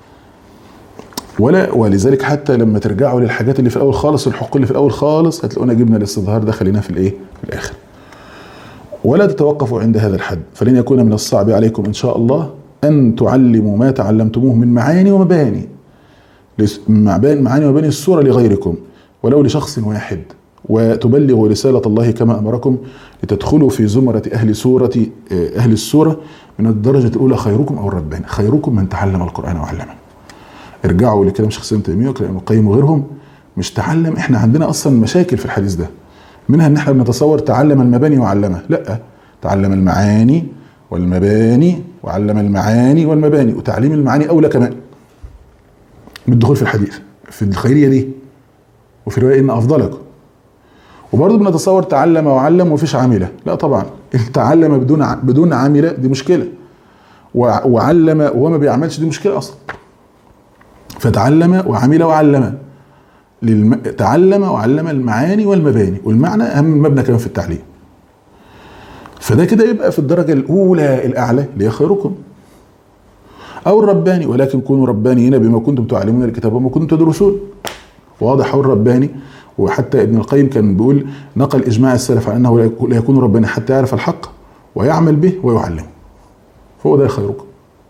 ولذلك حتى لما ترجعوا للحاجات اللي في الأول خالص، الحقوق اللي في الأول خالص، هتلاقونا جبنا الاستظهار ده خليناه في الآخر. ولا تتوقفوا عند هذا الحد، فلن يكون من الصعب عليكم إن شاء الله أن تعلموا ما تعلمتموه من معاني ومباني، معاني ومباني السورة لغيركم ولو لشخص واحد، وتبلغوا رسالة الله كما أمركم، لتدخلوا في زمرة أهل السورة من الدرجة الأولى. خيركم أو الرباني، خيركم من تعلم القرآن وعلمه. ارجعوا لكلام شيخ الإسلام ابن تيمية وكلام ابن القيم وغيرهم. مش تعلم، احنا عندنا أصلا مشاكل في الحديث ده، منها ان احنا بنتصور تعلم المباني وعلمه. لا، تعلم المعاني والمباني وعلم المعاني والمباني، وتعليم المعاني أولى كمان بالدخول في الحديث في الخيرية دي، وفي رواية إن أفضلكم. وبرضه بنتصور تعلم وعلم ومفيش عاملة. لا طبعا، تعلم بدون عاملة دي مشكلة، وعلم وهو ما بيعملش دي مشكلة أصلا. فتعلم وعمل وعلم، تعلم وعلم المعاني والمباني، والمعنى أهم المبنى كمان في التعليم. فده كده يبقى في الدرجة الأولى الأعلى اللي هي خيركم. أو الرباني، ولكن كونوا ربانيين بما كنتم تعلمون الكتاب وما كنتم تدرسون. واضح. أو الرباني، وحتى ابن القيم كان بيقول نقل إجماع السلف على أنه لا يكون رباني حتى يعرف الحق ويعمل به ويعلمه، فهو ده خيركم.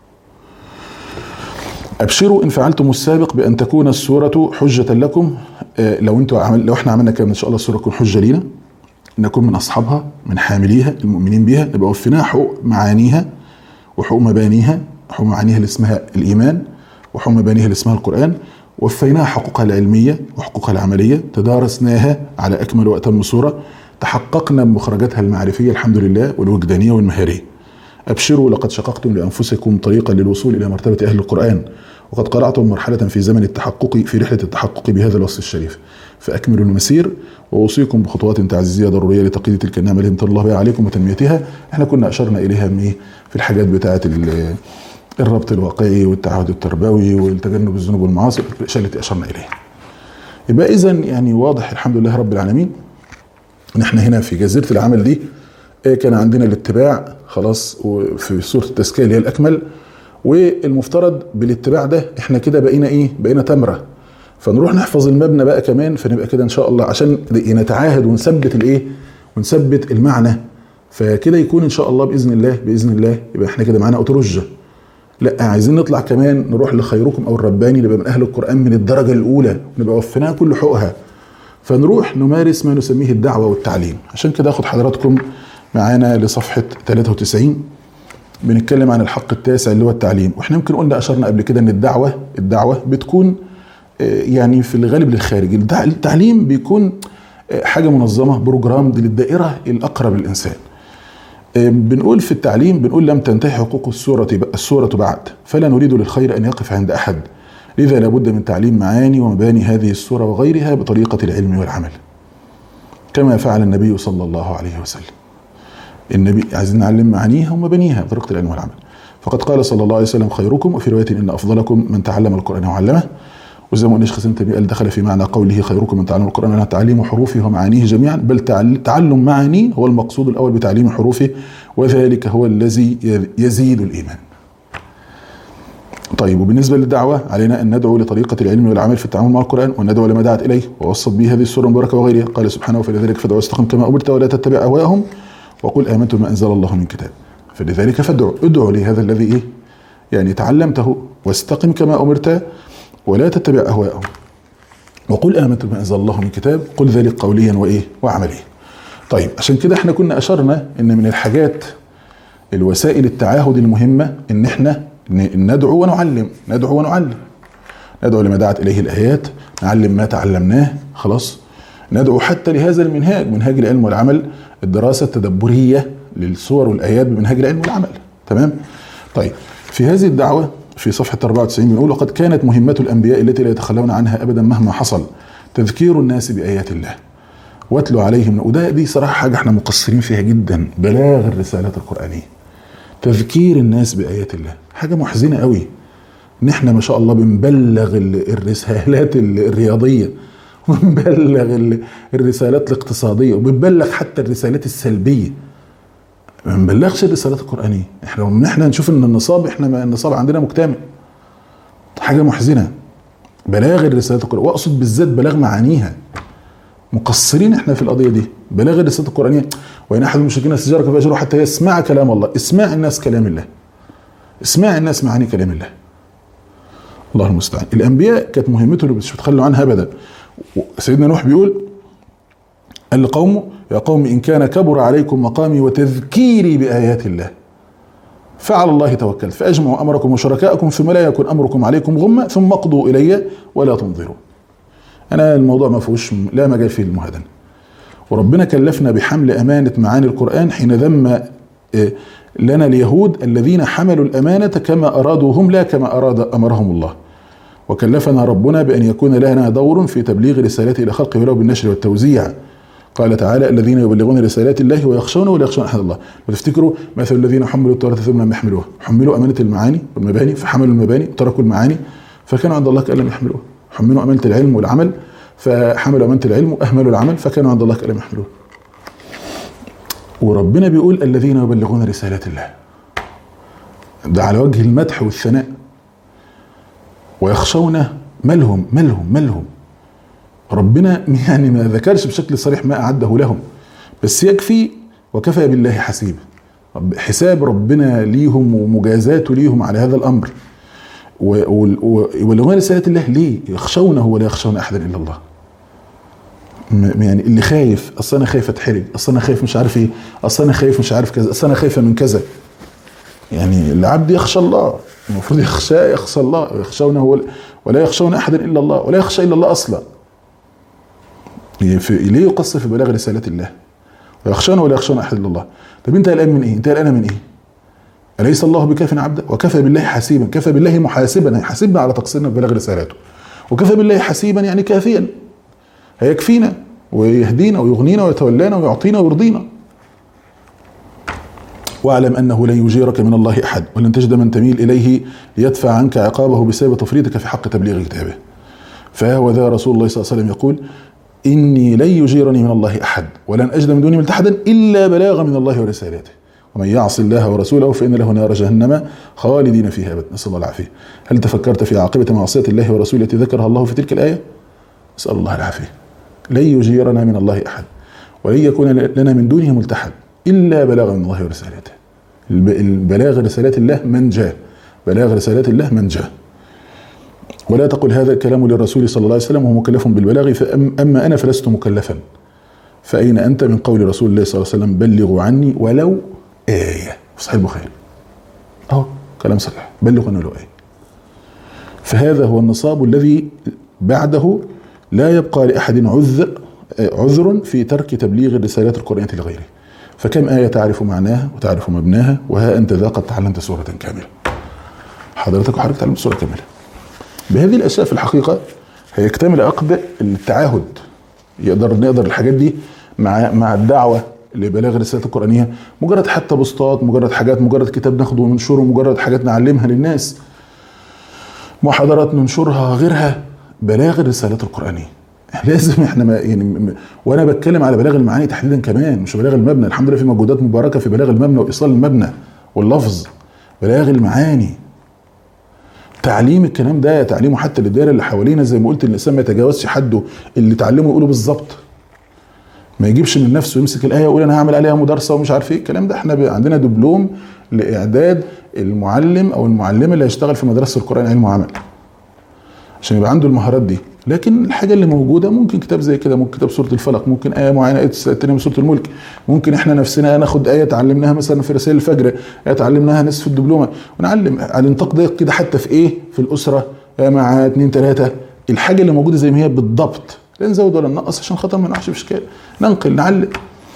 أبشروا إن فعلتم السابق بأن تكون السورة حجة لكم. لو احنا عملنا كده إن شاء الله السورة تكون حجة لينا، نكون من أصحابها، من حامليها، المؤمنين بها، نبقى وفيناها حقوق معانيها وحقوق مبانيها. حقوق معانيها اللي اسمها الإيمان، وحقوق مبانيها اللي اسمها القرآن. وفيناها حقوقها العلمية وحقوقها العملية، تدارسناها على أكمل وأتم صورة، تحققنا بمخرجاتها المعرفية الحمد لله والوجدانية والمهارية. أبشروا لقد شققتم لأنفسكم طريقا للوصول إلى مرتبة أهل القرآن، وقد قرعتم مرحلة في زمن التحقق، في رحلة التحقق بهذا الوصف الشريف، فأكملوا المسير. وأوصيكم بخطوات تعزيزية ضرورية لتقييد تلك النعمة التي امتن الله بها عليكم وتنميتها. احنا كنا أشرنا إليها في الحاجات بتاعة الربط الواقعي والتعهد التربوي والتجنب الذنوب والمعاصي، الأشياء التي أشرنا إليها. يبقى إذن يعني واضح الحمد لله رب العالمين إن احنا هنا في جزيرة العمل دي كان عندنا الاتباع خلاص، وفي سورة التزكية اللي هي الأكمل، والمفترض بالاتباع ده احنا كده بقينا تمرة، فنروح نحفظ المبنى بقى كمان، فنبقى كده ان شاء الله عشان نتعاهد ونثبت ونثبت المعنى، فكده يكون ان شاء الله باذن الله يبقى احنا كده معانا أترجة. لا، عايزين نطلع كمان نروح لخيركم او الرباني، نبقى من اهل القرآن من الدرجة الاولى، نبقى وفيناها كل حقوقها، فنروح نمارس ما نسميه الدعوة والتعليم. عشان كده اخد حضراتكم معانا لصفحة 93، بنتكلم عن الحق التاسع اللي هو التعليم. واحنا يمكن قلنا اشرنا قبل كده ان الدعوة بتكون يعني في الغالب للخارج، التعليم بيكون حاجة منظمة بروجرام للدائرة الأقرب للإنسان. بنقول في التعليم، بنقول لم تنتهي حقوق السورة بعد، فلا نريد للخير أن يقف عند أحد، لذا لابد من تعليم معاني ومباني هذه السورة وغيرها بطريقة العلم والعمل، كما فعل النبي صلى الله عليه وسلم. النبي عايزين نعلم معانيها ومبانيها بطريقة العلم والعمل. فقد قال صلى الله عليه وسلم: خيركم، وفي رواية إن أفضلكم من تعلم القرآن وعلمه. وزي ما قلنا شيخ سنتبي قال دخل في معنى قوله: خيركم من تعلم القرآن وعلمه تعليم حروفه ومعانيه جميعا، بل تعلم معانيه هو المقصود الأول بتعليم حروفه، وذلك هو الذي يزيد الإيمان. طيب، وبالنسبة للدعوة علينا أن ندعو لطريقة العلم والعمل في التعامل مع القرآن، وأن ندعو لما دعت إليه ووصت به هذه السورة المباركة وغيرها. قال سبحانه: فلذلك فادع واستقم كما أمرت ولا تتبع أهواءهم وقل آمنت بما أنزل الله من كتاب. فلذلك ادعو لهذا الذي يعني تعلمته، واستقم كما أمرت ولا تتبع أهواءهم وقل آمنت بما أنزل الله من كتاب. قل ذلك قوليا وعمليا. طيب، عشان كده احنا كنا أشرنا إن من الحاجات الوسائل التعاهد المهمة إن احنا ندعو ونعلم. ندعو لما دعت إليه الآيات، نعلم ما تعلمناه، خلاص. ندعو حتى لهذا المنهاج، منهاج العلم والعمل، الدراسة التدبرية للسور والآيات بمنهاج العلم والعمل. تمام؟ طيب، في هذه الدعوة في صفحة 94 بنقول: وقد كانت مهمة الأنبياء التي لا يتخلون عنها أبدا مهما حصل تذكير الناس بآيات الله واتلو عليهم. وده دي صراحة حاجة احنا مقصرين فيها جدا، بلاغ الرسالات القرآنية، تذكير الناس بآيات الله. حاجة محزنة قوي ان احنا ما شاء الله بنبلغ الرسالات الرياضية، وبنبلغ الرسالات الاقتصادية، وبنبلغ حتى الرسالات السلبية، ما بنبلغش الرسالات القرآنية. احنا نشوف ان النصاب عندنا مكتمل. حاجة محزنة بلاغ الرسالات القرآنية، واقصد بالذات بلاغ معانيها. مقصرين احنا في القضية دي، بلاغ الرسالات القرآنية. وإن أحد المشركين استجارك فأجره حتى يسمع كلام الله. اسمع الناس كلام الله، اسمع الناس معاني كلام الله. الله المستعان. الأنبياء كانت مهمتهم مش بتخلوا عنها أبدا. سيدنا نوح بيقول قال لقومه: يا قوم إن كان كبر عليكم مقامي وتذكيري بآيات الله فعلى الله توكلت فأجمعوا أمركم وشركاءكم ثم لا يكن أمركم عليكم غمة ثم اقضوا إلي ولا تنظروا. أنا الموضوع ما فيهوش لا مجال فيه المهادنة. وربنا كلفنا بحمل أمانة معاني القرآن حين ذم لنا اليهود الذين حملوا الأمانة كما أرادوا هم لا كما أمرهم الله. وكلفنا ربنا بأن يكون لنا دور في تبليغ رسالته إلى خلقه ولو بالنشر والتوزيع. قال تعالى: الذين يبلغون رسالات الله ويخشونه ولا يخشون أحد الله. وتفتكروا مثل الذين حملوا التوراة ثم لم يحملوها، حملوا أمانة المعاني والمباني فحملوا المباني وتركوا المعاني فكانوا عند الله كأن لم يحملوها. حملوا أمانة العلم والعمل فحملوا أمانة العلم وأهملوا العمل فكانوا عند الله كأن لم يحملوها. وربنا بيقول: الذين يبلغون رسالات الله، ده على وجه المدح والثناء. ويخشونه، مالهم ربنا يعني ما ذكرش بشكل صريح ما أعده لهم، بس يكفي وكفى بالله حسيبا. حساب ربنا ليهم ومجازاته ليهم على هذا الأمر. ويبلغون رسالات الله ليه؟ يخشونه ولا يخشون أحدا إلا الله. يعني اللي خايف، أصل أنا خايف أتحرج، أصل أنا خايف مش عارف إيه، أصل أنا خايف مش عارف كذا، أصل أنا خايفة من كذا. يعني العبد يخشى الله، المفروض يخشى الله، يخشونه ولا يخشون أحدا إلا الله، ولا يخشى إلا الله أصلا. ليه يقصر في بلاغ رسالات الله؟ ويخشون ولا يخشون أحدا إلا الله. طب أنت قلقان من إيه؟ أنت قلقان من إيه؟ أليس الله بكاف عبده؟ وكفى بالله حسيبا. كفى بالله محاسبا، هيحاسبنا على تقصيرنا في بلاغ رسالاته. وكفى بالله حسيبا يعني كافيا، هيكفينا ويهدينا ويغنينا ويتولانا ويعطينا ويرضينا. واعلم أنه لن يجيرك من الله أحد ولن تجد من تميل إليه ليدفع عنك عقابه بسبب تفريطك في حق تبليغ كتابه. فهو ذا رسول الله صلى الله عليه وسلم يقول: إني لن يجيرني من الله أحد ولن أجد من دونه ملتحدا إلا بلاغا من الله ورسالته ومن يعص الله ورسوله فإن له نار جهنم خالدين فيها أبدا. نسأل الله العافية. هل تفكرت في عاقبة معصية الله ورسوله التي ذكرها الله في تلك الآية؟ نسأل الله العافية. لن يجيرنا من الله أحد ولن يكون لنا من دونه ملتحد إلا بلاغا من الله ورسالته. البلاغ رسالات الله منجاه، بلاغ رسالات الله منجاه. ولا تقل هذا الكلام للرسول صلى الله عليه وسلم وهو مكلف بالبلاغ أما أنا فلست مكلفا. فأين أنت من قول رسول الله صلى الله عليه وسلم: بلغوا عني ولو آية، في صحيح البخاري. أهو كلام صحيح، بلغوا عني ولو آية. فهذا هو النصاب الذي بعده لا يبقى لأحد عذر في ترك تبليغ الرسالات القرآنية لغيره. فكم آية تعرف معناها وتعرف مبناها، وها أنت ذا قد تعلمت سورة كاملة. حضرتك وحضرتك تعلمت سورة كاملة. بهذه الأشياء في الحقيقة هيكتمل عقد التعاهد. نقدر الحاجات دي مع الدعوة لبلاغ الرسالة القرآنية، مجرد حتى بوستات، مجرد حاجات، مجرد كتاب ناخده وننشره، مجرد حاجات نعلمها للناس، محاضرات ننشرها، غيرها، بلاغ الرسالات القرآنية. لازم احنا وانا بتكلم على بلاغ المعاني تحديدا كمان، مش بلاغ المبنى. الحمد لله في مجهودات مباركة في بلاغ المبنى وايصال المبنى واللفظ. بلاغ المعاني، تعليم الكلام ده، تعليمه حتى للدائره اللي حوالينا. زي ما قلت الانسان ما يتجاوزش حده، اللي تعلمه يقوله بالظبط، ما يجيبش من نفسه يمسك الايه ويقول انا هعمل عليها مدرسه ومش عارف ايه الكلام ده. احنا عندنا دبلوم لاعداد المعلم او المعلمه اللي هيشتغل في مدرسه القران علم وعمل، عشان يبقى عنده المهارات دي. لكن الحاجه اللي موجوده ممكن كتاب زي كده، ممكن كتاب سوره الفلق، ممكن ايه معينه، ايه الثانيه من سوره الملك، ممكن احنا نفسنا ناخد ايه تعلمناها مثلا في رسائل الفجر، ايه تعلمناها نصف الدبلومه، ونعلم على نطاق ضيق كده حتى في ايه، في الاسره مع 2 3. الحاجه اللي موجوده زي ما هي بالضبط، لا نزود ولا ننقص عشان خاطر ما نقعش في اشكال، ننقل نعلم.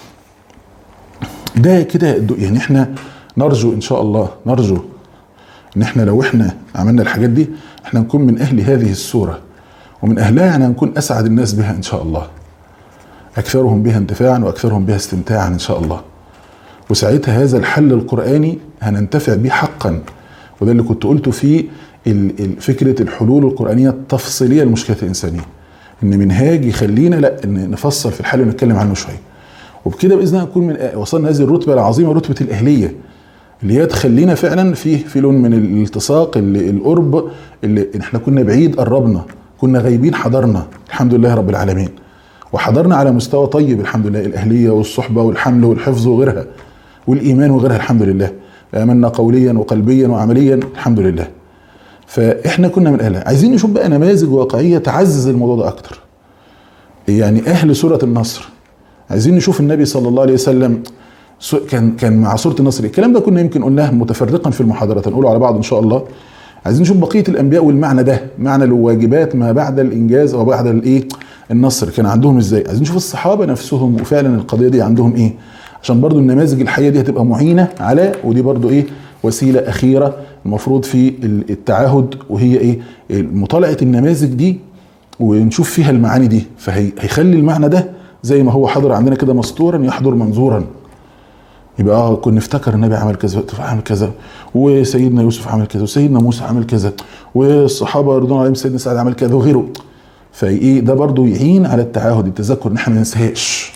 ده كده يعني احنا نرجو ان شاء الله، نرجو ان احنا لو احنا عملنا الحاجات دي احنا نكون من اهل هذه السوره، ومن اهلها يعني نكون اسعد الناس بها ان شاء الله، اكثرهم بها انتفاعا واكثرهم بها استمتاعا ان شاء الله. وساعتها هذا الحل القرآني هننتفع به حقا. وده اللي كنت قلته في فكرة الحلول القرآنية التفصيلية للمشكلات الإنسانية، إن منهاج يخلينا لا إن نفصل في الحل ونتكلم عنه شوية. وبكده بإذن الله نكون وصلنا هذه الرتبة العظيمة، رتبة الأهلية، اللي هي تخلينا فعلا في لون من الالتصاق، القرب، اللي احنا كنا بعيد قربنا، كنا غايبين حضرنا الحمد لله رب العالمين، وحضرنا على مستوى طيب الحمد لله، الأهلية والصحبة والحمل والحفظ وغيرها، والإيمان وغيرها الحمد لله. آمنا قوليا وقلبيا وعمليا الحمد لله. فإحنا كنا من أهلها. عايزين نشوف بقى نماذج واقعية تعزز الموضوع ده أكتر. يعني أهل سورة النصر، عايزين نشوف النبي صلى الله عليه وسلم كان مع سورة النصر. الكلام ده كنا يمكن قلناه متفرقا في المحاضرات، هنقوله على بعض إن شاء الله. عايزين نشوف بقية الأنبياء والمعنى ده، معنى الواجبات ما بعد الإنجاز أو بعد الإيه النصر، كان عندهم إزاي. عايزين نشوف الصحابة نفسهم وفعلا القضية دي عندهم إيه، عشان برضو النماذج الحية دي هتبقى معينة على، ودي برضو إيه وسيلة أخيرة المفروض في التعاهد، وهي إيه مطالعة النماذج دي ونشوف فيها المعاني دي. فهيخلي المعنى ده زي ما هو حاضر عندنا كده مسطورا يحضر منظورا. يبقى كنا نفتكر النبي عمل كذا عمل كذا، وسيدنا يوسف عمل كذا، وسيدنا موسى عمل كذا، والصحابة رضوان عليهم سيدنا سعد عمل كذا وغيره. فايه ده برضو يعين على التعاهد، التذكر ان احنا ما ننساهاش،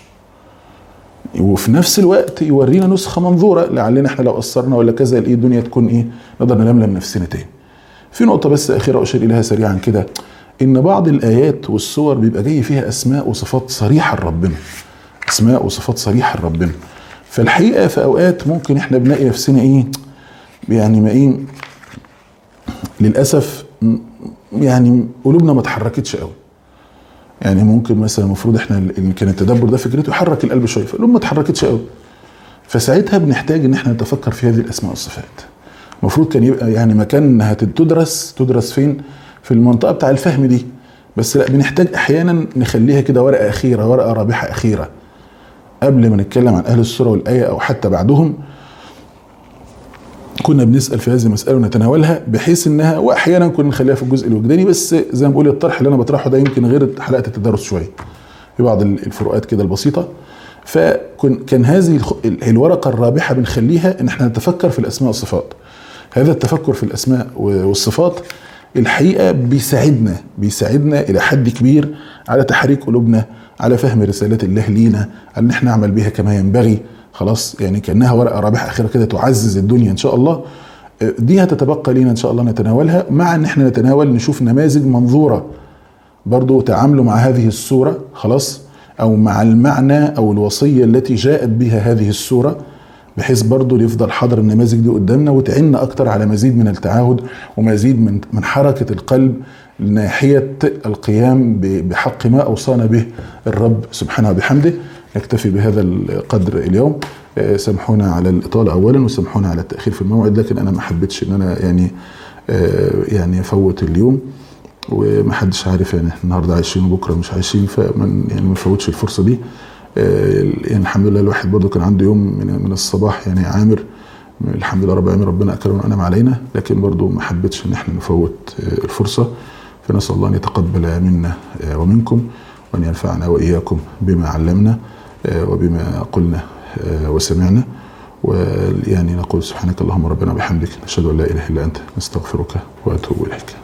وفي نفس الوقت يورينا نسخة منظورة لعلنا احنا لو قصرنا ولا كذا الايه الدنيا تكون ايه نقدر نلملم نفسنا تاني. في نقطة بس أخيرة أشير إليها سريعا كده، إن بعض الآيات والسور بيبقى جاي فيها أسماء وصفات صريحة لربنا، أسماء وصفات صريحة لربنا. فالحقيقة في أوقات ممكن إحنا بنلاقي نفسنا إيه يعني ما إيه للأسف يعني قلوبنا ما اتحركتش قوي. يعني ممكن مثلا المفروض إحنا اللي كان التدبر ده فكرته يحرك القلب شوية، فالقلوب ما اتحركتش قوي. فساعتها بنحتاج إن إحنا نتفكر في هذه الأسماء والصفات. المفروض كان يبقى يعني مكانها تدرس فين؟ في المنطقة بتاع الفهم دي. بس لا، بنحتاج احيانا نخليها كده ورقة اخيرة، ورقة رابحة اخيرة، قبل ما نتكلم عن اهل السورة والآية او حتى بعدهم. كنا بنسأل في هذه المسألة ونتناولها، بحيث انها واحيانا كنا نخليها في الجزء الوجداني، بس زي ما بقول الطرح اللي انا بطرحه ده يمكن غير حلقة التدرس شوية في بعض الفروقات كده البسيطة. فكان هذه الورقة الرابحة بنخليها ان احنا نتفكر في الاسماء والصفات. هذا التفكر في الاسماء والصفات الحقيقة بيساعدنا إلى حد كبير على تحريك قلوبنا، على فهم رسالة الله لينا، على إن احنا نعمل بها كما ينبغي. خلاص يعني كأنها ورقة رابحة أخيرة كده تعزز الدنيا إن شاء الله. دي هتتبقى لينا إن شاء الله نتناولها، مع إن احنا نشوف نماذج منظورة برضو تعاملوا مع هذه السورة، خلاص، أو مع المعنى أو الوصية التي جاءت بها هذه السورة، بحيث برضو يفضل حاضر النماذج دي قدامنا وتعيننا اكتر على مزيد من التعاهد ومزيد من حركة القلب ناحية القيام بحق ما اوصانا به الرب سبحانه وبحمده. نكتفي بهذا القدر اليوم. سامحونا على الاطالة اولا، وسامحونا على التأخير في الموعد، لكن انا ما حبيتش ان انا يعني افوت اليوم، وما حدش عارف يعني النهارده عايشين وبكره مش عايشين، فمن يعني ما نفوتش الفرصة دي. يعني الحمد لله الواحد برضو كان عنده يوم من الصباح يعني عامر، الحمد لله رب العالمين، ربنا أكرمنا وأنعم علينا، لكن برضو ما حبيتش إن احنا نفوت الفرصة. فنسأل الله أن يتقبل منا ومنكم، وأن ينفعنا وإياكم بما علمنا وبما قلنا وسمعنا. ويعني نقول سبحانك اللهم ربنا وبحمدك، نشهد أن لا إله إلا أنت، نستغفرك وأتوب إليك.